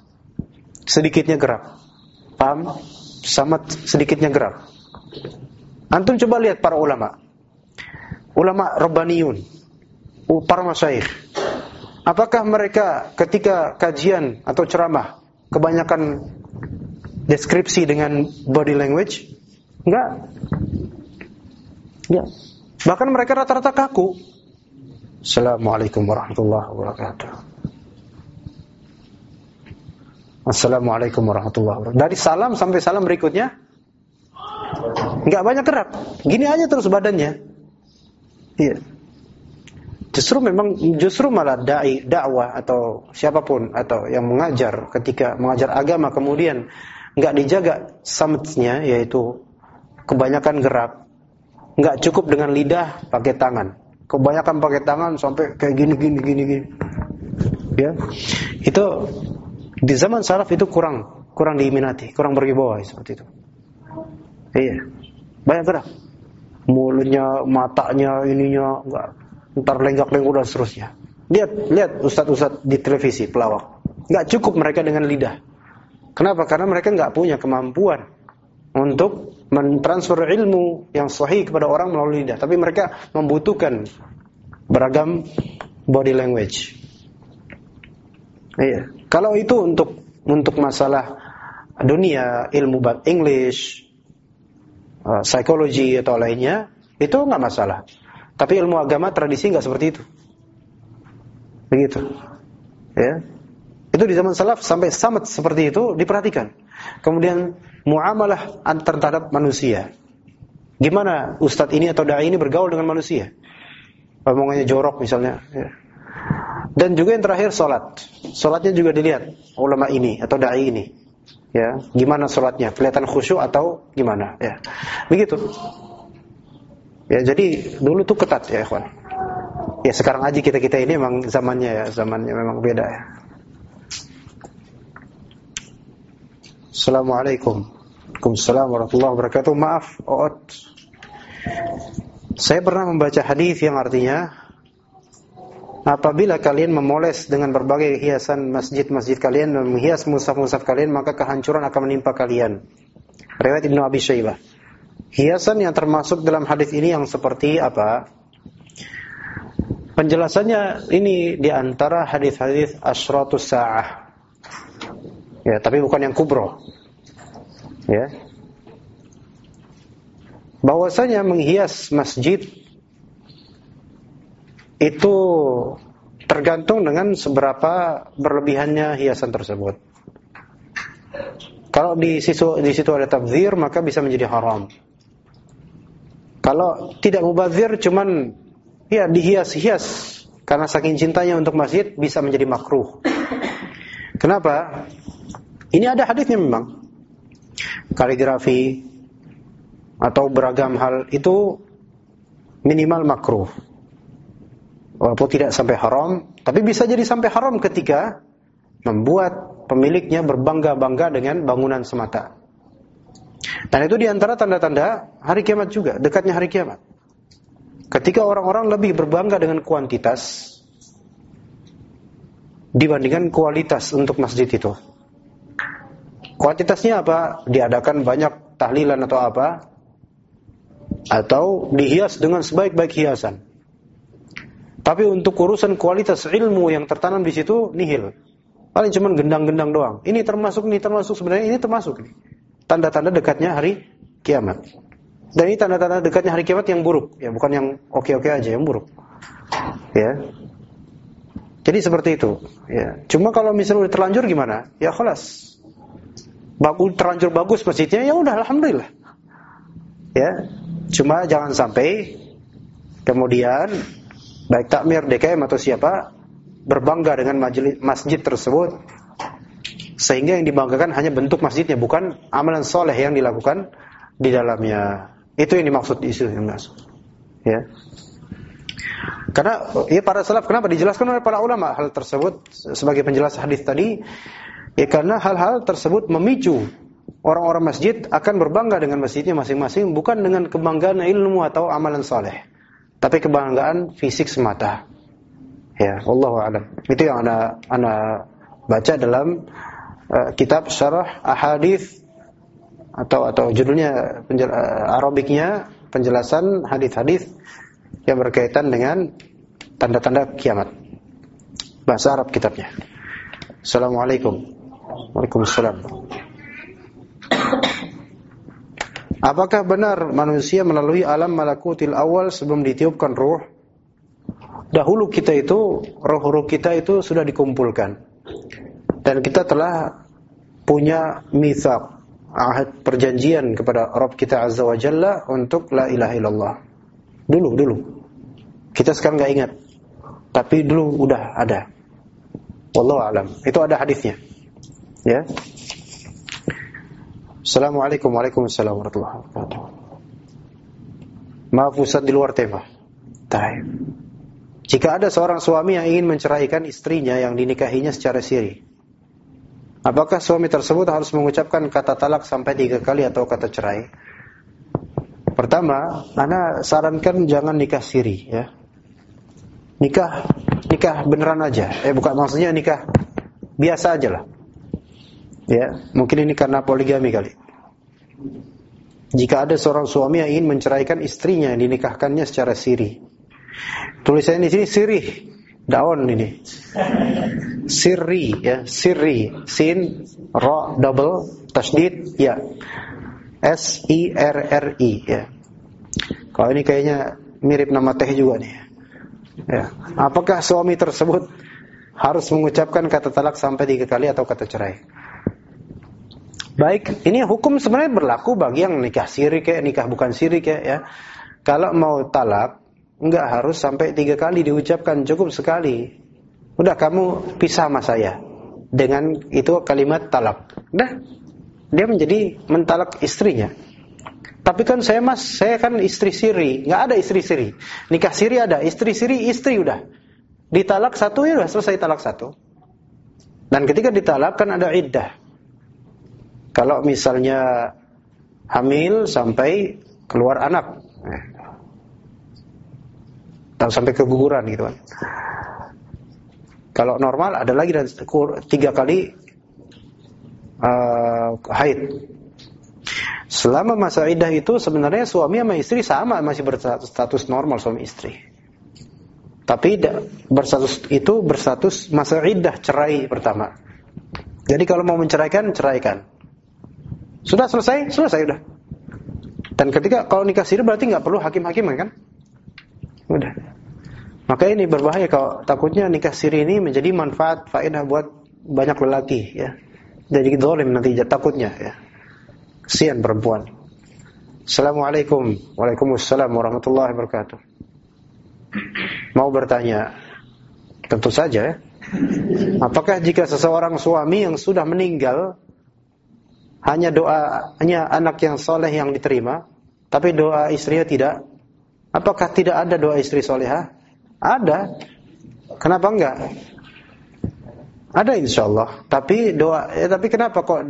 Paham? Samat sedikitnya gerak. Antum coba lihat para ulama Rabbaniyun, para masyayikh. Apakah mereka ketika kajian atau ceramah kebanyakan deskripsi dengan body language? Enggak. Ya. Bahkan mereka rata-rata kaku. Assalamualaikum warahmatullahi wabarakatuh. Assalamualaikum warahmatullahi wabarakatuh. Dari salam sampai salam berikutnya enggak banyak gerak. Gini aja terus badannya. Iya. Justru malah dakwah atau siapapun atau yang mengajar ketika mengajar agama kemudian nggak dijaga samtsnya, yaitu kebanyakan gerak, nggak cukup dengan lidah, pakai tangan. Kebanyakan pakai tangan sampai kayak gini. Ya, itu di zaman salaf itu kurang diminati, kurang berwibawa seperti itu. Iya, banyak gerak, mulutnya, matanya, ininya, enggak, ntar lenggak-lenggok dan seterusnya. Lihat ustadz-ustadz di televisi pelawak, nggak cukup mereka dengan lidah. Kenapa? Karena mereka nggak punya kemampuan untuk mentransfer ilmu yang sahih kepada orang melalui lidah, tapi mereka membutuhkan beragam body language. Iya. Kalau itu untuk masalah dunia, ilmu English, psikologi atau lainnya, itu nggak masalah. Tapi ilmu agama, tradisi nggak seperti itu. Begitu. Ya. Itu di zaman salaf sampai samat seperti itu diperhatikan. Kemudian muamalah terhadap manusia. Gimana ustadz ini atau dai ini bergaul dengan manusia? Omongannya jorok misalnya. Ya. Dan juga yang terakhir salat. Salatnya juga dilihat ulama ini atau dai ini. Ya, gimana salatnya? Kelihatan khusyuk atau gimana? Ya. Begitu. Ya, jadi dulu tuh ketat ya, ikhwan. Ya, sekarang aja kita ini memang zamannya memang beda ya. Assalamualaikum. Waalaikumsalam warahmatullahi wabarakatuh. Maaf, Oot. Saya pernah membaca hadis yang artinya, apabila kalian memoles dengan berbagai hiasan masjid-masjid kalian dan menghias mushaf-mushaf kalian, maka kehancuran akan menimpa kalian. Riwayat Ibnu Abi Syaibah. Hiasan yang termasuk dalam hadis ini yang seperti apa? Penjelasannya ini di antara hadis-hadis asyratus sa'ah. Ya, tapi bukan yang kubro. Ya. Bahwasanya menghias masjid itu tergantung dengan seberapa berlebihannya hiasan tersebut. Kalau di situ ada tabdzir, maka bisa menjadi haram. Kalau tidak mubadzir, cuman ya dihias-hias karena saking cintanya untuk masjid, bisa menjadi makruh. Kenapa? Ini ada hadisnya memang. Kaligrafi atau beragam hal itu minimal makruh. Walaupun tidak sampai haram, tapi bisa jadi sampai haram ketika membuat pemiliknya berbangga-bangga dengan bangunan semata. Dan itu diantara tanda-tanda hari kiamat juga, dekatnya hari kiamat. Ketika orang-orang lebih berbangga dengan kuantitas dibandingkan kualitas untuk masjid itu. Kuantitasnya apa? Diadakan banyak tahlilan atau apa? Atau dihias dengan sebaik-baik hiasan. Tapi untuk urusan kualitas ilmu yang tertanam di situ nihil. Paling cuma gendang-gendang doang. Ini termasuk sebenarnya ini termasuk nih. Tanda-tanda dekatnya hari kiamat. Dan ini tanda-tanda dekatnya hari kiamat yang buruk, ya, bukan yang oke-oke aja, yang buruk. Ya. Jadi seperti itu, ya. Cuma kalau misalnya udah terlanjur gimana? Ya khalas. Terlanjur bagus masjidnya, ya udah alhamdulillah. Ya. Cuma jangan sampai kemudian baik takmir, DKM atau siapa berbangga dengan masjid tersebut sehingga yang dibanggakan hanya bentuk masjidnya, bukan amalan soleh yang dilakukan di dalamnya. Itu yang dimaksud isu yang masuk. Ya. Karena ya para salaf kenapa dijelaskan oleh para ulama hal tersebut sebagai penjelas hadis tadi? Ya karena hal-hal tersebut memicu orang-orang masjid akan berbangga dengan masjidnya masing-masing, bukan dengan kebanggaan ilmu atau amalan saleh, tapi kebanggaan fisik semata. Ya, wallahu a'lam. Itu yang ana baca dalam kitab Syarah Ahadits atau judulnya Arabiknya penjelasan hadis-hadis yang berkaitan dengan tanda-tanda kiamat. Bahasa Arab kitabnya. Assalamualaikum. Waalaikumsalam. Apakah benar manusia melalui alam malakutil awal sebelum ditiupkan ruh? Dahulu kita itu, roh-roh kita itu sudah dikumpulkan. Dan kita telah punya mitsaq, ahad perjanjian kepada Rabb kita Azza wa Jalla untuk la ilaha illallah. Dulu. Kita sekarang enggak ingat. Tapi dulu udah ada. Wallahu a'lam. Itu ada hadisnya. Ya. Assalamualaikum Waalaikumsalam warahmatullahi wabarakatuh. Maaf Ustaz, di luar tema. Baik. Jika ada seorang suami yang ingin menceraikan istrinya yang dinikahinya secara siri, apakah suami tersebut harus mengucapkan kata talak sampai 3 kali atau kata cerai? Pertama, ana sarankan jangan nikah siri ya. Nikah beneran aja. Bukan maksudnya nikah biasa aja lah. Ya, mungkin ini karena poligami kali. Jika ada seorang suami yang ingin menceraikan istrinya yang dinikahkannya secara siri. Tulisannya di sini sirih, daun ini. Sirri ya, sirri, sin ra double tasydid ya. SIRRI ya. Kalau ini kayaknya mirip nama teh juga nih. Ya. Apakah suami tersebut harus mengucapkan kata talak sampai 3 kali atau kata cerai? Baik, ini hukum sebenarnya berlaku bagi yang nikah siri kayak nikah bukan siri kayak ya. Kalau mau talak enggak harus sampai 3 kali diucapkan, cukup sekali. Udah kamu pisah sama saya. Dengan itu kalimat talak. Udah. Dia menjadi mentalak istrinya. Tapi kan saya kan istri siri. Enggak ada istri siri. Nikah siri ada, istri siri istri udah. Ditalak satu ya udah selesai talak satu. Dan ketika ditalak kan ada iddah. Kalau misalnya hamil sampai keluar anak. Atau sampai keguguran gitu kan. Kalau normal ada lagi dan 3 kali haid. Selama masa iddah itu sebenarnya suami sama istri sama, masih berstatus normal suami istri. Tapi berstatus masa iddah cerai pertama. Jadi kalau mau menceraikan, ceraikan. Sudah selesai udah. Dan ketika kalau nikah siri berarti nggak perlu hakim-hakiman kan? Udah. Maka ini berbahaya kalau takutnya nikah siri ini menjadi manfaat faedah buat banyak lelaki ya. Jadi zalim nanti takutnya ya. Kasihan perempuan. Assalamualaikum. Waalaikumsalam warahmatullahi wabarakatuh. Mau bertanya? Tentu saja ya. Apakah jika seseorang suami yang sudah meninggal hanya anak yang soleh yang diterima, tapi doa istrinya tidak? Apakah tidak ada doa istri solehah? Ada. Kenapa enggak? Ada insyaallah. Tapi tapi kenapa kok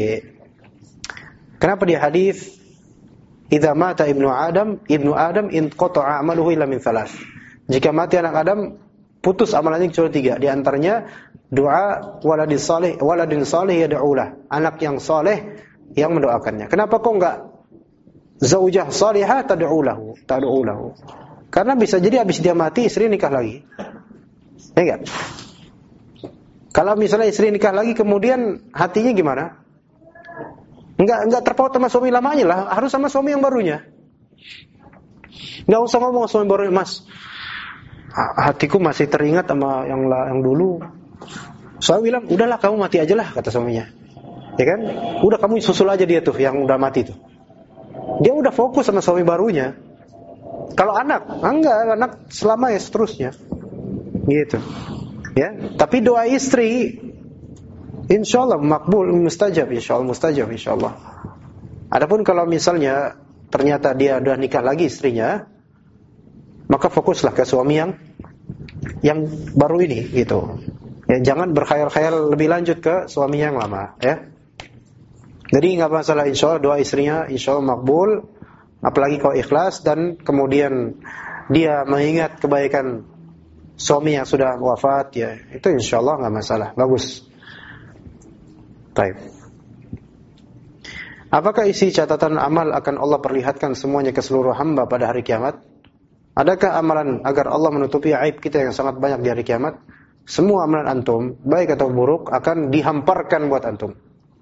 kenapa di hadis idza mata ibnu Adam inqata'a amaluhu illa min thalath. Jika mati anak Adam, putus amalannya kecuali 3. Di antaranya doa waladin salih yad'ulah, anak yang saleh yang mendoakannya. Kenapa kok enggak zaujah salihah tad'ulahu? Karena bisa jadi habis dia mati istri nikah lagi. Ya enggak? Kalau misalnya istri nikah lagi kemudian hatinya gimana? Enggak terpaut sama suami lamanya lah, harus sama suami yang barunya. Enggak usah ngomong suami barunya, Mas. Hatiku masih teringat sama yang dulu. Saya bilang, udahlah kamu mati aja lah, kata suaminya. Ya kan? Udah kamu susul aja dia tuh yang udah mati tuh. Dia udah fokus sama suami barunya. Kalau anak selamanya seterusnya. Gitu. Ya, tapi doa istri insyaallah makbul, mustajab insyaallah. Adapun kalau misalnya ternyata dia udah nikah lagi istrinya, maka fokuslah ke suami yang baru ini gitu. Ya, jangan berkhayal-khayal lebih lanjut ke suami yang lama ya. Jadi enggak masalah, insyaallah doa istrinya insyaallah makbul, apalagi kalau ikhlas dan kemudian dia mengingat kebaikan suami yang sudah wafat ya, itu insyaallah enggak masalah, bagus. Baik. Apakah isi catatan amal akan Allah perlihatkan semuanya ke seluruh hamba pada hari kiamat? Adakah amalan agar Allah menutupi aib kita yang sangat banyak di hari kiamat? Semua amalan antum, baik atau buruk, akan dihamparkan buat antum.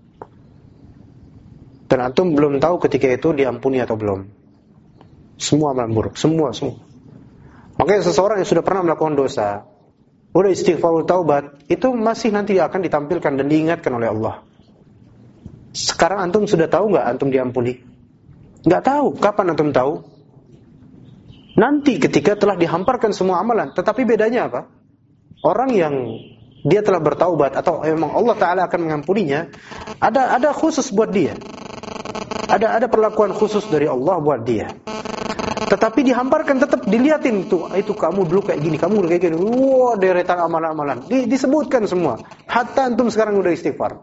Dan antum belum tahu ketika itu diampuni atau belum. Semua amalan buruk, semua. Makanya seseorang yang sudah pernah melakukan dosa, udah istighfar, taubat, itu masih nanti akan ditampilkan dan diingatkan oleh Allah. Sekarang antum sudah tahu nggak antum diampuni? Nggak tahu. Kapan antum tahu? Nanti ketika telah dihamparkan semua amalan. Tetapi bedanya apa? Orang yang dia telah bertaubat atau memang Allah Ta'ala akan mengampuninya, ada khusus buat dia. Ada perlakuan khusus dari Allah buat dia. Tetapi dihamparkan, tetap dilihatin itu kamu dulu kayak gini, kamu dulu kayak gini. Wah, deretan amalan-amalan. Disebutkan semua. Hatta antum sekarang udah istighfar.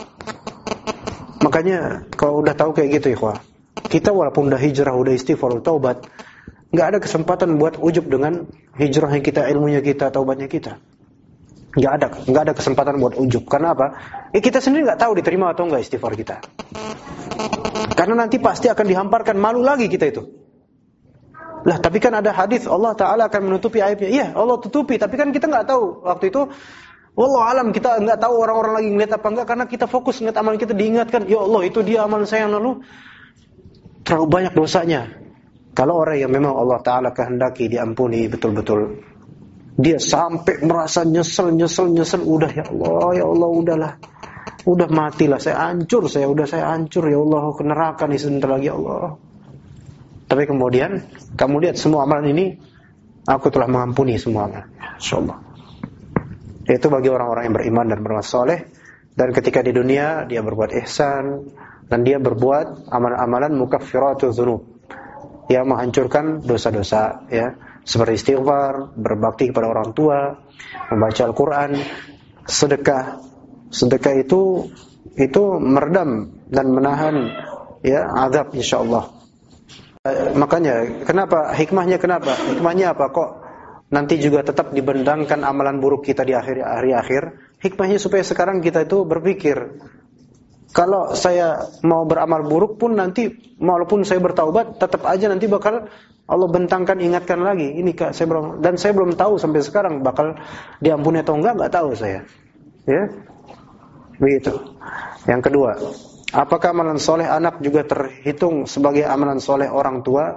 Makanya kalau udah tahu kayak gitu ikhwah, kita walaupun udah hijrah, udah istighfar, udah taubat, enggak ada kesempatan buat ujub dengan hijrahnya kita, ilmunya kita, taubatnya kita. Enggak ada kesempatan buat ujub. Karena apa? Kita sendiri enggak tahu diterima atau enggak istighfar kita. Karena nanti pasti akan dihamparkan, malu lagi kita itu. Lah, tapi kan ada hadis Allah Ta'ala akan menutupi aibnya. Iya, Allah tutupi, tapi kan kita enggak tahu waktu itu. Wallahu alam, kita enggak tahu orang-orang lagi ngeliat apa enggak, karena kita fokus ngeliat amalan kita, diingatkan, ya Allah itu dia amalan saya yang lalu terlalu banyak dosanya. Kalau orang yang memang Allah Ta'ala kehendaki diampuni betul-betul, dia sampai merasa nyesel, udah ya Allah udahlah, udah matilah, saya hancur ya Allah, ke neraka nih sebentar lagi ya Allah. Tapi kemudian kamu lihat semua amalan ini, aku telah mengampuni semua amalan, insyaallah. Itu bagi orang-orang yang beriman dan beramal saleh, dan ketika di dunia dia berbuat ihsan dan dia berbuat amalan-amalan mukaffiratuz dzunub, yang menghancurkan dosa-dosa, ya, seperti istighfar, berbakti kepada orang tua, membaca Al-Quran, sedekah. Sedekah itu meredam dan menahan, ya, azab insyaallah. Makanya hikmahnya apa kok nanti juga tetap dibendangkan amalan buruk kita di akhir. Hikmahnya supaya sekarang kita itu berpikir, kalau saya mau beramal buruk pun nanti, walaupun saya bertaubat, tetap aja nanti bakal Allah bentangkan, ingatkan lagi. Ini Kak, dan saya belum tahu sampai sekarang bakal diampuni atau enggak tahu saya. Ya, begitu. Yang kedua, apakah amalan soleh anak juga terhitung sebagai amalan soleh orang tua?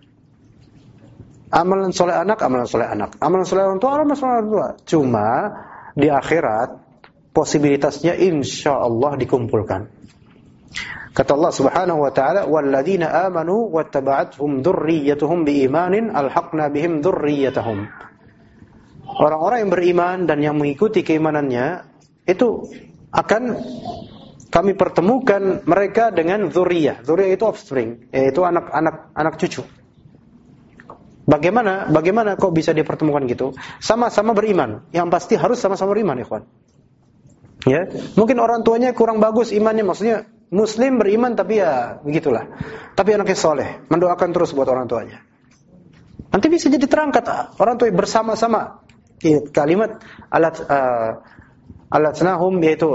Amalan soleh anak. Amalan soleh orang tua. Cuma di akhirat posibilitasnya insya Allah dikumpulkan. Kata Allah Subhanahu wa taala, "Walladzina amanu wattaba'athum dzurriyyatuhum biimanin alhaqna bihim dzurriyyatahum." Orang-orang yang beriman dan yang mengikuti keimanannya itu akan kami pertemukan mereka dengan dzurriyyah. Dzurriyyah itu offspring, yaitu anak cucu. Bagaimana kok bisa dipertemukan gitu? Sama-sama beriman. Yang pasti harus sama-sama beriman, ikhwan. Ya, mungkin orang tuanya kurang bagus imannya, maksudnya muslim beriman tapi ya begitulah. Tapi anaknya soleh, mendoakan terus buat orang tuanya. Nanti bisa jadi terangkat orang tua bersama-sama. Kalimat alatnahum, yaitu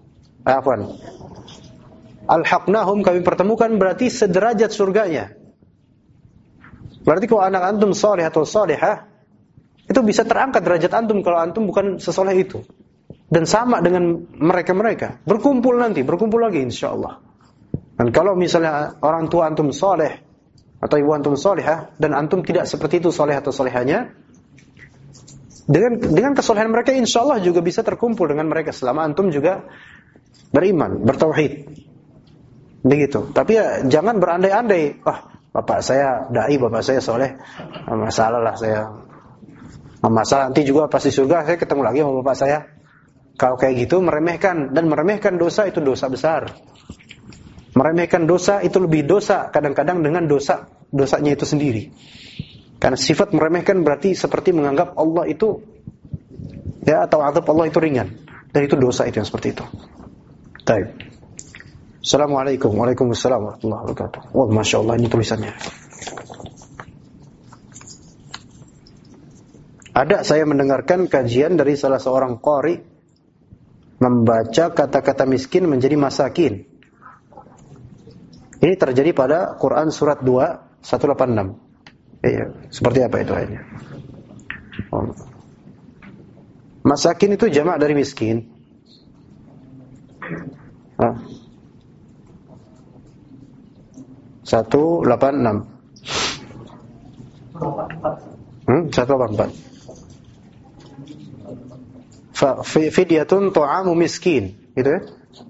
alhaqnahum, kami pertemukan, berarti sederajat surganya. Berarti kalau anak antum soleh atau solehah, itu bisa terangkat derajat antum kalau antum bukan sesoleh itu. Dan sama dengan mereka-mereka. Berkumpul lagi insyaallah. Dan kalau misalnya orang tua antum soleh atau ibu antum solehah, dan antum tidak seperti itu soleh atau solehahnya, dengan kesolehan mereka insyaallah juga bisa terkumpul dengan mereka selama antum juga beriman, bertauhid. Begitu. Tapi ya jangan berandai-andai, bapak saya dai, bapak saya soleh, masalah lah saya. Masalah nanti juga pasti surga saya ketemu lagi sama bapak saya. Kalau kayak gitu meremehkan dosa, itu dosa besar. Meremehkan dosa itu lebih dosa kadang-kadang dengan dosanya itu sendiri. Karena sifat meremehkan berarti seperti menganggap Allah itu, ya, atau azab Allah itu ringan. Dan itu dosa itu yang seperti itu. Baik. Assalamualaikum warahmatullahi wabarakatuh. Wah, masya Allah, ini tulisannya. Ada saya mendengarkan kajian dari salah seorang qari membaca kata-kata miskin menjadi masakin. Ini terjadi pada Quran surat 2 186. Iya, seperti apa itu ayatnya? Masakin itu jamak dari miskin. 186. 184. Fidyatun ta'amu miskin, gitu ya.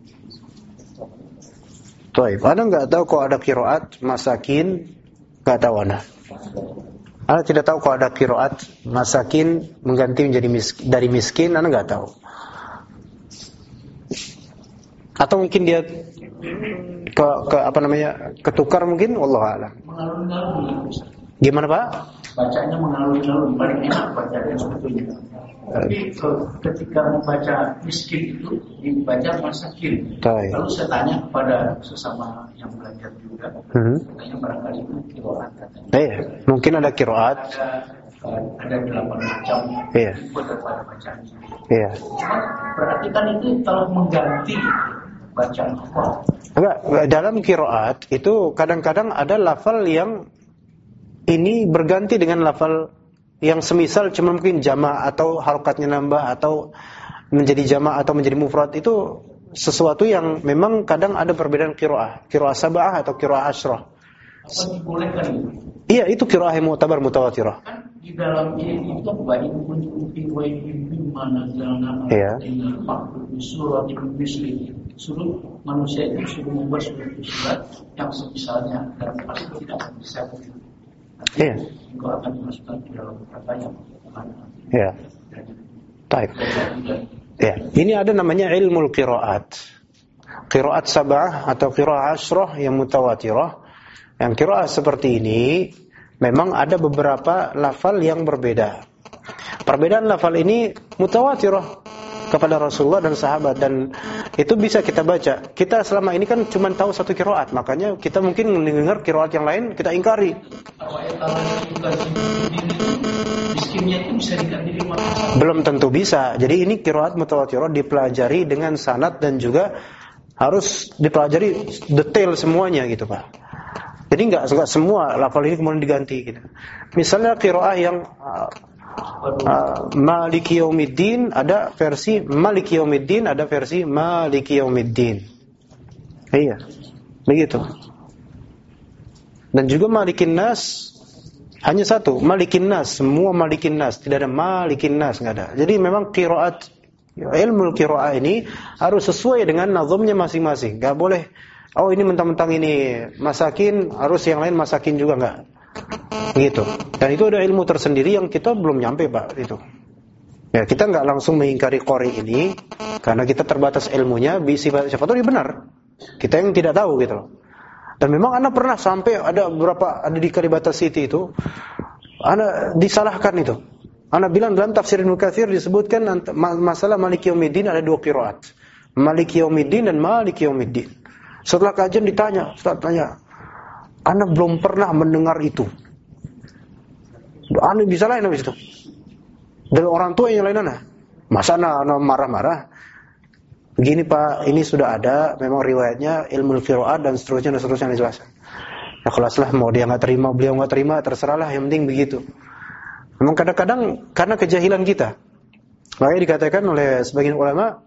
Baik, Anda enggak tahu kok ada qiraat masakin, enggak tahu Anda. Anda tidak tahu kok ada qiraat masakin mengganti menjadi dari miskin, Anda enggak tahu. Atau mungkin dia ketukar mungkin, wallahu a'lam. Mengalun-alun. Gimana Pak? Bacanya mengalun-alun, paling enak bacanya sebetulnya. Tapi ketika membaca miskin itu dibaca masakin. Lalu saya tanya kepada sesama yang belajar juga, katanya barangkali itu qiraat katanya. Mungkin ada qiraat. Ada 8 macam pada bacaan. Cuma berarti kan itu telah mengganti bacaan Allah. Enggak, dalam qiraat itu kadang-kadang ada lafal yang ini berganti dengan lafal yang semisal cuma mungkin jama' atau harokatnya nambah atau menjadi jama' atau menjadi mufrad, itu sesuatu yang memang kadang ada perbedaan qiraah sab'ah atau qiraah asyrah. Apa dibolehkan itu? Iya, itu qiraah yang mu'tabar mutawatirah. Kan di dalam ini itu banyak kunci mana jalan surat Ibnu Misri. Suruh manusia itu suruh membuat surat yang semisalnya dan pasti tidak akan bisa begitu. Engkau akan dimasukkan ke dalam kata yang Taib. Ini ada namanya ilmul qiraat. Qiraat sab'ah atau qiraat asyrah yang mutawatirah. Yang qiraat seperti ini memang ada beberapa lafal yang berbeda. Perbedaan lafal ini mutawatirah kepada Rasulullah dan sahabat, dan itu bisa kita baca. Kita selama ini kan cuma tahu satu qiraat, makanya kita mungkin mendengar qiraat yang lain kita ingkari. Belum tentu bisa. Jadi ini qiraat mutawatirah dipelajari dengan sanad dan juga harus dipelajari detail semuanya gitu Pak. Jadi enggak semua lafal ini kemudian diganti gitu. Misalnya qiraah yang Maliki Yaumiddin, ada versi Maliki Yaumiddin, ada versi Maliki Yaumiddin. Iya, begitu. Dan juga Malikin Nas hanya satu, Malikin Nas, semua Malikin Nas, tidak ada Malikin Nas, enggak ada. Jadi memang qiraat, ilmu qiraah ini harus sesuai dengan nazamnya masing-masing. Enggak boleh ini mentang-mentang ini masakin, harus yang lain masakin juga, enggak. Gitu. Dan itu ada ilmu tersendiri yang kita belum nyampe Pak itu. Ya, kita enggak langsung mengingkari qori ini karena kita terbatas ilmunya, siapa tahu dia benar. Kita yang tidak tahu gitu loh. Dan memang ana pernah sampai ada di Kalibata City itu ana disalahkan itu. Ana bilang dalam tafsir Ibnu Katsir disebutkan masalah Maliki Yaumiddin ada 2 qiraat. Maliki Yaumiddin dan Maliki Yaumiddin. Setelah kajian ditanya, Ustaz tanya, ana belum pernah mendengar itu. Ana bisa lain habis itu. Dan orang tua yang lain ana. Masa ana marah-marah? Begini Pak, ini sudah ada memang riwayatnya ilmu qiraat dan seterusnya dijelaskan. Ya kelaslah mau dia enggak terima, beliau enggak terima, terserahlah, yang penting begitu. Memang kadang-kadang karena kejahilan kita. Makanya dikatakan oleh sebagian ulama,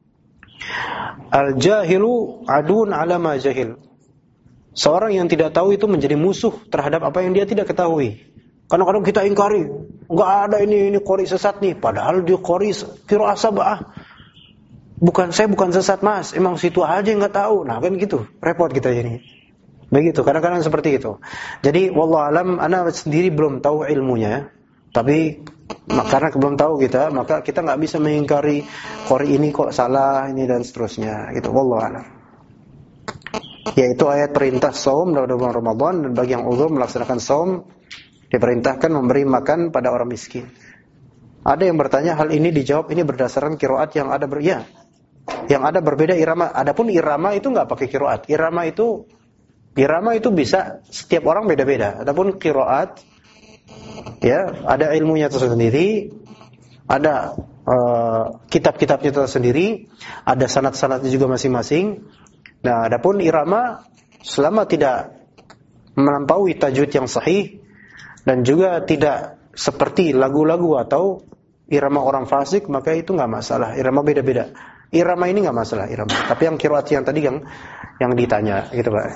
al-jahilu adun ala ma jahil. Seorang yang tidak tahu itu menjadi musuh terhadap apa yang dia tidak ketahui. Kadang-kadang kita ingkari, enggak ada ini qori sesat nih, padahal dia qori qiraah sab'ah. Saya bukan sesat Mas, emang situ aja yang enggak tahu. Nah, kan gitu. Repot kita ini. Begitu, kadang-kadang seperti itu. Jadi wallahu alam, ana sendiri belum tahu ilmunya. Tapi karena belum tahu kita, maka kita enggak bisa mengingkari qori ini kok salah ini dan seterusnya gitu. Wallahu alam. Yaitu ayat perintah saum dalam bulan Ramadan, dan bagi yang uzur melaksanakan saum diperintahkan memberi makan pada orang miskin. Ada yang bertanya, hal ini dijawab ini berdasarkan qiraat yang ada yang ada berbeda irama. Adapun irama itu enggak pakai qiraat. Irama itu bisa setiap orang beda-beda. Adapun qiraat ya ada ilmunya tersendiri, ada kitab-kitabnya tersendiri, ada sanad-sanadnya juga masing-masing. Nah, adapun irama selama tidak melampaui tajwid yang sahih dan juga tidak seperti lagu-lagu atau irama orang fasik, maka itu enggak masalah. Irama beda-beda. Irama ini enggak masalah irama. Tapi yang qiraat yang tadi yang ditanya gitu, Pak.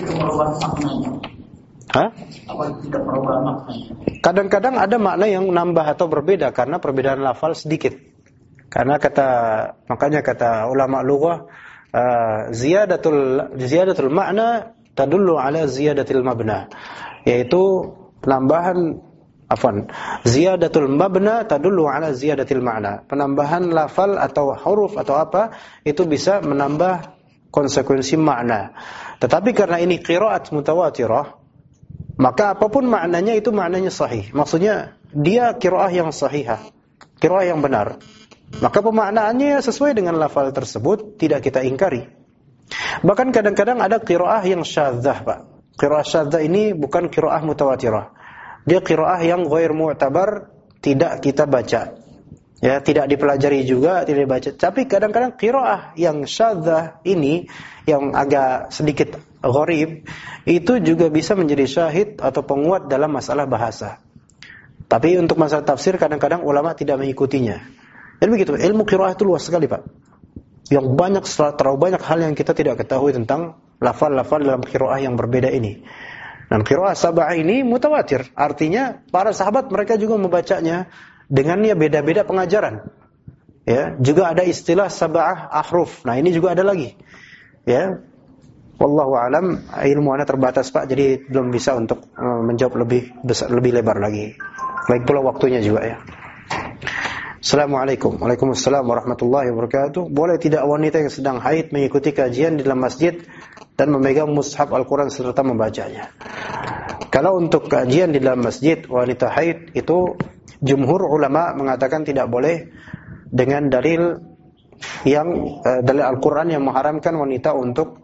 Hah? Tidak merubah maknanya. Kadang-kadang ada makna yang nambah atau berbeda karena perbedaan lafal sedikit. Karena makanya kata ulama lughah, ziyadatul makna tadullu ala ziyadatil mabna. Yaitu penambahan ziyadatul mabna tadullu ala ziyadatil ma'na. Penambahan lafal atau huruf atau apa itu bisa menambah konsekuensi makna. Tetapi karena ini qiraat mutawatirah, maka apapun maknanya itu maknanya sahih. Maksudnya dia qiraah yang sahihah, qiraah yang benar. Maka pemaknaannya sesuai dengan lafal tersebut, tidak kita ingkari. Bahkan kadang-kadang ada qiraah yang syadzah, Pak. Qiraah syadzah ini bukan qiraah mutawatirah. Dia qiraah yang ghair mu'tabar, tidak kita baca. Ya, tidak dipelajari juga, tidak dibaca. Tapi kadang-kadang qiraah yang syadzah ini yang agak sedikit gharib itu juga bisa menjadi syahid atau penguat dalam masalah bahasa. Tapi untuk masalah tafsir kadang-kadang ulama tidak mengikutinya. Jadi begitu, ilmu qiraah itu luas sekali, Pak. Yang banyak, terlalu banyak hal yang kita tidak ketahui tentang lafal-lafal dalam qiraah yang berbeda ini. Dan qiraah sab'ah ini mutawatir, artinya para sahabat mereka juga membacanya dengan ya beda-beda pengajaran. Ya, juga ada istilah sab'ah ahruf. Nah, ini juga ada lagi. Ya. Wallahu alam, ilmu ana terbatas, Pak, jadi belum bisa untuk menjawab lebih besar, lebih lebar lagi. Baik pula waktunya juga ya. Assalamualaikum. Waalaikumsalam warahmatullahi wabarakatuh. Boleh tidak wanita yang sedang haid mengikuti kajian di dalam masjid dan memegang mushaf Al-Quran serta membacanya? Kalau untuk kajian di dalam masjid wanita haid itu jumhur ulama mengatakan tidak boleh dengan dalil yang dalil Al-Quran yang mengharamkan wanita untuk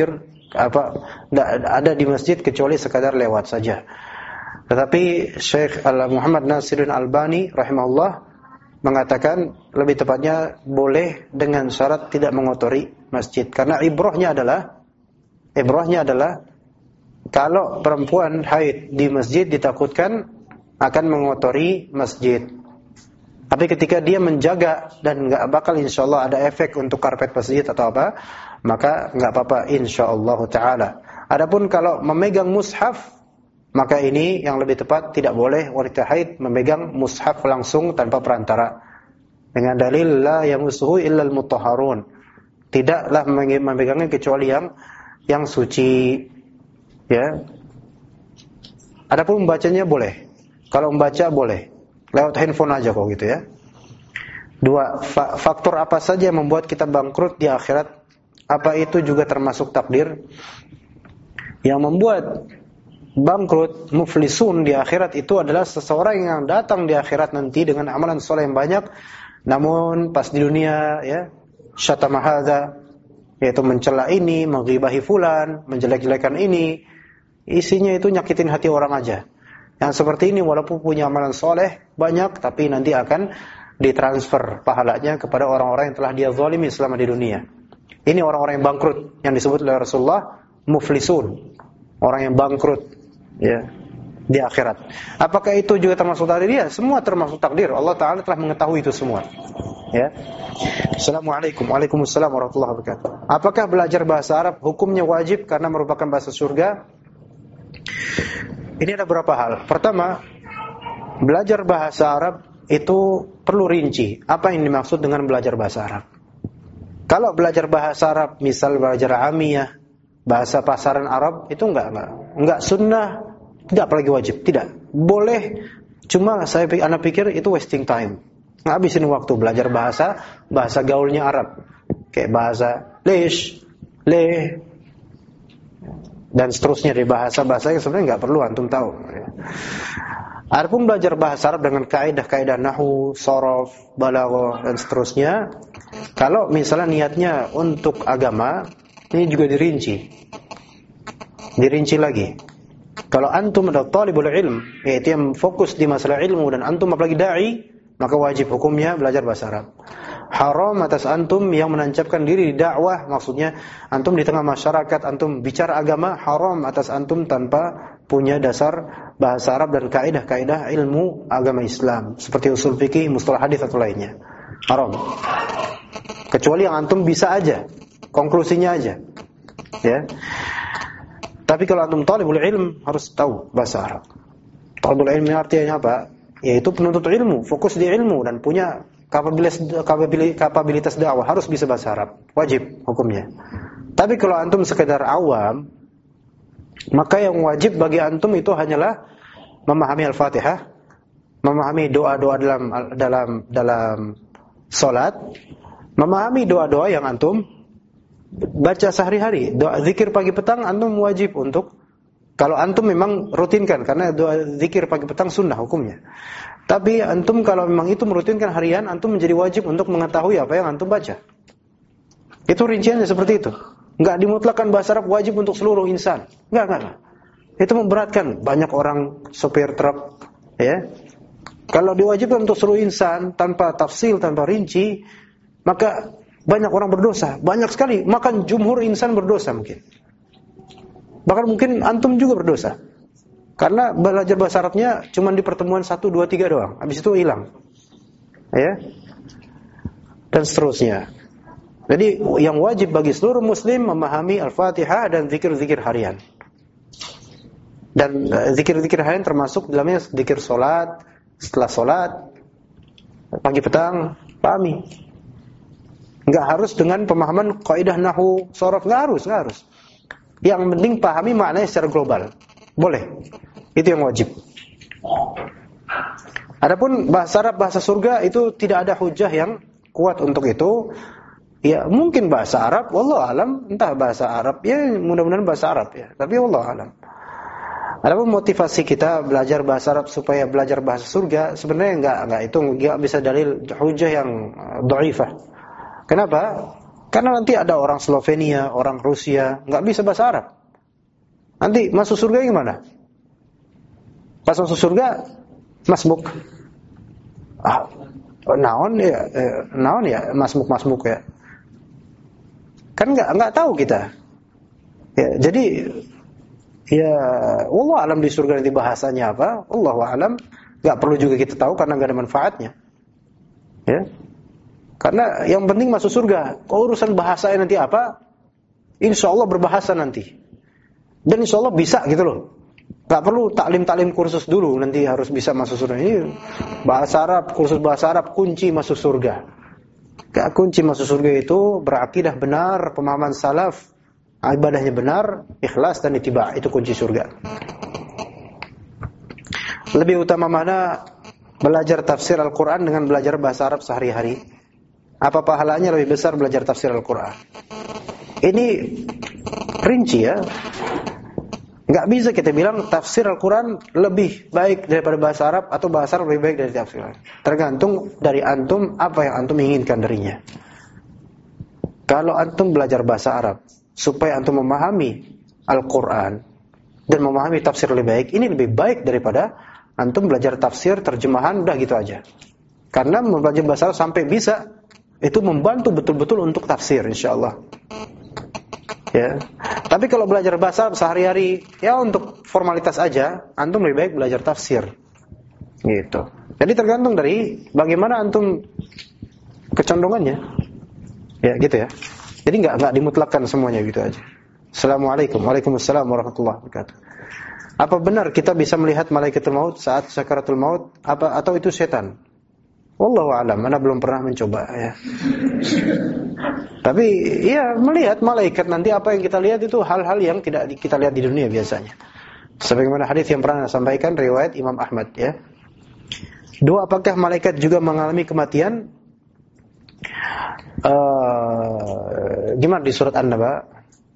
ada di masjid kecuali sekadar lewat saja. Tetapi Syekh Muhammad Nasiruddin Albani rahimahullah mengatakan lebih tepatnya boleh dengan syarat tidak mengotori masjid, karena ibrahnya adalah kalau perempuan haid di masjid ditakutkan akan mengotori masjid. Tapi ketika dia menjaga dan enggak bakal insyaallah ada efek untuk karpet masjid atau apa, maka enggak apa-apa insyaallah taala. Adapun kalau memegang mushaf, maka ini yang lebih tepat tidak boleh wanita haid memegang mushaf langsung tanpa perantara. Dengan dalil la yamussuhu illal mutahharun. Tidaklah memegangnya kecuali yang suci. Ya. Adapun membacanya boleh. Kalau membaca boleh. Lewat handphone aja kok gitu ya. Dua, faktor apa saja yang membuat kita bangkrut di akhirat? Apa itu juga termasuk takdir? Yang membuat bangkrut, muflisun di akhirat itu adalah seseorang yang datang di akhirat nanti dengan amalan soleh yang banyak, namun pas di dunia ya syatama hadza, yaitu mencela ini, menggibahi fulan, menjelek-jelekan ini, isinya itu nyakitin hati orang aja. Yang seperti ini walaupun punya amalan soleh banyak, tapi nanti akan ditransfer pahalanya kepada orang-orang yang telah dia zalimi selama di dunia. Ini orang-orang yang bangkrut yang disebut oleh Rasulullah muflisun, orang yang bangkrut ya di akhirat. Apakah itu juga termasuk takdir? Ya, semua termasuk takdir. Allah Ta'ala telah mengetahui itu semua. Ya. Assalamualaikum. Waalaikumsalam warahmatullahi wabarakatuh. Apakah belajar bahasa Arab hukumnya wajib karena merupakan bahasa surga? Ini ada beberapa hal. Pertama, belajar bahasa Arab itu perlu rinci. Apa yang dimaksud dengan belajar bahasa Arab? Kalau belajar bahasa Arab, misal belajar amiyah, bahasa pasaran Arab, itu enggak sunnah, tidak apalagi wajib, tidak. Boleh, cuma anak pikir itu wasting time. Ngabisin waktu belajar bahasa gaulnya Arab. Kayak bahasa lish, leh, dan seterusnya dari bahasa-bahasa yang sebenarnya enggak perlu antum tahu. Adapun belajar bahasa Arab dengan kaidah-kaidah nahwu, shorof, balaghah dan seterusnya, kalau misalnya niatnya untuk agama, ini juga dirinci lagi. Kalau antum adalah talibul ilm, yaitu yang fokus di masalah ilmu, dan antum apalagi da'i, maka wajib hukumnya belajar bahasa Arab. Haram atas antum yang menancapkan diri di dakwah, maksudnya antum di tengah masyarakat, antum bicara agama, haram atas antum tanpa punya dasar bahasa Arab dan kaidah-kaidah ilmu agama Islam, seperti usul fikih, mustalah hadis atau lainnya. Haram. Kecuali yang antum bisa aja, konklusinya aja. Ya. Tapi kalau antum talibul ilm harus tahu bahasa Arab. Talibul ilm artinya apa? Yaitu penuntut ilmu, fokus di ilmu dan punya kapabilitas dakwah, harus bisa bahasa Arab. Wajib hukumnya. Tapi kalau antum sekedar awam, maka yang wajib bagi antum itu hanyalah memahami Al-Fatihah, memahami doa-doa dalam salat, memahami doa-doa yang antum baca sehari-hari. Doa zikir pagi petang antum wajib untuk, kalau antum memang rutinkan, karena doa zikir pagi petang sunnah hukumnya. Tapi antum kalau memang itu merutinkan harian, antum menjadi wajib untuk mengetahui apa yang antum baca. Itu rinciannya seperti itu. Enggak dimutlakkan bahasa Arab wajib untuk seluruh insan. Enggak. Itu memberatkan banyak orang sopir truk, ya. Kalau diwajibkan untuk seluruh insan tanpa tafsil, tanpa rinci, maka banyak orang berdosa, banyak sekali. Makan jumhur insan berdosa mungkin. Bahkan mungkin antum juga berdosa. Karena belajar bahasa Arabnya cuma di pertemuan 1, 2, 3 doang. Habis itu hilang. Ya. Dan seterusnya. Jadi yang wajib bagi seluruh muslim memahami Al-Fatihah dan zikir-zikir harian. Dan zikir-zikir harian termasuk dalamnya zikir salat, setelah salat, pagi petang, pahami. Enggak harus dengan pemahaman kaidah nahwu, sharaf, enggak harus. Yang penting pahami maknanya secara global. Boleh. Itu yang wajib. Adapun bahasa Arab, bahasa surga itu tidak ada hujah yang kuat untuk itu. Ya, mungkin bahasa Arab, wallahu alam, entah bahasa Arab, ya mudah-mudahan bahasa Arab ya. Tapi wallahu alam. Adapun motivasi kita belajar bahasa Arab supaya belajar bahasa surga, sebenarnya enggak itu enggak bisa dalil hujah yang dhaifah. Kenapa? Karena nanti ada orang Slovenia, orang Rusia, enggak bisa bahasa Arab. Nanti masuk surga gimana? Pas masuk surga masmuk. Naon ya, masmuk ya. Kan enggak tahu kita. Ya, jadi ya, wallahu alam di surga nanti bahasanya apa? Wallahu alam, enggak perlu juga kita tahu karena enggak ada manfaatnya. Ya. Karena yang penting masuk surga. Kalau urusan bahasanya nanti apa? Insyaallah berbahasa nanti. Dan insyaallah bisa gitu loh. Enggak perlu taklim kursus dulu nanti harus bisa masuk surga. Ini bahasa Arab, kursus bahasa Arab kunci masuk surga. Kunci masuk surga itu berakidah benar, pemahaman salaf, ibadahnya benar, ikhlas dan ittiba', itu kunci surga. Lebih utama mana belajar tafsir Al-Quran dengan belajar bahasa Arab sehari-hari? Apa pahalanya lebih besar belajar tafsir Al-Quran? Ini rinci ya. Nggak bisa kita bilang tafsir Al-Quran lebih baik daripada bahasa Arab atau bahasa Arab lebih baik dari tafsir. Tergantung dari antum apa yang antum inginkan darinya. Kalau antum belajar bahasa Arab supaya antum memahami Al-Quran dan memahami tafsir lebih baik, ini lebih baik daripada antum belajar tafsir, terjemahan, udah gitu aja. Karena belajar bahasa Arab sampai bisa, itu membantu betul-betul untuk tafsir insyaAllah. Ya. Tapi kalau belajar bahasa Arab sehari-hari, ya untuk formalitas aja, antum lebih baik belajar tafsir. Gitu. Jadi tergantung dari bagaimana antum kecondongannya. Ya, gitu ya. Jadi enggak dimutlakkan semuanya gitu aja. Assalamualaikum. Waalaikumsalam warahmatullahi wabarakatuh. Apa benar kita bisa melihat malaikatul maut saat sakaratul maut atau itu setan? Wallahu a'lam, ana belum pernah mencoba ya. Tapi ya melihat malaikat nanti apa yang kita lihat itu hal-hal yang tidak kita lihat di dunia biasanya. Sebagaimana hadis yang pernah saya sampaikan riwayat Imam Ahmad ya. Dua, apakah malaikat juga mengalami kematian? Gimana di surat An-Naba?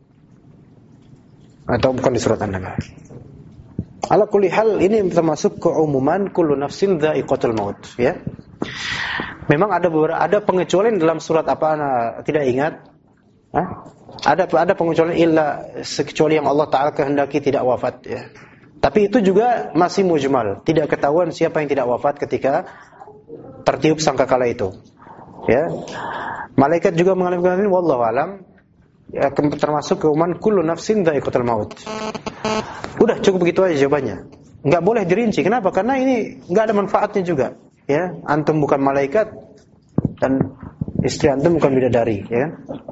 Atau bukan di surat An-Naba? Ala kulli hal ini termasuk keumuman kullu nafsin dha'iqatul maut ya. Memang ada pengecualian dalam surat apa tidak ingat? Ada pengecualian illa kecuali yang Allah Ta'ala kehendaki tidak wafat ya. Tapi itu juga masih mujmal, tidak ketahuan siapa yang tidak wafat ketika tertiup sangkakala itu. Ya. Malaikat juga mengalami kematian wallahu alam. Ya, termasuk keumuman kullu nafsin dha'iqatul maut. Udah cukup begitu aja jawabannya. Enggak boleh dirinci. Kenapa? Karena ini enggak ada manfaatnya juga. Ya, antum bukan malaikat dan istri antum bukan bidadari, ya.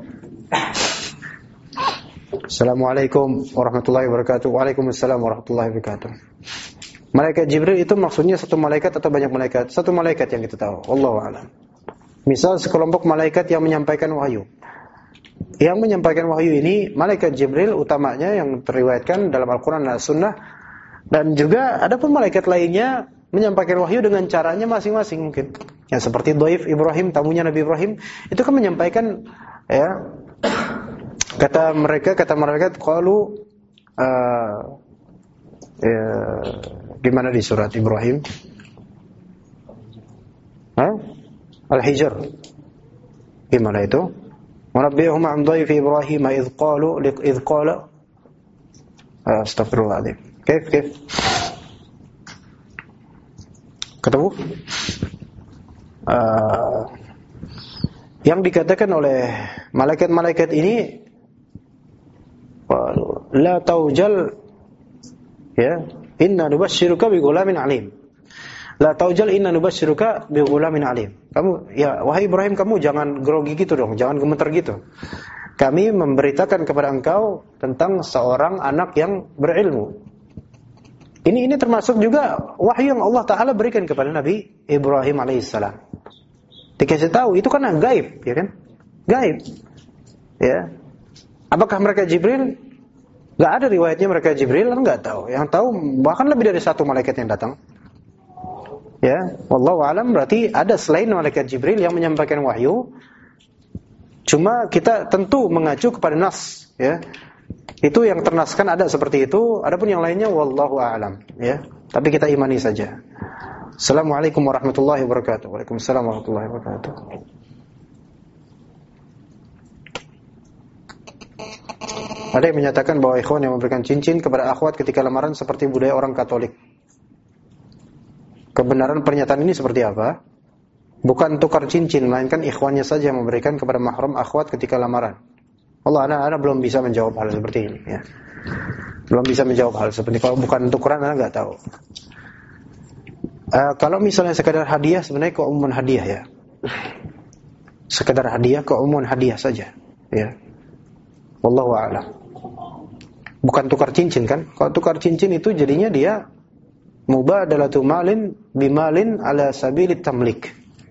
Assalamualaikum warahmatullahi wabarakatuh. Waalaikumsalam warahmatullahi wabarakatuh. Malaikat Jibril itu maksudnya satu malaikat atau banyak malaikat? Satu malaikat yang kita tahu. Wallahu a'lam. Misal sekelompok malaikat yang menyampaikan wahyu. Yang menyampaikan wahyu ini malaikat Jibril utamanya yang teriwayatkan dalam Al-Quran dan As-Sunnah. Dan juga ada pun malaikat lainnya menyampaikan wahyu dengan caranya masing-masing mungkin. Ya seperti Dhaif Ibrahim, tamunya Nabi Ibrahim, itu kan menyampaikan ya Kata mereka qalu gimana di surat Ibrahim? Al-Hijr. Gimana itu? Wanabbihum an dhaifi Ibrahim idh qala Astagfirullahaladzim. Kaif? Ketemu? Yang dikatakan oleh malaikat-malaikat ini, la taujal, ya, inna nubashshiruka bi ghulamin alim. La taujal inna nubashshiruka bi ghulamin alim. Kamu, ya wahai Ibrahim, kamu jangan grogi gitu dong, jangan gemeter gitu. Kami memberitakan kepada engkau tentang seorang anak yang berilmu. Ini termasuk juga wahyu yang Allah Ta'ala berikan kepada Nabi Ibrahim alaihissalam. Dikasih tahu, itu kan gaib, ya kan? Gaib. Ya. Apakah mereka Jibril? Gak ada riwayatnya mereka Jibril, enggak tahu. Yang tahu bahkan lebih dari satu malaikat yang datang. Ya, wallahu alam, berarti ada selain malaikat Jibril yang menyampaikan wahyu. Cuma kita tentu mengacu kepada nas, ya. Itu yang ternaskan ada seperti itu, adapun yang lainnya wallahu a'lam, ya. Tapi kita imani saja. Assalamualaikum warahmatullahi wabarakatuh. Waalaikumsalam warahmatullahi wabarakatuh. Ada yang menyatakan bahwa ikhwan yang memberikan cincin kepada akhwat ketika lamaran seperti budaya orang Katolik. Kebenaran pernyataan ini seperti apa? Bukan tukar cincin, melainkan ikhwannya saja yang memberikan kepada mahram akhwat ketika lamaran. Allah, ana belum bisa menjawab hal seperti ini, ya. Belum bisa menjawab hal seperti ini. Kalau bukan tukeran, ana enggak tahu. Kalau misalnya sekadar hadiah, sebenarnya keumuman hadiah, ya. Sekadar hadiah, keumuman hadiah saja, ya. Wallahu a'lam. Bukan tukar cincin kan? Kalau tukar cincin itu jadinya dia mubadalatu malin bimalin ala sabilit tamlik.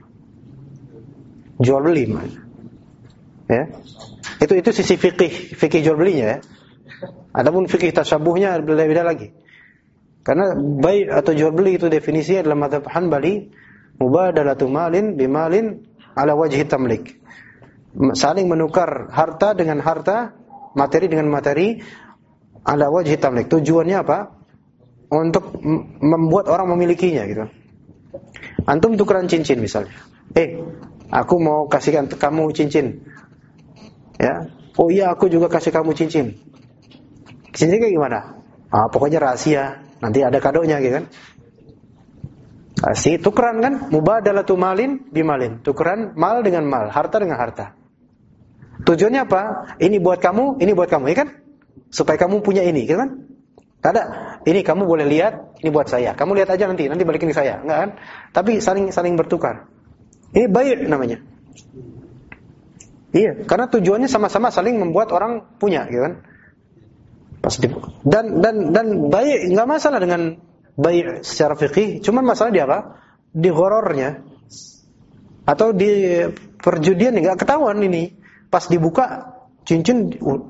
Jual beli, ya. Itu sisi fikih jual belinya, ya. Adapun fikih tasyabuhnya beda lagi. Karena bai' atau jual beli itu definisinya dalam mazhab Hanbali mubadalatu malin bimalin ala wajhi tamlik. Saling menukar harta dengan harta, materi dengan materi ala wajhi tamlik. Tujuannya apa? Untuk membuat orang memilikinya, gitu. Antum tukeran cincin misalnya. Aku mau kasihkan kamu cincin. Ya. Oh iya, aku juga kasih kamu cincin. Cincin kayak gimana? Pokoknya rahasia. Nanti ada kadonya, gitu kan? Kasih tukeran kan? Mubadalatu malin bimalin. Tukeran mal dengan mal, harta dengan harta. Tujuannya apa? Ini buat kamu, ya kan? Supaya kamu punya ini, gitu kan? Ada, ini kamu boleh lihat, ini buat saya. Kamu lihat aja nanti balikin ke saya, enggak kan? Tapi saling bertukar. Ini bai' namanya. Iya, karena tujuannya sama-sama saling membuat orang punya, gitu kan? Dan bai' enggak masalah dengan bai' secara fikih, cuman masalah di apa? Di ghorornya. Atau di perjudian enggak ketahuan ini. Pas dibuka cincin,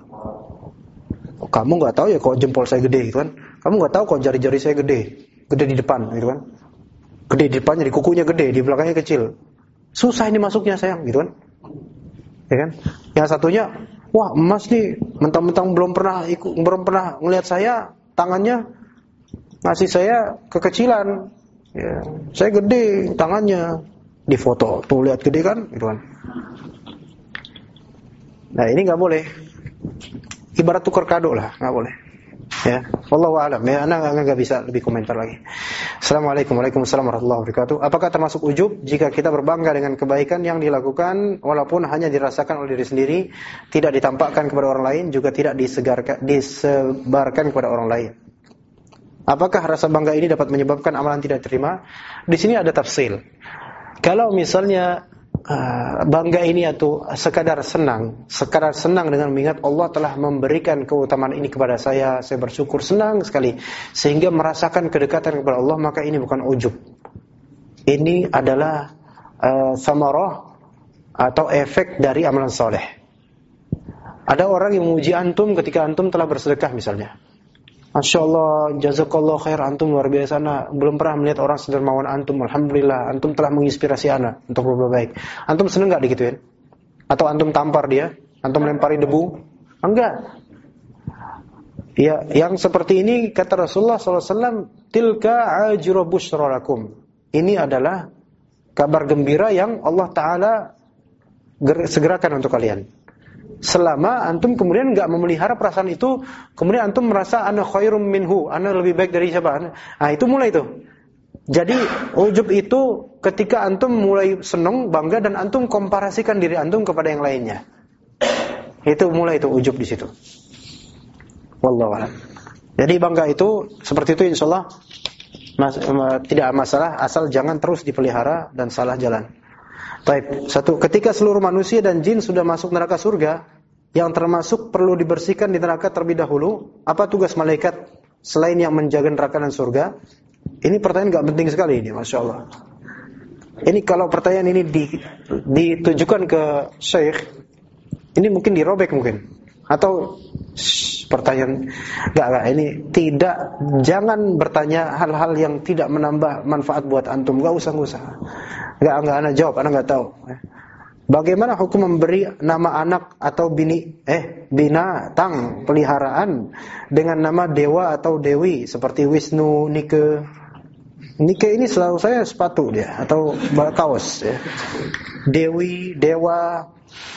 kamu enggak tahu ya kok jempol saya gede, gitu kan? Kamu enggak tahu kok jari-jari saya gede di depan, gitu kan? Gede di depannya, di kukunya gede, di belakangnya kecil. Susah ini masuknya sayang, gitu kan? Ya kan? Yang satunya, wah emas nih, mentang-mentang belum pernah ngelihat saya, tangannya ngasih saya kekecilan. Ya, saya gede tangannya, di foto tuh lihat gede kan, gitu kan? Nah ini nggak boleh. Ibarat tukar kado lah, nggak boleh. Ya, wallahu a'lam. Ya, anak nggak bisa lebih komentar lagi. Assalamualaikum warahmatullahi wabarakatuh. Apakah termasuk ujub jika kita berbangga dengan kebaikan yang dilakukan walaupun hanya dirasakan oleh diri sendiri, tidak ditampakkan kepada orang lain, juga tidak disebarkan kepada orang lain? Apakah rasa bangga ini dapat menyebabkan amalan tidak diterima? Di sini ada tafsil. Kalau misalnya bangga ini atau sekadar senang dengan mengingat Allah telah memberikan keutamaan ini kepada saya bersyukur, senang sekali sehingga merasakan kedekatan kepada Allah, maka ini bukan ujub. Ini adalah samarah atau efek dari amalan soleh. Ada orang yang memuji antum ketika antum telah bersedekah misalnya. Masya Allah, jazakallah khair, antum luar biasa. Belum pernah melihat orang sedermawan antum. Alhamdulillah, antum telah menginspirasi ana untuk berbuat baik. Antum seneng gak digituin? Atau antum tampar dia? Antum lempari debu? Enggak. Ya, yang seperti ini kata Rasulullah SAW, tilka ajru busyra lakum. Ini adalah kabar gembira yang Allah Ta'ala segerakan untuk kalian. Selama antum kemudian enggak memelihara perasaan itu, kemudian antum merasa ana khairum minhu, ana lebih baik dari siapa? Nah, itu mulai itu. Jadi ujub itu ketika antum mulai senang, bangga, dan antum komparasikan diri antum kepada yang lainnya. Itu mulai itu ujub di situ. Wallahu a'lam. Jadi bangga itu seperti itu insyaallah tidak masalah, asal jangan terus dipelihara dan salah jalan. Baik, satu, ketika seluruh manusia dan jin sudah masuk neraka surga, yang termasuk perlu dibersihkan di neraka terlebih dahulu, apa tugas malaikat selain yang menjaga neraka dan surga? Ini pertanyaan enggak penting sekali ini, Masya Allah. Ini kalau pertanyaan ini ditujukan ke Syekh, ini mungkin dirobek mungkin. Atau pertanyaan enggak, ini tidak, jangan bertanya hal-hal yang tidak menambah manfaat buat antum. Enggak usah. Enggak ana jawab, ana enggak tahu. Bagaimana hukum memberi nama anak atau binatang peliharaan dengan nama dewa atau dewi seperti Wisnu, Nike. Nike ini selalu saya sepatu dia atau kaos ya. Dewi, dewa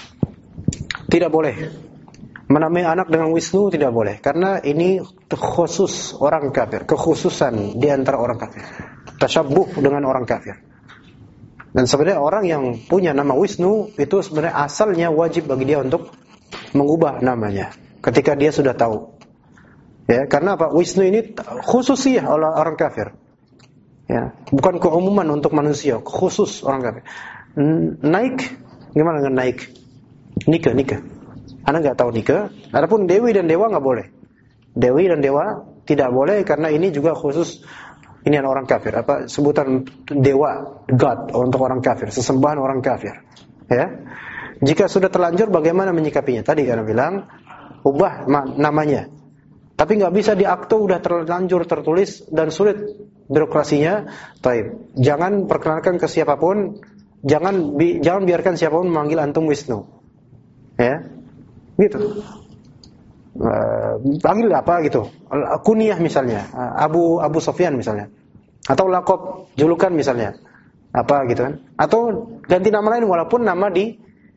tidak boleh. Menamai anak dengan Wisnu tidak boleh, karena ini khusus orang kafir, kekhususan di antara orang kafir. Tasyabbuh dengan orang kafir. Dan sebenarnya orang yang punya nama Wisnu itu sebenarnya asalnya wajib bagi dia untuk mengubah namanya ketika dia sudah tahu. Ya, karena apa? Wisnu ini khususiyah oleh orang kafir. Ya, bukan keumuman untuk manusia, khusus orang kafir. Naik, gimana dengan naik? Nika. Anda nggak tahu Nika. Adapun dewi dan dewa nggak boleh. Dewi dan dewa tidak boleh karena ini juga khusus. Ini orang kafir. Apa sebutan dewa, God untuk orang kafir, sesembahan orang kafir. Ya. Jika sudah terlanjur, bagaimana menyikapinya? Tadi kan bilang ubah namanya. Tapi nggak bisa di akte udah terlanjur tertulis dan sulit birokrasinya. Taib. Jangan perkenalkan ke siapapun. Jangan biarkan siapapun memanggil antum Wisnu. Ya, gitu. Panggil apa gitu, kunyah misalnya, Abu Sofyan misalnya, atau lakob julukan misalnya, apa gitu kan, atau ganti nama lain walaupun nama di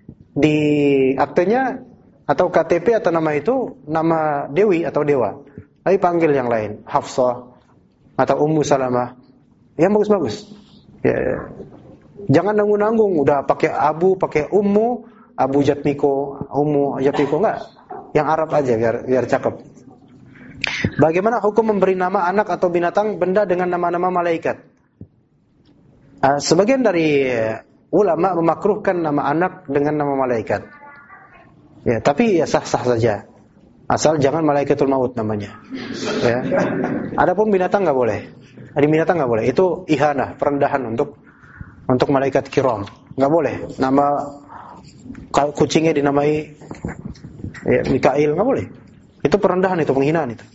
aktenya atau KTP atau nama itu nama Dewi atau Dewa, tapi panggil yang lain, Hafsah atau Ummu Salamah, yang bagus-bagus. Ya. Jangan nanggung-nanggung, udah pakai Abu, pakai Ummu, Abu Jatmiko, Ummu Jatmiko, enggak. Yang Arab aja biar cakep. Bagaimana hukum memberi nama anak atau binatang benda dengan nama-nama malaikat? Sebagian dari ulama memakruhkan nama anak dengan nama malaikat. Ya, tapi ya sah-sah saja. Asal jangan malaikatul maut namanya. Ya. Adapun binatang enggak boleh. Binatang enggak boleh. Itu ihanah, perendahan untuk malaikat kiram. Enggak boleh. Nama kucingnya dinamai Mikail, nggak boleh. Itu perendahan, itu penghinaan itu.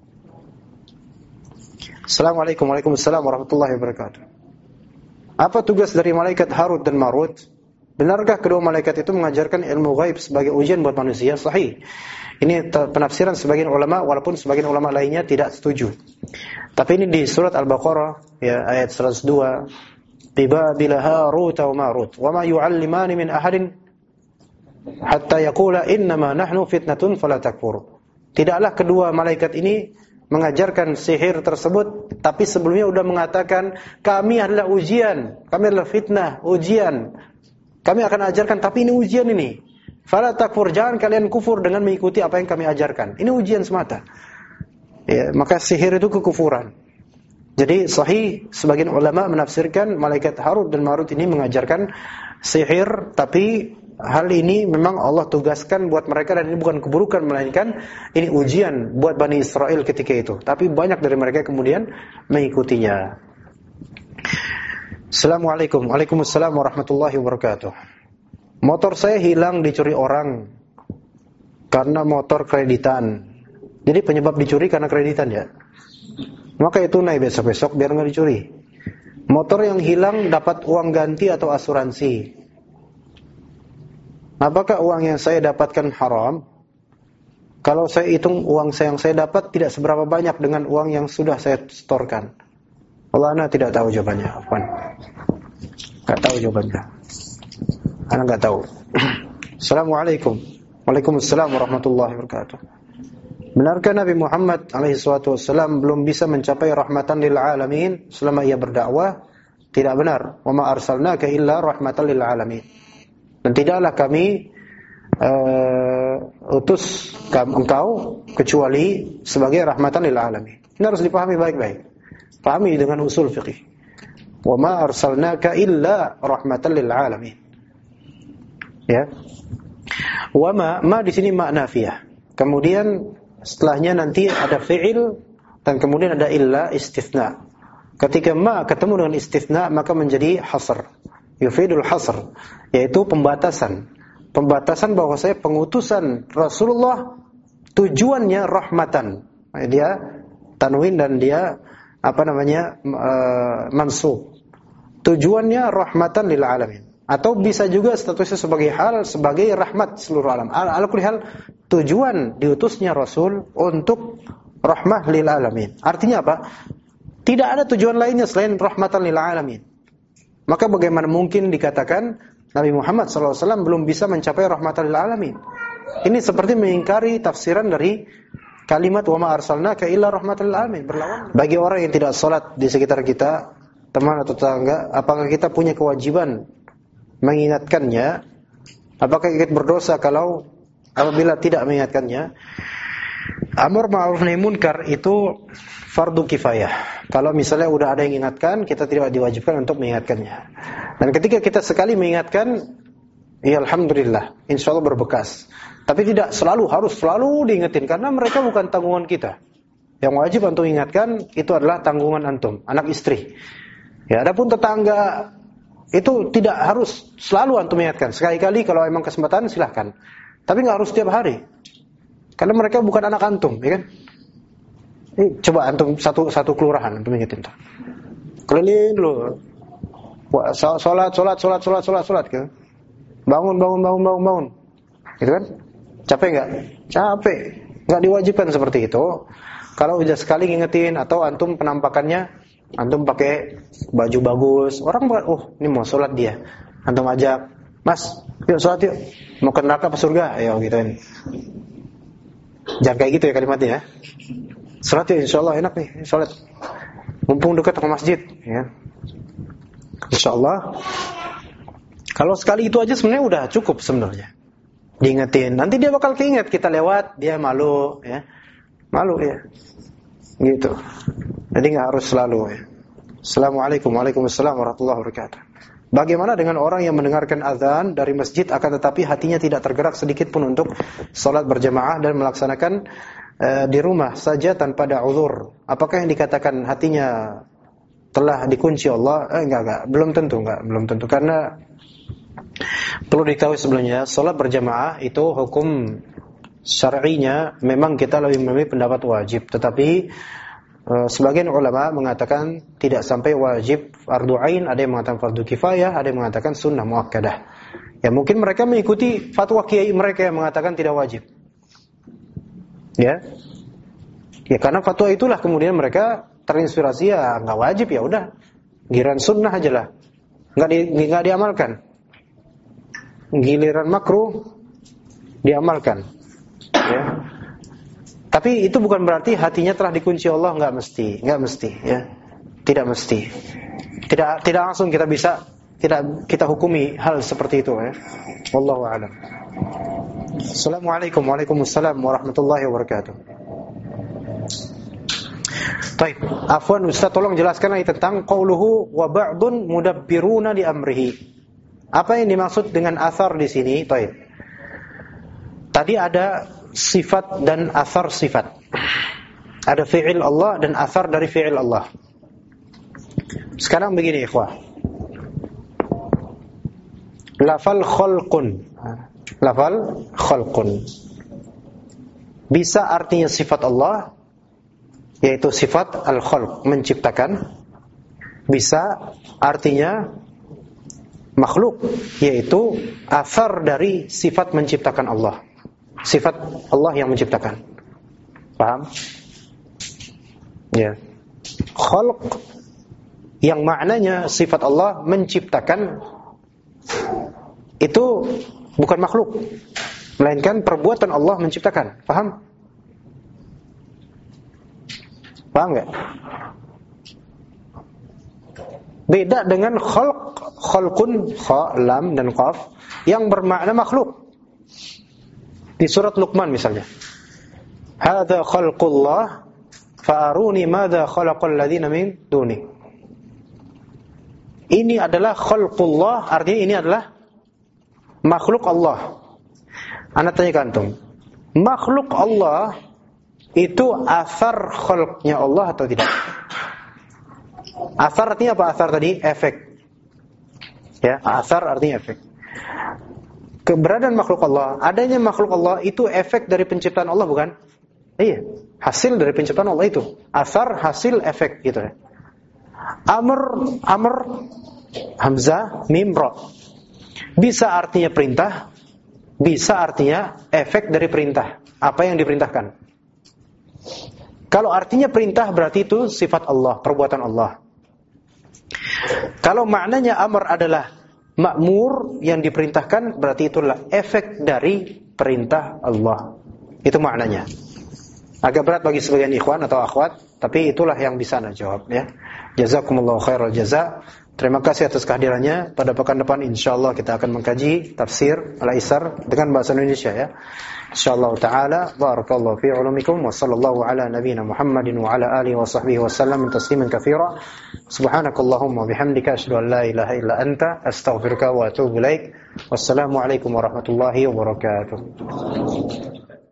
Assalamualaikum warahmatullahi wabarakatuh. Apa tugas dari malaikat Harut dan Marut? Benarkah kedua malaikat itu mengajarkan ilmu gaib sebagai ujian buat manusia? Sahih. Ini penafsiran sebagian ulama, walaupun sebagian ulama lainnya tidak setuju. Tapi ini di surat Al-Baqarah ya, ayat 102. Tiba bila Harut wa Marut, wa ma yu'allimani min ahadin hatta yaqula innama nahnu fitnatun fala takfur. Tidaklah kedua malaikat ini mengajarkan sihir tersebut, tapi sebelumnya sudah mengatakan kami adalah ujian, kami adalah fitnah, ujian. Kami akan ajarkan, tapi ini ujian ini. Fala takfur, jangan kalian kufur dengan mengikuti apa yang kami ajarkan. Ini ujian semata. Ya, maka sihir itu kekufuran. Jadi sahih, sebagian ulama menafsirkan malaikat Harut dan Marut ini mengajarkan sihir, tapi hal ini memang Allah tugaskan buat mereka dan ini bukan keburukan, melainkan ini ujian buat Bani Israel ketika itu. Tapi banyak dari mereka kemudian mengikutinya. Assalamualaikum. Waalaikumsalam warahmatullahi wabarakatuh. Motor saya hilang dicuri orang karena motor kreditan. Jadi penyebab dicuri karena kreditan ya. Maka itu naik besok-besok biar nggak dicuri. Motor yang hilang dapat uang ganti atau asuransi. Apakah uang yang saya dapatkan haram? Kalau saya hitung uang yang saya dapat tidak seberapa banyak dengan uang yang sudah saya setorkan. Allah, ana tidak tahu jawabannya. Afwan. Enggak tahu jawabannya. Ana enggak tahu. Assalamualaikum. Waalaikumsalam warahmatullahi wabarakatuh. Benarkah Nabi Muhammad alaihi salatu wassalam belum bisa mencapai rahmatan lil alamin selama ia berdakwah? Tidak benar. Wa ma arsalnaka illa rahmatan lil alamin. Dan tidaklah kami utus engkau kecuali sebagai rahmatan lil alamin. Ini harus dipahami baik-baik. Pahami dengan usul fiqih. Wa ma arsalnaka illa rahmatan lil alamin. Ya. Wa ma di sini ma nafiyah. Kemudian setelahnya nanti ada fi'il dan kemudian ada illa istitsna. Ketika ma ketemu dengan istitsna maka menjadi hasr. Yufidul hasr, yaitu pembatasan. Pembatasan bahwasanya pengutusan Rasulullah tujuannya rahmatan. Dia tanwin dan dia mansub. Tujuannya rahmatan lil alamin. Atau bisa juga statusnya sebagai hal sebagai rahmat seluruh alam. Ala-kulli hal tujuan diutusnya Rasul untuk rahmah lil alamin. Artinya apa? Tidak ada tujuan lainnya selain rahmatan lil alamin. Maka bagaimana mungkin dikatakan Nabi Muhammad SAW belum bisa mencapai rahmatan lil alamin? Ini seperti mengingkari tafsiran dari kalimat wa ma arsalnaka illa rahmatan lil alamin, berlawan. Bagi orang yang tidak salat di sekitar kita, teman atau tetangga, apakah kita punya kewajiban mengingatkannya? Apakah kita berdosa kalau apabila tidak mengingatkannya? Amar ma'ruf nahi munkar itu fardu kifayah. Kalau misalnya udah ada yang ingatkan, kita tidak diwajibkan untuk mengingatkannya. Dan ketika kita sekali mengingatkan, ya alhamdulillah, insya Allah berbekas. Tapi tidak harus selalu diingetin, karena mereka bukan tanggungan kita. Yang wajib untuk mengingatkan itu adalah tanggungan antum, anak istri. Ya, adapun tetangga itu tidak harus selalu antum mengingatkan. Sekali-kali kalau emang kesempatan silahkan. Tapi nggak harus setiap hari. Karena mereka bukan anak antum, ya kan? Coba antum satu kelurahan antum ingetin tuh. Keliling dulu. Salat kan. Bangun. Gitu kan? Capek enggak? Capek. Enggak diwajibkan seperti itu. Kalau udah sekali ngingetin atau antum penampakannya antum pakai baju bagus, orang ini mau salat dia. Antum ajak, "Mas, yuk salat yuk. Mau ke neraka apa surga?" Ayo gituin. Jangan kayak gitu ya kalimatnya ya. Salat ya insyaallah enak nih salat. Mumpung dekat sama masjid ya. Insyaallah. Kalau sekali itu aja sebenarnya udah cukup sebenarnya. Diingetin. Nanti dia bakal keinget kita lewat, dia malu ya. Malu ya. Gitu. Jadi enggak harus selalu ya. Assalamualaikum Waalaikumsalam warahmatullahi wabarakatuh. Bagaimana dengan orang yang mendengarkan azan dari masjid akan tetapi hatinya tidak tergerak sedikit pun untuk salat berjamaah dan melaksanakan di rumah saja tanpa ada uzur? Apakah yang dikatakan hatinya telah dikunci Allah? Enggak, belum tentu karena perlu diketahui sebelumnya salat berjamaah itu hukum syar'inya memang kita lebih memilih pendapat wajib, tetapi sebagian ulama mengatakan tidak sampai wajib fardu ain, ada yang mengatakan fardu kifayah, ada yang mengatakan sunnah muakkadah. Ya mungkin mereka mengikuti fatwa kiai mereka yang mengatakan tidak wajib. Ya karena fatwa itulah kemudian mereka terinspirasi ya enggak wajib ya udah. Giliran sunnah aja lah. Enggak diamalkan. Giliran makruh diamalkan. Ya. Tapi itu bukan berarti hatinya telah dikunci Allah, enggak mesti ya. Tidak mesti. Tidak langsung kita bisa kita hukumi hal seperti itu ya. Wallahu a'lam. Assalamualaikum Waalaikumsalam warahmatullahi wabarakatuh. Baik, afwan Ustaz tolong jelaskan lagi tentang qauluhu wa ba'dun mudabbiruna li amrihi. Apa yang dimaksud dengan athar di sini? Baik. Tadi ada sifat dan athar sifat. Ada fi'il Allah dan athar dari fi'il Allah. Sekarang begini ikhwah. Lafal khalqun bisa artinya sifat Allah, yaitu sifat al-khalq, menciptakan. Bisa artinya makhluk, yaitu athar dari sifat menciptakan Allah. Sifat Allah yang menciptakan. Paham? Ya. Khalq yang maknanya sifat Allah menciptakan itu bukan makhluk, melainkan perbuatan Allah menciptakan. Paham? Paham enggak? Beda dengan khalq, khalqun, kha, lam dan qaf yang bermakna makhluk. Di surat Luqman misalnya. Hadza khalqullah fa'aruni madza khalaqal ladzina min duni. Ini adalah khalqullah, artinya ini adalah makhluk Allah. Ana tanya kantung. Makhluk Allah itu asar khalqnya Allah atau tidak? Asar artinya apa? Asar tadi efek. Ya, asar artinya efek. Keberadaan makhluk Allah, adanya makhluk Allah itu efek dari penciptaan Allah, bukan? Iya, hasil dari penciptaan Allah itu. Asar, hasil, efek gitu ya. Amr, hamzah, mim, ra. Bisa artinya perintah, bisa artinya efek dari perintah. Apa yang diperintahkan? Kalau artinya perintah berarti itu sifat Allah, perbuatan Allah. Kalau maknanya amr adalah makmur yang diperintahkan, berarti itulah efek dari perintah Allah. Itu maknanya. Agak berat bagi sebagian ikhwan atau akhwat, tapi itulah yang bisa Anda jawab ya. Jazakumullahu khairal jaza. Terima kasih atas kehadirannya. Pada pekan depan insyaallah kita akan mengkaji tafsir Al-Aisar dengan bahasa Indonesia ya. Insyaallah taala. Barakallahu fi ulumikum wa sallallahu ala nabiyyina Muhammadin wa ala alihi wa sahbihi wa sallam tasliman katsira. Subhanakallahumma bihamdika asyhadu an la ilaha illa anta astaghfiruka wa atubu ilaik. Wassalamu alaikum warahmatullahi wabarakatuh.